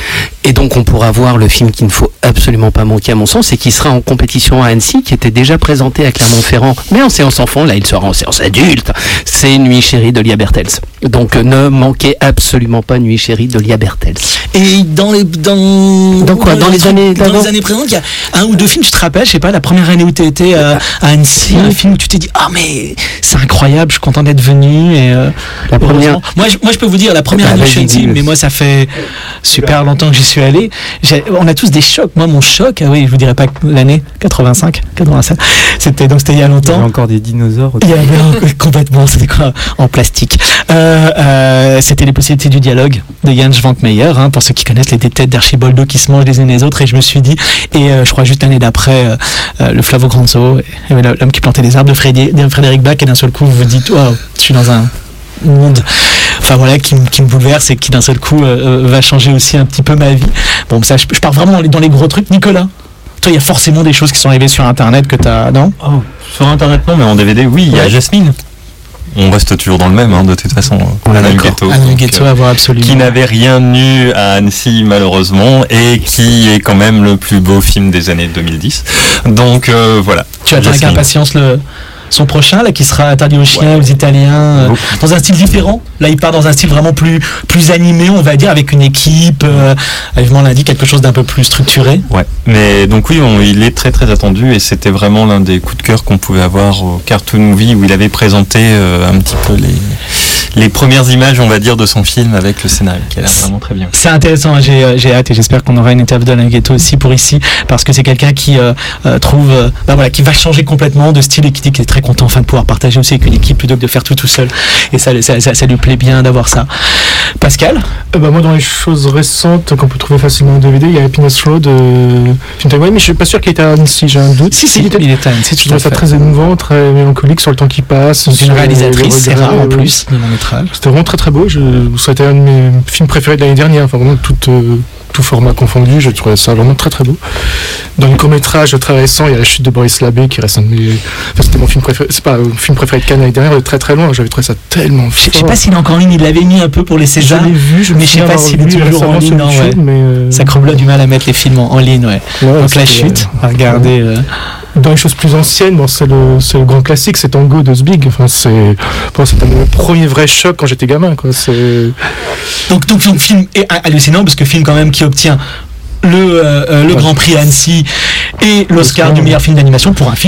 Et donc on pourra voir le film qu'il ne faut absolument pas manquer à mon sens, et qui sera en compétition à Annecy, qui était déjà présenté à Clermont-Ferrand, mais en séance enfant. Là il sera en séance adulte. C'est Nuit chérie de Lia Bertels. Donc ne manquez absolument pas Nuit chérie de Lia Bertels. Et dans les dans dans quoi dans, dans les années dans les années présentes, il y a un ou deux films, tu te rappelles, je sais pas, la première année où tu étais euh, à Annecy, un film où tu t'es dit ah mais c'est incroyable, je suis content d'être venu. Et euh, la première moi je, moi je peux vous dire la première bah, année où je suis Annecy, mais moi ça fait super longtemps que j'y suis allé. J'ai, on a tous des chocs. Moi mon choc, ah oui, je vous dirais pas l'année quatre-vingt-cinq, quatre-vingt-sept. C'était donc c'était il y a longtemps. Il y avait encore des dinosaures. Il y avait complètement, c'était quoi en plastique. Euh, euh, c'était Les possibilités du dialogue de Jan Schwankmeyer, hein, pour ceux qui connaissent les têtes d'Archibaldo qui se mangent les unes les autres. Et je me suis dit, et euh, je crois juste l'année d'après, euh, euh, le Flavo Granzo, et, et l'homme qui plantait des arbres de Frédéric, Frédéric Bach, et d'un seul coup vous vous dites, waouh, je suis dans un monde, enfin voilà, qui, qui me bouleverse et qui d'un seul coup euh, va changer aussi un petit peu ma vie. Bon, ça, je, je pars vraiment dans les, dans les gros trucs. Nicolas, toi, il y a forcément des choses qui sont arrivées sur Internet que t'as, non? Oh, sur Internet non, mais en D V D, oui, il y a ouais. Jasmine. On reste toujours dans le même, hein, de toute façon. Anna Ghetto, Anna Ghetto à voir absolument. Qui n'avait rien eu à Annecy malheureusement, et qui est quand même le plus beau film des années deux mille dix. Donc euh, voilà. Tu attends avec impatience le son prochain, là, qui sera interdit aux chiens, ouais. aux Italiens, euh, dans un style différent. Là, il part dans un style vraiment plus plus animé, on va dire, avec une équipe. Euh, Vivement lundi, quelque chose d'un peu plus structuré. Ouais. Mais donc oui, on, il est très très attendu, et c'était vraiment l'un des coups de cœur qu'on pouvait avoir au Cartoon Movie, où il avait présenté euh, un petit peu les les premières images, on va dire, de son film avec le scénario, qui a l'air vraiment très bien. C'est intéressant, j'ai, euh, j'ai hâte, et j'espère qu'on aura une interview d'Anna Ghetto aussi pour ici, parce que c'est quelqu'un qui euh, euh, trouve, euh, bah voilà, qui va changer complètement de style, et qui dit qu'il est très content enfin de pouvoir partager aussi avec une équipe plutôt que de faire tout tout seul. Et ça, ça, ça, ça lui plaît bien d'avoir ça. Pascal, euh, bah moi dans les choses récentes qu'on peut trouver facilement en D V D, il y a Happiness Road, euh, mais je suis pas sûr qu'il était à Annecy, j'ai un doute. Si si, il était, il était à Annecy. Je trouve ça très émouvant, très mélancolique sur le temps qui passe. C'est une réalisatrice, c'est rare en plus de mon métrage. C'était vraiment très très beau. Je, c'était un de mes films préférés de l'année dernière. Enfin vraiment tout, euh, tout format confondu. Je trouvais ça vraiment très très beau. Dans le court métrage très récent, il y a La chute de Boris Labbé qui reste un de mes. Enfin, c'était mon film préféré. C'est pas mon film préféré de Cannes l'année dernière, de très très loin. J'avais trouvé ça tellement fort. Je sais pas s'il est encore en ligne. Il l'avait mis un peu pour les Césars. Je l'ai vu. Je mais je sais pas s'il est toujours en ligne. Non, ouais. mais euh... Sacre-Bleu a du mal à mettre les films en, en ligne. Ouais. ouais Donc La chute. Euh, à regarder. Euh... Dans les choses plus anciennes, bon, c'est, le, c'est le grand classique, c'est Tango de Zbig. Enfin, c'est, bon, c'était mon premier vrai choc quand j'étais gamin. Quoi. C'est... Donc, donc, donc, film est hallucinant, parce que film quand même qui obtient le, euh, le ouais. Grand Prix à Annecy et l'Oscar ouais. du meilleur film d'animation pour un film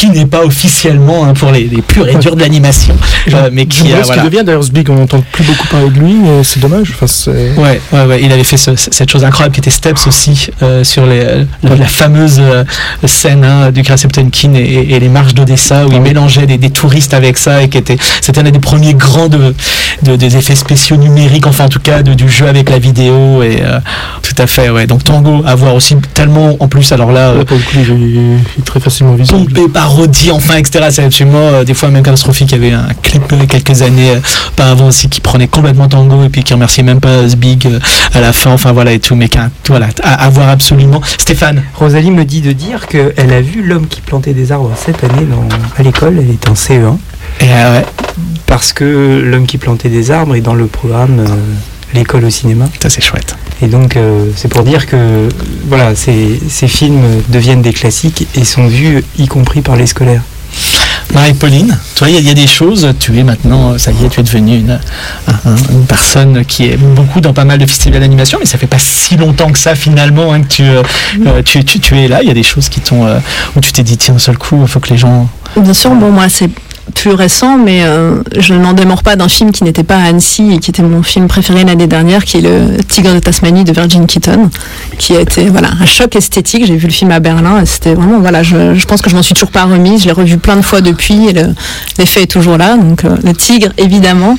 qui n'est pas officiellement hein, pour les, les purs et durs de l'animation, euh, mais qui a voilà. Ce qui devient d'ailleurs Zbig, on n'entend plus beaucoup parler de lui, mais c'est dommage. Enfin, c'est... Ouais, ouais, ouais, il avait fait ce, cette chose incroyable qui était Steps aussi euh, sur les, la, la fameuse euh, scène hein, du Grace Potemkin et, et les marches d'Odessa où il mélangeait des, des touristes avec ça et qui était c'était un des premiers grands de, de des effets spéciaux numériques, enfin en tout cas de, du jeu avec la vidéo et euh, tout à fait, ouais. Donc Tango à voir aussi tellement en plus alors là. Ouais, pour le coup, il est, il est très facilement visible. Pompé, parodie, enfin, et cetera. C'est absolument euh, des fois même catastrophique. Il y avait un clip il y a quelques années, euh, pas avant aussi, qui prenait complètement Tango et puis qui remerciait même pas Zbig euh, à la fin. Enfin voilà et tout, mais qu'un, voilà, à, à voir absolument. Stéphane. Rosalie me dit de dire qu'elle a vu L'homme qui plantait des arbres cette année dans, à l'école. Elle est en C E un. Et euh, ouais. Parce que L'homme qui plantait des arbres est dans le programme euh, L'école au cinéma. Ça c'est chouette. Et donc euh, c'est pour dire que voilà, ces, ces films deviennent des classiques et sont vus y compris par les scolaires. Marie-Pauline, toi, il y, y a des choses, tu es maintenant, ça y est, tu es devenue une, un, une personne qui est beaucoup dans pas mal de festivals d'animation, mais ça fait pas si longtemps que ça finalement hein, que tu, euh, tu, tu, tu es là. Il y a des choses qui t'ont, euh, où tu t'es dit, tiens, d'un seul coup, il faut que les gens... Bien sûr, bon, moi, c'est plus récent, mais euh, je n'en démords pas d'un film qui n'était pas à Annecy et qui était mon film préféré l'année dernière, qui est Le Tigre de Tasmanie de Virgin Keaton, qui a été voilà un choc esthétique. J'ai vu le film à Berlin et c'était vraiment voilà, je, je pense que je m'en suis toujours pas remise. Je l'ai revu plein de fois depuis et le, l'effet est toujours là. Donc euh, Le Tigre évidemment.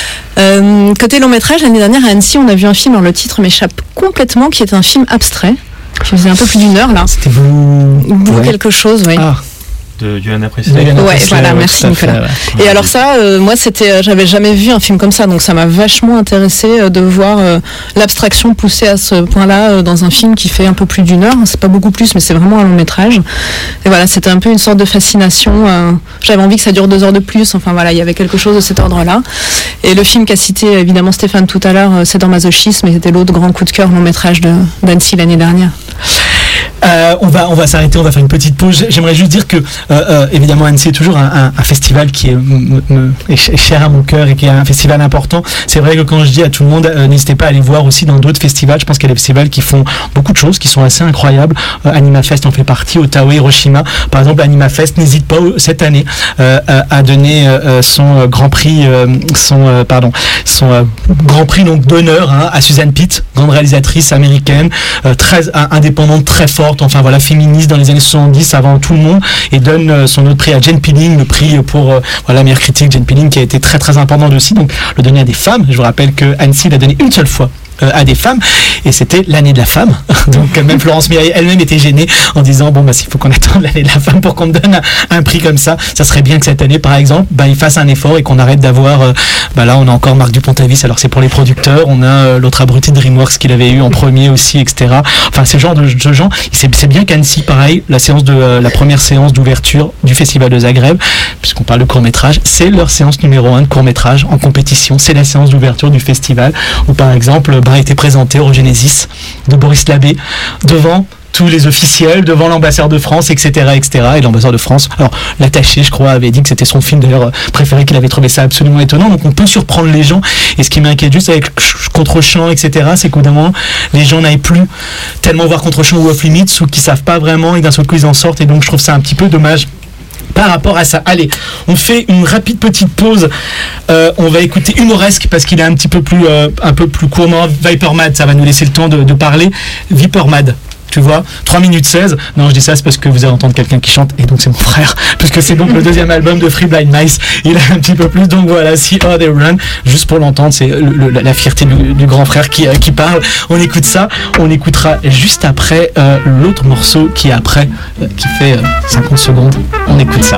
Euh, côté long métrage, l'année dernière à Annecy, on a vu un film dont le titre m'échappe complètement, qui est un film abstrait, qui faisait un peu plus d'une heure là. C'était Blue, Blue ouais. quelque chose, oui. Ah. De Johanna Presley. Ouais, voilà, ouais, merci Nicolas. Fait, ouais. Et alors ça, euh, moi, c'était, euh, j'avais jamais vu un film comme ça, donc ça m'a vachement intéressé euh, de voir euh, l'abstraction poussée à ce point-là euh, dans un film qui fait un peu plus d'une heure. C'est pas beaucoup plus, mais c'est vraiment un long métrage. Et voilà, c'était un peu une sorte de fascination. Euh, j'avais envie que ça dure deux heures de plus. Enfin voilà, il y avait quelque chose de cet ordre-là. Et le film qu'a cité évidemment Stéphane tout à l'heure, euh, c'est dans Masochisme, et c'était l'autre grand coup de cœur long métrage de d'Annecy l'année dernière. Euh, on va on va s'arrêter, on va faire une petite pause. J'aimerais juste dire que euh, euh, évidemment Annecy est toujours un, un, un festival qui est, m- m- est cher à mon cœur et qui est un festival important. C'est vrai que quand je dis à tout le monde euh, n'hésitez pas à aller voir aussi dans d'autres festivals. Je pense qu'il y a des festivals qui font beaucoup de choses qui sont assez incroyables. Euh, AnimaFest en fait partie, Ottawa, Hiroshima. Par exemple, AnimaFest n'hésite pas cette année euh, à donner euh, son euh, grand prix euh, son euh, pardon son euh, grand prix donc d'honneur hein, à Suzanne Pitt, grande réalisatrice américaine, euh, très euh, indépendante, très forte, enfin voilà, féministe dans les années soixante-dix avant tout le monde, et donne euh, son autre prix à Jane Pilling, le prix pour euh, voilà, la meilleure critique. Jane Pilling qui a été très très importante aussi, donc le donner à des femmes. Je vous rappelle que Annecy l'a donné une seule fois euh, à des femmes, et c'était l'année de la femme. Donc même Florence Mireille elle-même était gênée en disant bon bah s'il faut qu'on attende l'année de la femme pour qu'on me donne un, un prix comme ça, ça serait bien que cette année par exemple bah, il fasse un effort et qu'on arrête d'avoir euh, bah là on a encore Marc Dupont-Avis, alors c'est pour les producteurs, on a euh, l'autre abruti de DreamWorks qu'il avait eu en premier aussi, etc. Enfin c'est le genre de, de gens, c'est, c'est bien qu'Annecy pareil, la séance de euh, la première séance d'ouverture du festival de Zagreb, puisqu'on parle de court-métrage, c'est leur séance numéro un de court-métrage en compétition, c'est la séance d'ouverture du festival où par exemple bah, a été présenté Eurogenesis de Boris Labbé devant tous les officiels, devant l'ambassadeur de France, et cetera, et cetera. Et l'ambassadeur de France, alors l'attaché, je crois, avait dit que c'était son film d'ailleurs préféré, qu'il avait trouvé ça absolument étonnant. Donc on peut surprendre les gens. Et ce qui m'inquiète juste avec Contre-champ, et cetera, c'est qu'au bout d'un moment, les gens n'aillent plus tellement voir Contre-champ ou Off Limits, ou qu'ils savent pas vraiment, et d'un seul coup ils en sortent. Et donc je trouve ça un petit peu dommage par rapport à ça. Allez, on fait une rapide petite pause. Euh, on va écouter Humoresque parce qu'il est un petit peu plus, euh, un peu plus court. Non, Vipermad, ça va nous laisser le temps de, de parler. Vipermad. Tu vois, trois minutes seize. Non, je dis ça, c'est parce que vous allez entendre quelqu'un qui chante, et donc c'est mon frère, puisque c'est donc le deuxième album de Free Blind Mice. Il a un petit peu plus, donc voilà, See How They Run, juste pour l'entendre, c'est le, le, la fierté du, du grand frère qui, euh, qui parle. On écoute ça, on écoutera juste après euh, l'autre morceau qui est après, euh, qui fait euh, cinquante secondes. On écoute ça.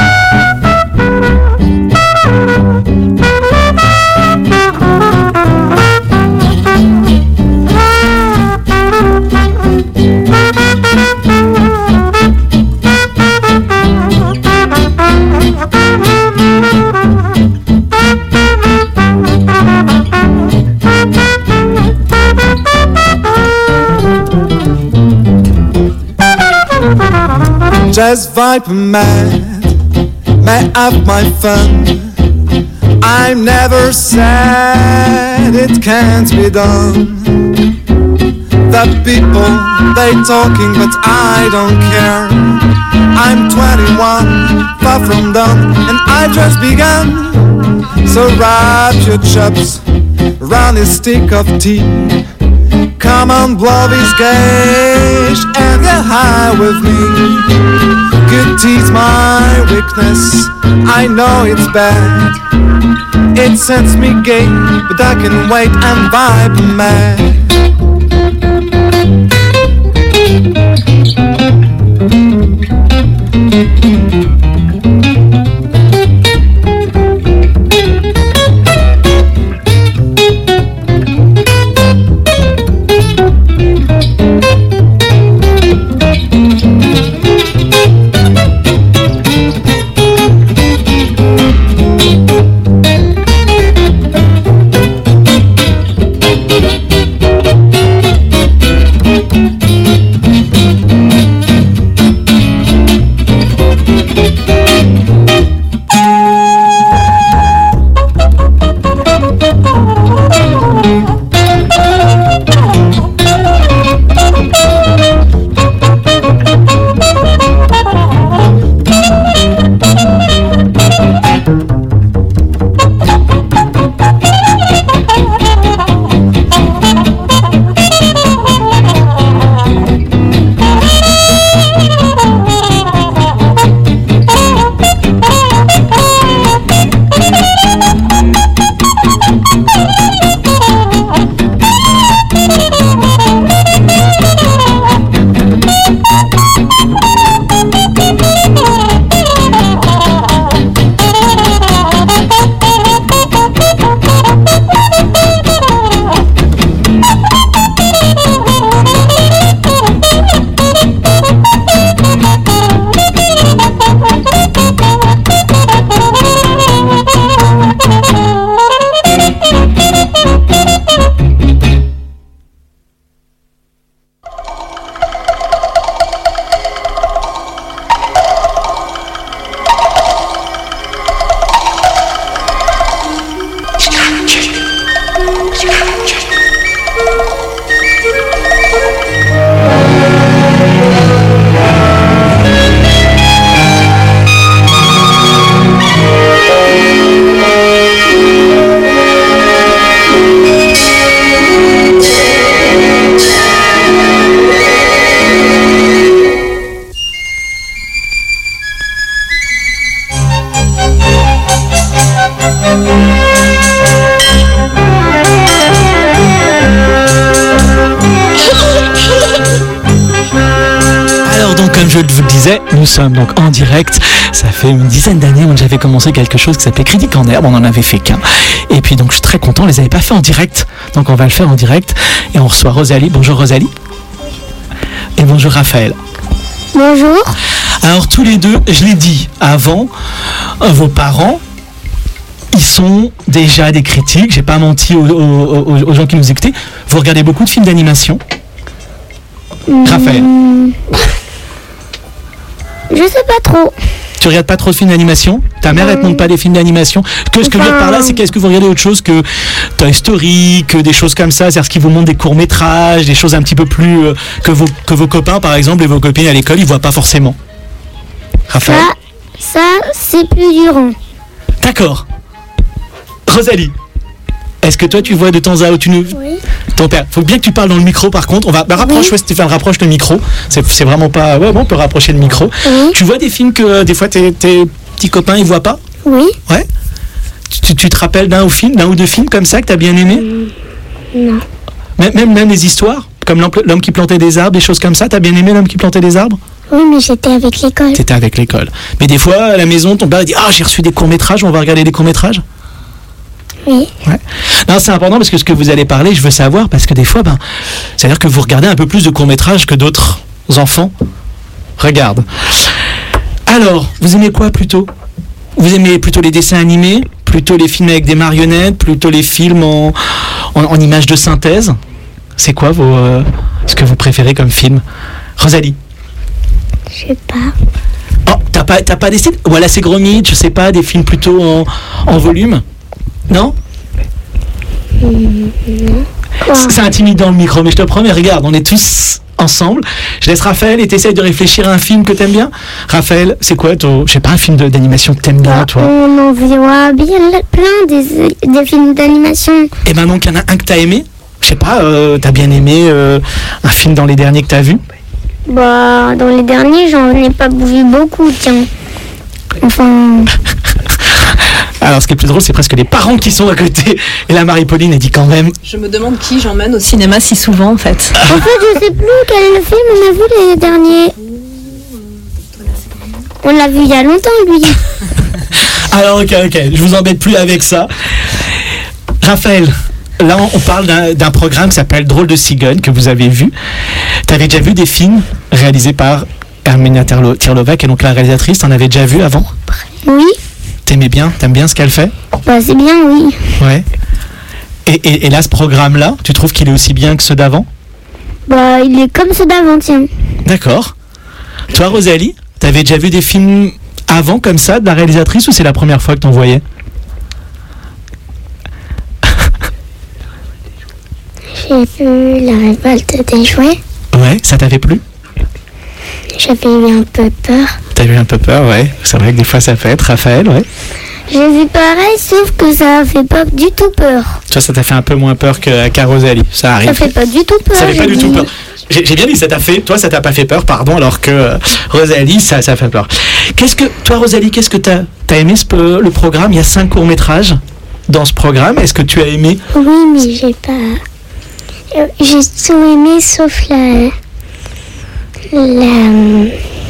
Just Viper mad, may have my fun. I'm never sad, it can't be done. The people, they talking but I don't care. I'm twenty-one, far from done, and I've just begun. So wrap your chops around this stick of tea. Come on, blow this gauge and get high with me. Good tea's my weakness, I know it's bad. It sends me gay, but I can wait and vibe mad. Je vous le disais, nous sommes donc en direct. Ça fait une dizaine d'années où j'avais commencé quelque chose qui s'appelait Critique en herbe. On en avait fait qu'un. Et puis donc je suis très content. On les avait pas fait en direct. Donc on va le faire en direct. Et on reçoit Rosalie. Bonjour Rosalie. Et bonjour Raphaël. Bonjour. Alors tous les deux, je l'ai dit avant, vos parents, ils sont déjà des critiques. J'ai pas menti aux, aux, aux gens qui nous écoutaient. Vous regardez beaucoup de films d'animation. Mmh. Raphaël. Je sais pas trop. Tu regardes pas trop de films d'animation? Ta mère, elle te montre pas des films d'animation? Que ce que je veux dire par là, c'est qu'est-ce que vous regardez autre chose que Toy Story, que des choses comme ça? C'est-à-dire ce qui vous montre des courts-métrages, des choses un petit peu plus euh, que, vos, que vos copains, par exemple, et vos copines à l'école, ils voient pas forcément. Raphaël? Ça, ça c'est plus dur. D'accord. Rosalie, est-ce que toi tu vois de temps à autre tu nous... Oui. Ton père, faut bien que tu parles dans le micro par contre. On va bah, rapproche, oui. Ouais, Stéphane, rapproche le micro. C'est, c'est vraiment pas. Ouais, bon, on peut rapprocher le micro. Oui. Tu vois des films que euh, des fois tes, tes petits copains ils voient pas? Oui. Ouais. Tu, tu te rappelles d'un ou film, d'un ou deux films comme ça que t'as bien aimé? Non. Même, même même des histoires comme l'homme, l'homme qui plantait des arbres, des choses comme ça. T'as bien aimé L'homme qui plantait des arbres? Oui, mais j'étais avec l'école. T'étais avec l'école. Mais des fois à la maison, ton père dit ah j'ai reçu des courts métrages, on va regarder des courts métrages. Oui. Ouais. Non, c'est important parce que ce que vous allez parler, je veux savoir parce que des fois, ben, c'est-à-dire que vous regardez un peu plus de courts-métrages que d'autres enfants regardent. Alors, vous aimez quoi plutôt? Vous aimez plutôt les dessins animés, plutôt les films avec des marionnettes, plutôt les films en, en, en images de synthèse? C'est quoi vos, euh, ce que vous préférez comme film? Rosalie? Je sais pas. Oh, t'as pas, t'as pas des styles? Voilà, c'est Gromit, je sais pas, des films plutôt en, en volume? Non? Mmh, non. C'est intimidant le micro, mais je te promets, regarde, on est tous ensemble. Je laisse Raphaël et t'essayes de réfléchir à un film que t'aimes bien. Raphaël, c'est quoi ton, je sais pas, un film de- d'animation que t'aimes bien, toi? On en voit bien plein des, des films d'animation. Et ben donc, il y en a un que t'as aimé. Je sais pas, euh, t'as bien aimé euh, un film dans les derniers que t'as vu? Bah, dans les derniers, j'en ai pas vu beaucoup, tiens. Enfin, Alors, ce qui est plus drôle, c'est presque les parents qui sont à côté. Et là, Marie-Pauline, elle dit quand même. Je me demande qui j'emmène au cinéma si souvent en fait. en fait, je sais plus quel est le film on a vu les derniers. On l'a vu il y a longtemps, lui. Alors, ok, ok, je vous embête plus avec ça. Raphaël, là, on parle d'un, d'un programme qui s'appelle Drôle de cigogne, que vous avez vu. T'avais déjà vu des films réalisés par Hermina Terlo- Tirlova, qui est donc la réalisatrice. T'en avais déjà vu avant? Oui, T'aimais bien? T'aimes bien ce qu'elle fait? bah c'est bien, oui. Ouais. Et, et, et là, ce programme-là, tu trouves qu'il est aussi bien que ceux d'avant? Bah, il est comme ceux d'avant, tiens. D'accord. Toi, Rosalie, t'avais déjà vu des films avant comme ça de la réalisatrice ou c'est la première fois que t'en voyais? J'ai vu la révolte des jouets. Ouais, ça t'avait plu? J'avais eu un peu peur. T'as eu un peu peur, ouais. C'est vrai que des fois ça peut être. Raphaël, ouais. J'ai vu pareil, sauf que ça fait pas du tout peur. Toi, ça t'a fait un peu moins peur que- qu'à Rosalie. Ça arrive. Ça fait pas du tout peur. Ça fait pas j'ai du tout dit. peur. J'ai j'ai bien dit, ça t'a fait. Toi, ça t'a pas fait peur, pardon, alors que euh, Rosalie, ça, ça fait peur. Qu'est-ce que, toi, Rosalie, qu'est-ce que t'as, t'as aimé ce, peu- le programme? Il y a cinq courts métrages dans ce programme. Est-ce que tu as aimé? Oui, mais j'ai pas. euh, J'ai tout aimé sauf la. La.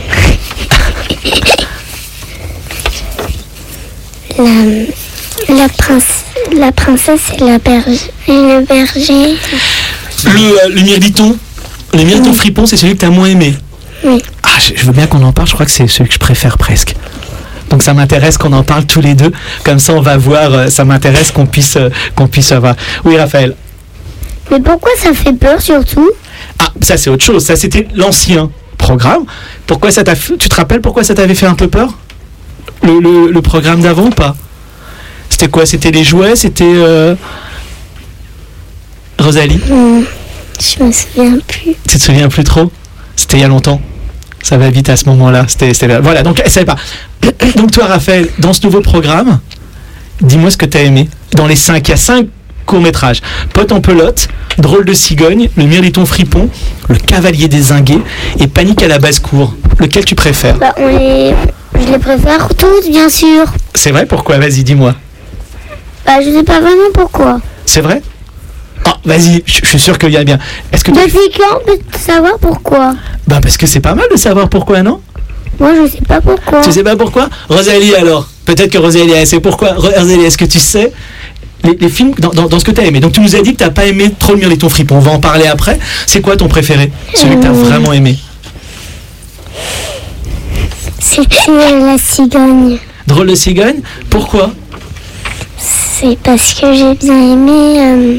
La, la, prince, la princesse et, la berge, et le berger. Le, euh, le Mirliton, le Mirliton fripon, c'est celui que t'as moins aimé. Oui. Ah, je, je veux bien qu'on en parle. Je crois que c'est celui que je préfère presque. Donc ça m'intéresse qu'on en parle tous les deux. Comme ça, on va voir. euh, Ça m'intéresse qu'on puisse, euh, qu'on puisse avoir. Oui, Raphaël. Mais pourquoi ça fait peur surtout? Ah, ça c'est autre chose. Ça c'était l'ancien programme. Pourquoi ça t'a fait- Tu te rappelles pourquoi ça t'avait fait un peu peur? Le, le, le programme d'avant ou pas? C'était quoi? C'était les jouets? C'était euh... Rosalie? Hmm, Je me souviens plus. Tu te souviens plus trop? C'était il y a longtemps. Ça va vite à ce moment-là. C'était, c'était... Voilà, donc elle savait pas. Donc toi, Raphaël, dans ce nouveau programme, dis-moi ce que tu as aimé. Dans les cinq, il y a cinq courts-métrages. Pote en pelote, Drôle de cigogne, Le Mirliton fripon, Le Cavalier dézingué et Panique à la basse-cour. Lequel tu préfères? Bah, on les... Je les préfère tous, bien sûr. C'est vrai? Pourquoi? Vas-y, dis-moi. Bah, je sais pas vraiment pourquoi. C'est vrai? Ah, vas-y, je je suis sûr qu'il y a bien. Est-ce que tu... Depuis quand on peut savoir pourquoi? Bah parce que c'est pas mal de savoir pourquoi, non? Moi, je sais pas pourquoi. Tu sais pas pourquoi? Rosalie alors? Peut-être que Rosalie, elle sait pourquoi. Rosalie, est-ce que tu sais les, les films dans, dans, dans ce que t'as aimé? Donc tu nous as dit que t'as pas aimé trop Le Mirliton fripon. On va en parler après. C'est quoi ton préféré? Celui que t'as Euh. vraiment aimé? C'était la cigogne. Drôle de cigogne? Pourquoi? C'est parce que j'ai bien aimé euh,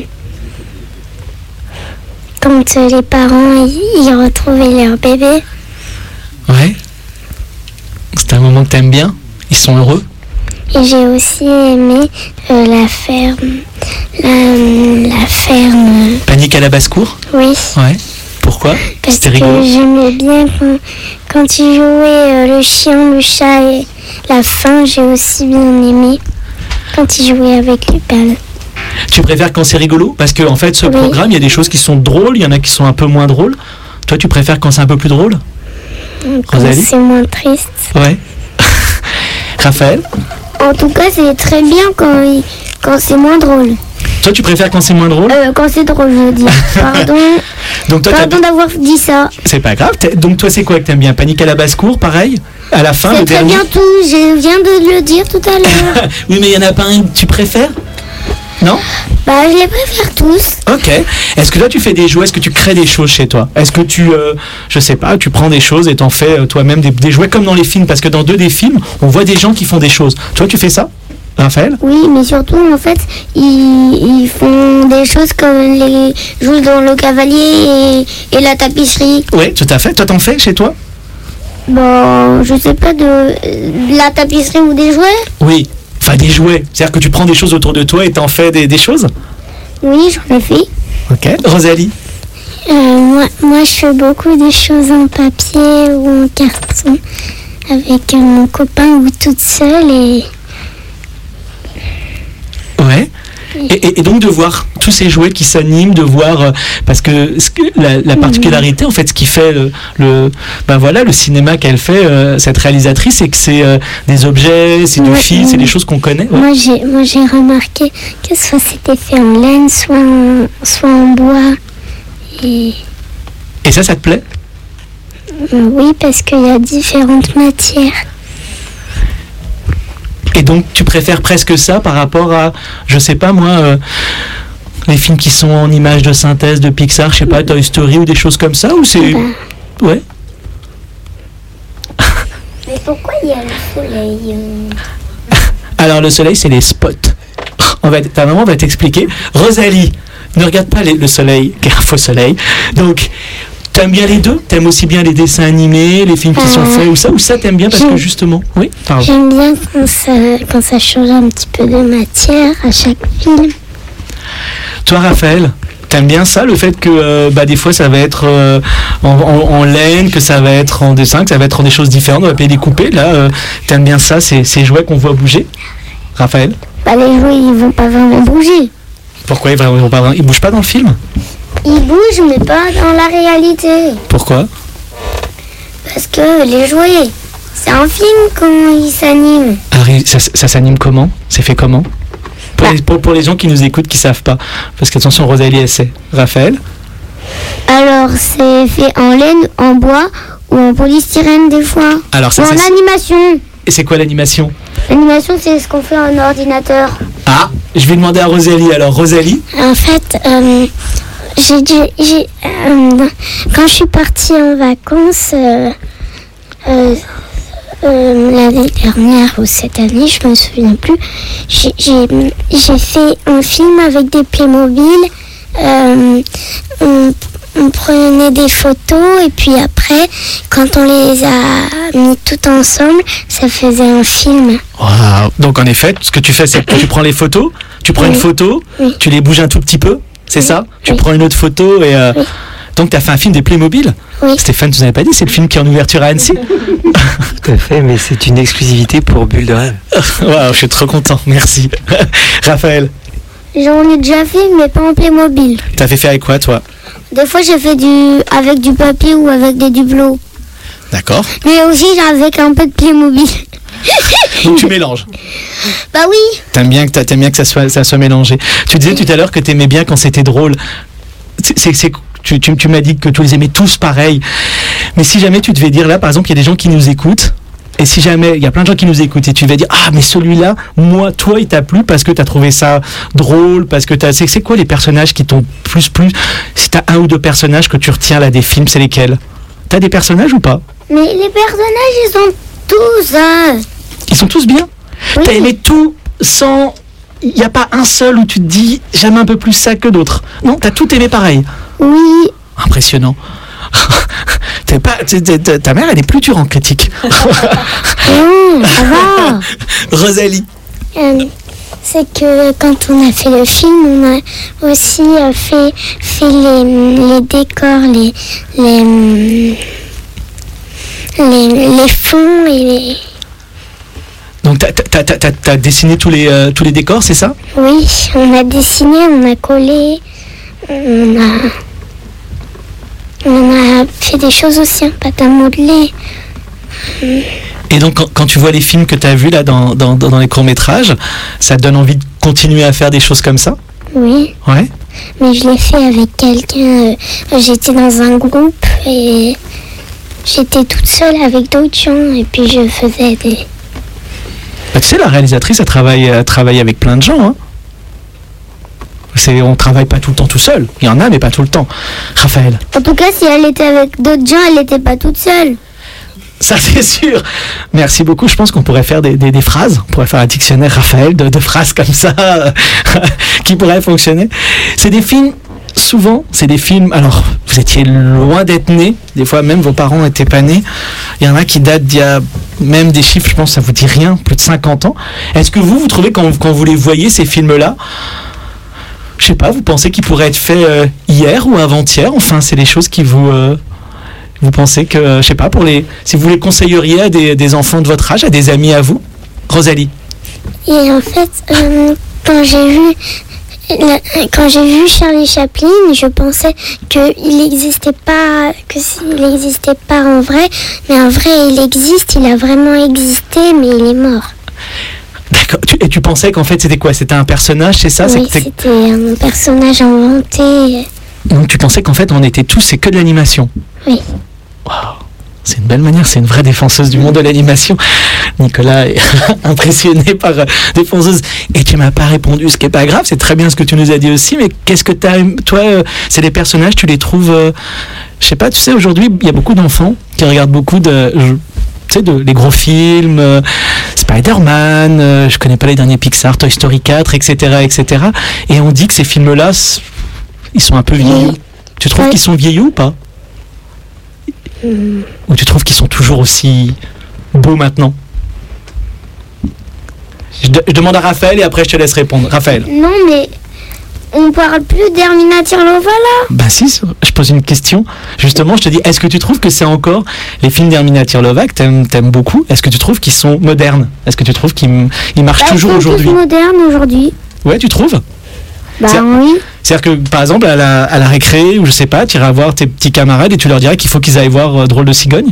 quand euh, les parents ils ils retrouvaient leur bébé. Ouais. C'est un moment que t'aimes bien? Ils sont heureux? Et j'ai aussi aimé euh, la ferme. La, la ferme. Panique à la basse-cour? Oui. Ouais. Pourquoi? Parce C'était que rigolo. j'aimais bien quand, quand ils jouaient euh, le chien, le chat et la fin, j'ai aussi bien aimé quand ils jouaient avec les perles. Tu préfères quand c'est rigolo? Parce que en fait, ce Oui. programme, il y a des choses qui sont drôles, il y en a qui sont un peu moins drôles. Toi, tu préfères quand c'est un peu plus drôle? Quand Rosalie? c'est moins triste. Ouais. Raphaël? En tout cas, c'est très bien quand, il- quand c'est moins drôle. Toi, tu préfères quand c'est moins drôle? Euh, quand c'est drôle, je veux dire. Pardon. Donc toi, t'as- Pardon d'avoir dit ça. c'est pas grave. T'as- Donc toi, c'est quoi que t'aimes bien? Panique à la basse-cour, pareil? À la fin, C'est le très dernier? bien tout. Je viens de le dire tout à l'heure. Oui, mais il y en a pas un que tu préfères? Non? Bah, je les préfère tous. Ok. Est-ce que toi, tu fais des jouets? Est-ce que tu crées des choses chez toi? Est-ce que tu, euh, je sais pas, tu prends des choses et t'en fais euh, toi-même des, des jouets comme dans les films? Parce que dans deux des films, on voit des gens qui font des choses. Toi, tu fais ça, Raphaël? Oui, mais surtout, en fait, ils, ils font des choses comme les jouer dans le cavalier et, et la tapisserie. Oui, tout à fait. Toi, t'en fais chez toi? Bon, je sais pas, de, de la tapisserie ou des jouets. Oui. Enfin, des jouets. C'est-à-dire que tu prends des choses autour de toi et t'en fais des, des choses? Oui, j'en ai fait. Ok. Rosalie? Euh, moi, moi, je fais beaucoup des choses en papier ou en carton avec euh, mon copain ou toute seule. Et... Ouais. Et, et, et donc de voir tous ces jouets qui s'animent, de voir euh, parce que, ce que la, la particularité en fait, ce qui fait le, le ben voilà le cinéma qu'elle fait euh, cette réalisatrice, c'est que c'est euh, des objets, c'est du Ouais, fil, ouais. c'est des choses qu'on connaît. Ouais. Moi, j'ai, moi, j'ai remarqué que soit c'était fait en laine, soit en, soit en bois. Et Et ça, ça te plaît? euh, oui, parce qu'il y a différentes matières. Et donc tu préfères presque ça par rapport à, je sais pas moi, euh, les films qui sont en images de synthèse de Pixar, je sais pas, Toy Story ou des choses comme ça, ou c'est... Ouais. Mais pourquoi il y a le soleil Alors le soleil, c'est les spots. On va, ta maman va t'expliquer. Rosalie, ne regarde pas les- le soleil, qui est un faux soleil. Donc, t'aimes bien les deux? T'aimes aussi bien les dessins animés, les films qui sont faits ou ça? Ou ça t'aimes bien parce que justement... Oui, pardon. J'aime bien quand ça, quand ça change un petit peu de matière à chaque film. Toi, Raphaël, t'aimes bien ça, le fait que euh, bah, des fois ça va être euh, en, en- en laine, que ça va être en dessin, que ça va être en des choses différentes, on va pas les découper. Là, euh, t'aimes bien ça, ces, ces jouets qu'on voit bouger? Raphaël? Bah, les jouets, ils vont pas vraiment bouger. Pourquoi ils, vont pas, ils bougent pas dans le film? Ils bougent, mais pas dans la réalité. Pourquoi? Parce que les jouets, c'est un film quand ils s'animent. Alors, il- ça, ça s'anime comment? C'est fait comment? pour les, pour, pour les gens qui nous écoutent, qui savent pas. Parce qu'attention, Rosalie, elle sait. Raphaël? Alors, c'est fait en laine, en bois ou en polystyrène des fois. Alors, ça, ou en c'est- animation. Et c'est quoi l'animation? L'animation, c'est ce qu'on fait en ordinateur. Ah, je vais demander à Rosalie. Alors, Rosalie? En fait, euh, j'ai, dû- j'ai, euh, quand je suis partie en vacances euh, euh, euh, l'année dernière ou cette année, je me souviens plus, j'ai, j'ai, j'ai fait un film avec des Playmobil. Euh, on, on prenait des photos et puis après, quand on les a mis tout ensemble, ça faisait un film. Waouh. Donc en effet, ce que tu fais, c'est que tu prends les photos, tu prends une photo, tu les bouges un tout petit peu, c'est ça? Tu prends une autre photo et... euh, donc tu as fait un film des Playmobil? Stéphane, tu nous avais pas dit, c'est le film qui est en ouverture à Annecy? Tout à fait, mais c'est une exclusivité pour Bulle de Rêve. Waouh, je suis trop content, merci. Raphaël, J'en ai déjà fait, mais pas en Playmobil. t'as fait faire avec quoi, toi? Des fois, j'ai fait du avec du papier ou avec des dublots. D'accord. Mais aussi avec un peu de Playmobil. Donc tu mélanges. Bah oui. T'aimes bien que, t'a- t'aimes bien que ça, soit, ça soit mélangé. Tu disais tout à l'heure que t'aimais bien quand c'était drôle. C'est, c'est, c'est- tu, tu, tu m'as dit que tu les aimais tous pareil. Mais si jamais tu devais dire, là par exemple, il y a des gens qui nous écoutent, et si jamais, il y a plein de gens qui nous écoutent, et tu vas dire, ah mais celui-là, moi, toi, il t'a plu parce que t'as trouvé ça drôle, parce que t'as... C'est, c'est quoi les personnages qui t'ont plus plu? Si t'as un ou deux personnages que tu retiens là des films, c'est lesquels? T'as des personnages ou pas? Mais les personnages, ils sont tous... hein. Ils sont tous bien? T'as aimé tout sans... Il n'y a pas un seul où tu te dis, j'aime un peu plus ça que d'autres. Non, t'as tout aimé pareil. Oui. Impressionnant. T'es pas, t'es- t'es- t'es- ta mère, elle est plus dure en critique. Non, ça va. Rosalie. Euh, c'est que quand on a fait le film, on a aussi euh, fait, fait les, les décors, les, les, les, les fonds et les... Donc t'as, t'as, t'as, t'as- t'as dessiné tous les, euh, tous les décors, c'est ça? Oui, on a dessiné, on a collé, on a, on a fait des choses aussi en pâte à modeler. Et donc quand, quand tu vois les films que t'as vus là dans, dans, dans les courts-métrages, ça te donne envie de continuer à faire des choses comme ça? Oui, Ouais. mais je l'ai fait avec quelqu'un. euh, J'étais dans un groupe et j'étais toute seule avec d'autres gens et puis je faisais des... Bah, tu sais, la réalisatrice, elle travaille, elle travaille avec plein de gens. Hein. C'est, on travaille pas tout le temps tout seul. Il y en a, mais pas tout le temps. Raphaël, En tout cas, si elle était avec d'autres gens, elle n'était pas toute seule. ça c'est sûr. Merci beaucoup. Je pense qu'on pourrait faire des, des, des phrases. On pourrait faire un dictionnaire, Raphaël, de, de phrases comme ça qui pourraient fonctionner. C'est des films, souvent, c'est des films... Alors, vous étiez loin d'être nés. Des fois, même vos parents n'étaient pas nés. Il y en a qui datent d'il y a même des chiffres, je pense, ça vous dit rien, plus de cinquante ans. Est-ce que vous, vous trouvez, quand, quand vous les voyez, ces films-là, je sais pas, vous pensez qu'il pourrait être fait euh, hier ou avant-hier? Enfin, c'est les choses qui vous... Euh, vous pensez que, euh, je sais pas, pour les, si vous les conseilleriez à des, des enfants de votre âge, à des amis à vous? Rosalie? Et en fait, euh, quand j'ai vu... La- Quand j'ai vu Charlie Chaplin, je pensais qu'il n'existait pas, que il n'existait pas en vrai, mais en vrai il existe, il a vraiment existé, mais il est mort. D'accord. Tu- Et tu pensais qu'en fait c'était quoi? C'était un personnage, c'est ça? Oui, C'est- c'était un personnage inventé. Donc tu pensais qu'en fait on était tous, c'est que de l'animation? Oui. Waouh, c'est une belle manière, c'est une vraie défenseuse du monde de l'animation. Nicolas est impressionné par euh, défenseuse. Et tu m'as pas répondu, ce qui est pas grave, c'est très bien ce que tu nous as dit aussi, mais qu'est-ce que tu as, toi, euh, c'est des personnages, tu les trouves, euh, je sais pas, tu sais, aujourd'hui, il y a beaucoup d'enfants qui regardent beaucoup de... je- tu sais, de, les gros films, euh, Spider-Man, euh, je connais pas les derniers Pixar, Toy Story quatre, et cetera, et cetera. Et on dit que ces films-là, c- ils sont un peu vieillots. Tu trouves Ouais. qu'ils sont vieillots ou pas? Hmm. Ou tu trouves qu'ils sont toujours aussi beaux maintenant? je, de- je demande à Raphaël et après je te laisse répondre. Raphaël. Non, mais on parle plus d'Hermina Tirlova là. Bah si, je pose une question. Justement, je te dis, est-ce que tu trouves que c'est encore les films d'Hermina Tirlova que t'aimes, t'aimes beaucoup? Est-ce que tu trouves qu'ils sont modernes? Est-ce que tu trouves qu'ils m- ils marchent Bah, ils toujours sont tous aujourd'hui? modernes aujourd'hui. Ouais, tu trouves? Bah C'est- oui. C'est-à-dire que, par exemple, à la, à la récré, ou je sais pas, tu iras voir tes petits camarades et tu leur dirais qu'il faut qu'ils aillent voir euh, Drôle de cigogne?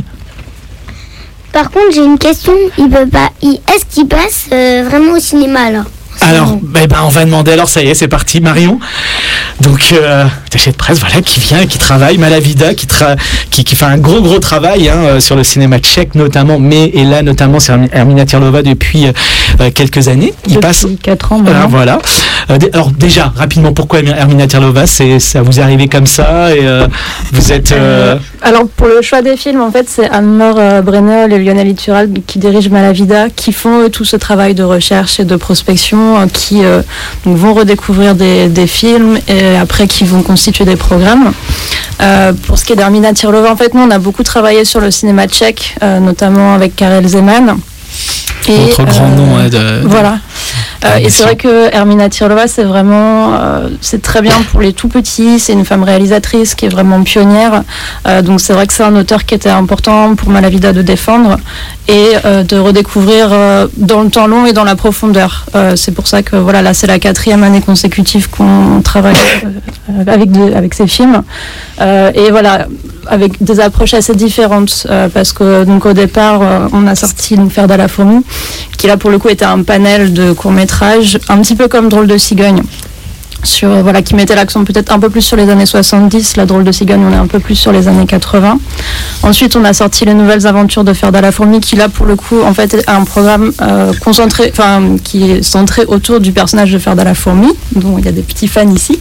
Par contre, j'ai une question. Il peut pas. il- Est-ce qu'il passe euh, vraiment au cinéma là? Alors, eh ben, on va demander, alors ça y est, c'est parti, Marion. Donc, euh, attaché de presse, voilà, qui vient, qui travaille, Malavida, qui, tra- qui, qui fait un gros, gros travail hein, euh, sur le cinéma tchèque notamment, mais et là notamment c'est Hermi- Hermina Tirlova depuis euh, quelques années. Il passe quatre ans Euh, maintenant. voilà. Euh, dé- alors déjà, rapidement, pourquoi Hermi- Hermina Tirlova? C'est, ça vous est arrivé comme ça et euh, vous êtes... euh, Alors pour le choix des films, en fait, c'est Anne-Laure euh, Brennel et Lionel Littural qui dirigent Malavida, qui font eux, tout ce travail de recherche et de prospection, euh, qui euh, donc, vont redécouvrir des, des films et après qui vont constituer des programmes. Euh, pour ce qui est d'Hermina Tirlova, en fait, nous on a beaucoup travaillé sur le cinéma tchèque, euh, notamment avec Karel Zeman. Et, Autre grand euh, nom hein, de, de- Voilà. Euh, et c'est vrai que Hermina Tirlova, c'est vraiment, euh, c'est très bien pour les tout petits. C'est une femme réalisatrice qui est vraiment pionnière. Euh, donc c'est vrai que c'est un auteur qui était important pour Malavida de défendre et euh, de redécouvrir euh, dans le temps long et dans la profondeur. Euh, c'est pour ça que voilà, là c'est la quatrième année consécutive qu'on travaille euh, avec de- avec ces films. Euh, et voilà, avec des approches assez différentes euh, parce que donc au départ euh, on a sorti donc Faire de la fourmi qui là pour le coup était un panel de courts-métrages un petit peu comme Drôle de cigogne sur euh, voilà qui mettait l'accent peut-être un peu plus sur les années soixante-dix. La Drôle de cigogne on est un peu plus sur les années quatre-vingts. Ensuite on a sorti Les Nouvelles Aventures de Faire de la fourmi qui là pour le coup en fait est un programme euh, concentré enfin qui est centré autour du personnage de Faire de la fourmi dont il y a des petits fans ici.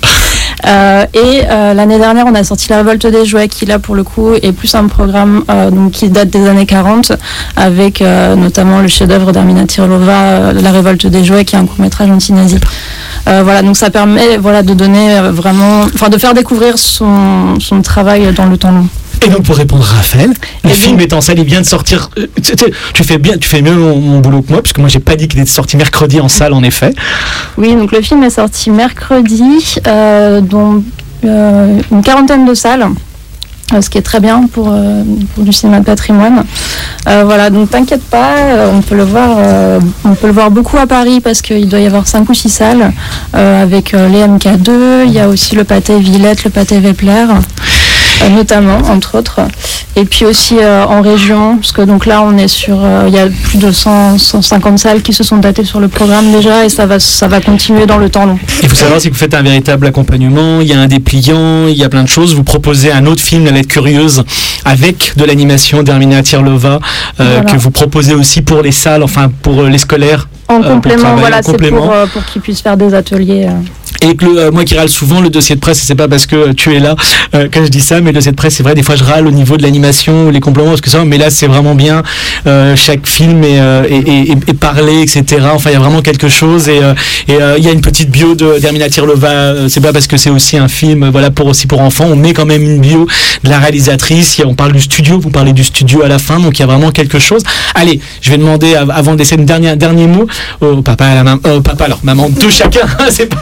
Euh, et euh, l'année dernière, on a sorti La Révolte des jouets, qui là pour le coup est plus un programme euh, donc, qui date des années quarante, avec euh, notamment le chef-d'œuvre d'Hermina Tirlova, euh, La Révolte des jouets, qui est un court-métrage anti-nazi. Euh, voilà, donc ça permet voilà de donner euh, vraiment, enfin de faire découvrir son, son travail dans le temps long. Et donc pour répondre à Raphaël, le Et film donc- est en salle, il vient de sortir. euh, tu, tu- tu fais bien, tu fais mieux mon, mon boulot que moi, puisque moi j'ai pas dit qu'il était sorti mercredi en salle en effet. Oui, donc le film est sorti mercredi, euh, dans euh, une quarantaine de salles. Euh, ce qui est très bien pour, euh, pour du cinéma de patrimoine. Euh, voilà, donc t'inquiète pas, euh, on peut le voir, euh, on peut le voir beaucoup à Paris parce qu'il doit y avoir cinq ou six salles euh, avec euh, les M K deux. Il y a aussi le Pathé Villette, le Pathé Vepler. Euh, notamment, entre autres. Et puis aussi euh, en région, parce que donc là on est sur, euh, il y a plus de cent, cent cinquante salles qui se sont datées sur le programme déjà et ça va, ça va continuer dans le temps long. Il faut savoir si vous faites un véritable accompagnement, il y a un dépliant, il y a plein de choses. Vous proposez un autre film, La Lettre Curieuse, avec de l'animation d'Hermina Tirlova, euh, Voilà. que vous proposez aussi pour les salles, enfin pour euh, les scolaires. En euh, pour complément, travailler voilà, en c'est complément. pour, euh, pour qu'ils puissent faire des ateliers. euh. Et que le, euh, moi qui râle souvent le dossier de presse, et c'est pas parce que tu es là euh, que je dis ça, mais le dossier de presse, c'est vrai, des fois je râle au niveau de l'animation, les compléments, parce que ça, mais là c'est vraiment bien, euh, chaque film est, euh, est, est, est- est parlé, et cetera. Enfin, il y a vraiment quelque chose, et euh, et, euh, il y a une petite bio de d'Hermina Tirlova, euh, c'est pas parce que c'est aussi un film, euh, voilà, pour aussi pour enfants, on met quand même une bio de la réalisatrice, il y a- on parle du studio, vous parlez du studio à la fin, donc il y a vraiment quelque chose. Allez, je vais demander, av- avant de laisser un dernier, dernier mot au papa et à la maman, euh, papa alors, maman, deux chacun, c'est pas le-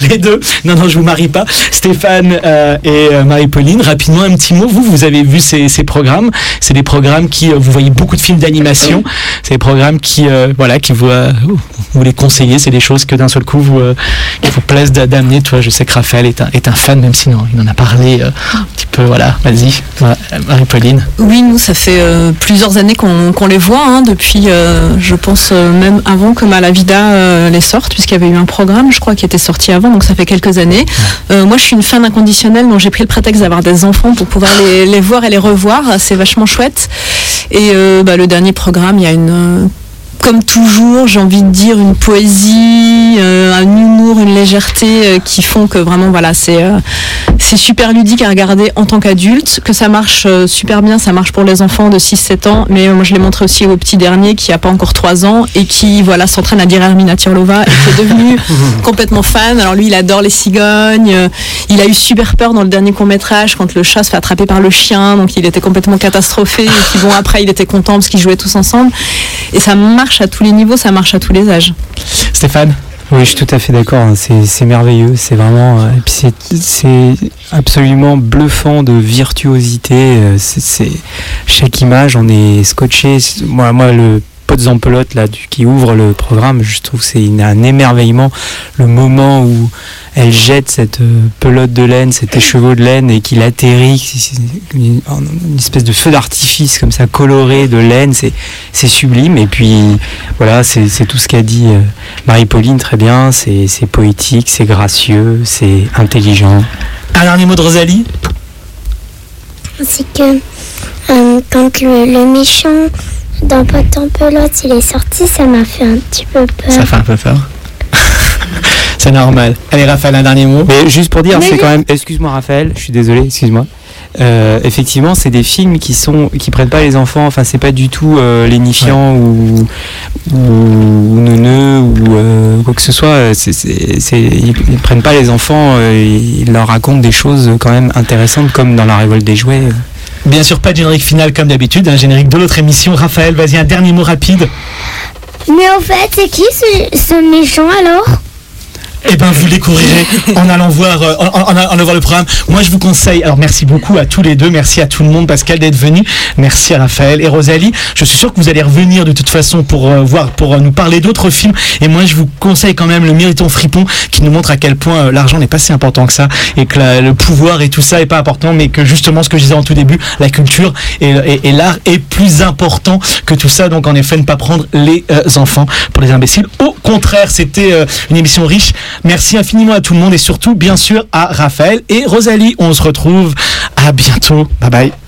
les deux. Non, non, je vous marie pas. Stéphane euh, et euh, Marie-Pauline, rapidement, un petit mot. Vous, vous avez vu ces, ces programmes. C'est des programmes qui, euh, vous voyez beaucoup de films d'animation. C'est des programmes qui, euh, voilà, qui vous, euh, vous les conseillez. C'est des choses que d'un seul coup, vous, euh, qui vous plaisent d'amener. Toi, je sais que Raphaël est un, est un fan, même si non, il en a parlé euh, un petit peu. Voilà, vas-y, voilà, Marie-Pauline. Oui, nous, ça fait euh, plusieurs années qu'on qu'on les voit, hein, depuis, euh, je pense, euh, même avant que Malavida euh, les sorte, puisqu'il y avait eu un programme, je crois, qui était sorti avant, donc ça fait quelques années. Euh, moi, je suis une fan inconditionnelle, donc j'ai pris le prétexte d'avoir des enfants pour pouvoir les, les voir et les revoir. C'est vachement chouette. Et euh, bah, le dernier programme, il y a une... Euh, comme toujours, j'ai envie de dire une poésie, euh, un humour, une légèreté euh, qui font que vraiment, voilà, c'est euh, c'est super ludique à regarder en tant qu'adulte, que ça marche euh, super bien, ça marche pour les enfants de six sept ans, mais euh, moi je l'ai montré aussi au petit dernier qui a pas encore trois ans et qui, voilà, s'entraîne à dire Hermina Tirlova et qui est devenu complètement fan. Alors lui, il adore les cigognes, euh, il a eu super peur dans le dernier court-métrage quand le chat se fait attraper par le chien, donc il était complètement catastrophé, et puis bon, après il était content parce qu'ils jouaient tous ensemble, et ça marche à tous les niveaux, ça marche à tous les âges. Stéphane ? Oui, je suis tout à fait d'accord. hein. C'est, c'est merveilleux. C'est vraiment. euh, Et puis c'est, c'est absolument bluffant de virtuosité. euh, C'est, c'est chaque image, on est scotché. C'est- Moi, moi, le Potes en pelote là, du- qui ouvre le programme, je trouve que c'est une- un émerveillement. Le moment où elle jette cette euh, pelote de laine, cet écheveau de laine, et qu'il atterrit, c'est- c'est une, une espèce de feu d'artifice comme ça coloré de laine, c'est, c'est sublime. Et puis voilà, c'est, c'est tout ce qu'a dit euh, Marie-Pauline très bien. C'est, c'est poétique, c'est gracieux, c'est intelligent. Un dernier mot de Rosalie ? C'est que euh, quand le, le méchant dans Potes en pelote il est sorti, ça m'a fait un petit peu peur. Ça fait un peu peur. C'est normal. Allez, Raphaël, un dernier mot. Mais juste pour dire, Mais c'est oui. quand même. Excuse-moi, Raphaël, je suis désolé, excuse-moi. Euh, effectivement, c'est des films qui sont qui prennent pas les enfants. Enfin, c'est pas du tout euh, lénifiant ou ou, ou neuneux ou euh, quoi que ce soit. C'est, c'est, c'est, ils, ils prennent pas les enfants. euh, ils leur racontent des choses quand même intéressantes, comme dans La Révolte des jouets. Bien sûr, pas de générique final comme d'habitude, un générique de l'autre émission. Raphaël, vas-y, un dernier mot rapide. Mais en fait, c'est qui ce, ce méchant alors? Eh ben, vous le découvrirez en allant voir, euh, en, en- en allant voir le programme. Moi, je vous conseille. Alors, merci beaucoup à tous les deux. Merci à tout le monde, Pascal, d'être venu. Merci à Raphaël et Rosalie. Je suis sûr que vous allez revenir de toute façon pour euh, voir, pour euh, nous parler d'autres films. Et moi, je vous conseille quand même le Mériton Fripon, qui nous montre à quel point euh, l'argent n'est pas si important que ça, et que la- le pouvoir et tout ça est pas important, mais que justement, ce que je disais en tout début, la culture et, et- et l'art est plus important que tout ça. Donc, en effet, ne pas prendre les euh, enfants pour des imbéciles. Au contraire, c'était euh, une émission riche. Merci infiniment à tout le monde et surtout, bien sûr, à Raphaël et Rosalie. On se retrouve à bientôt. Bye bye.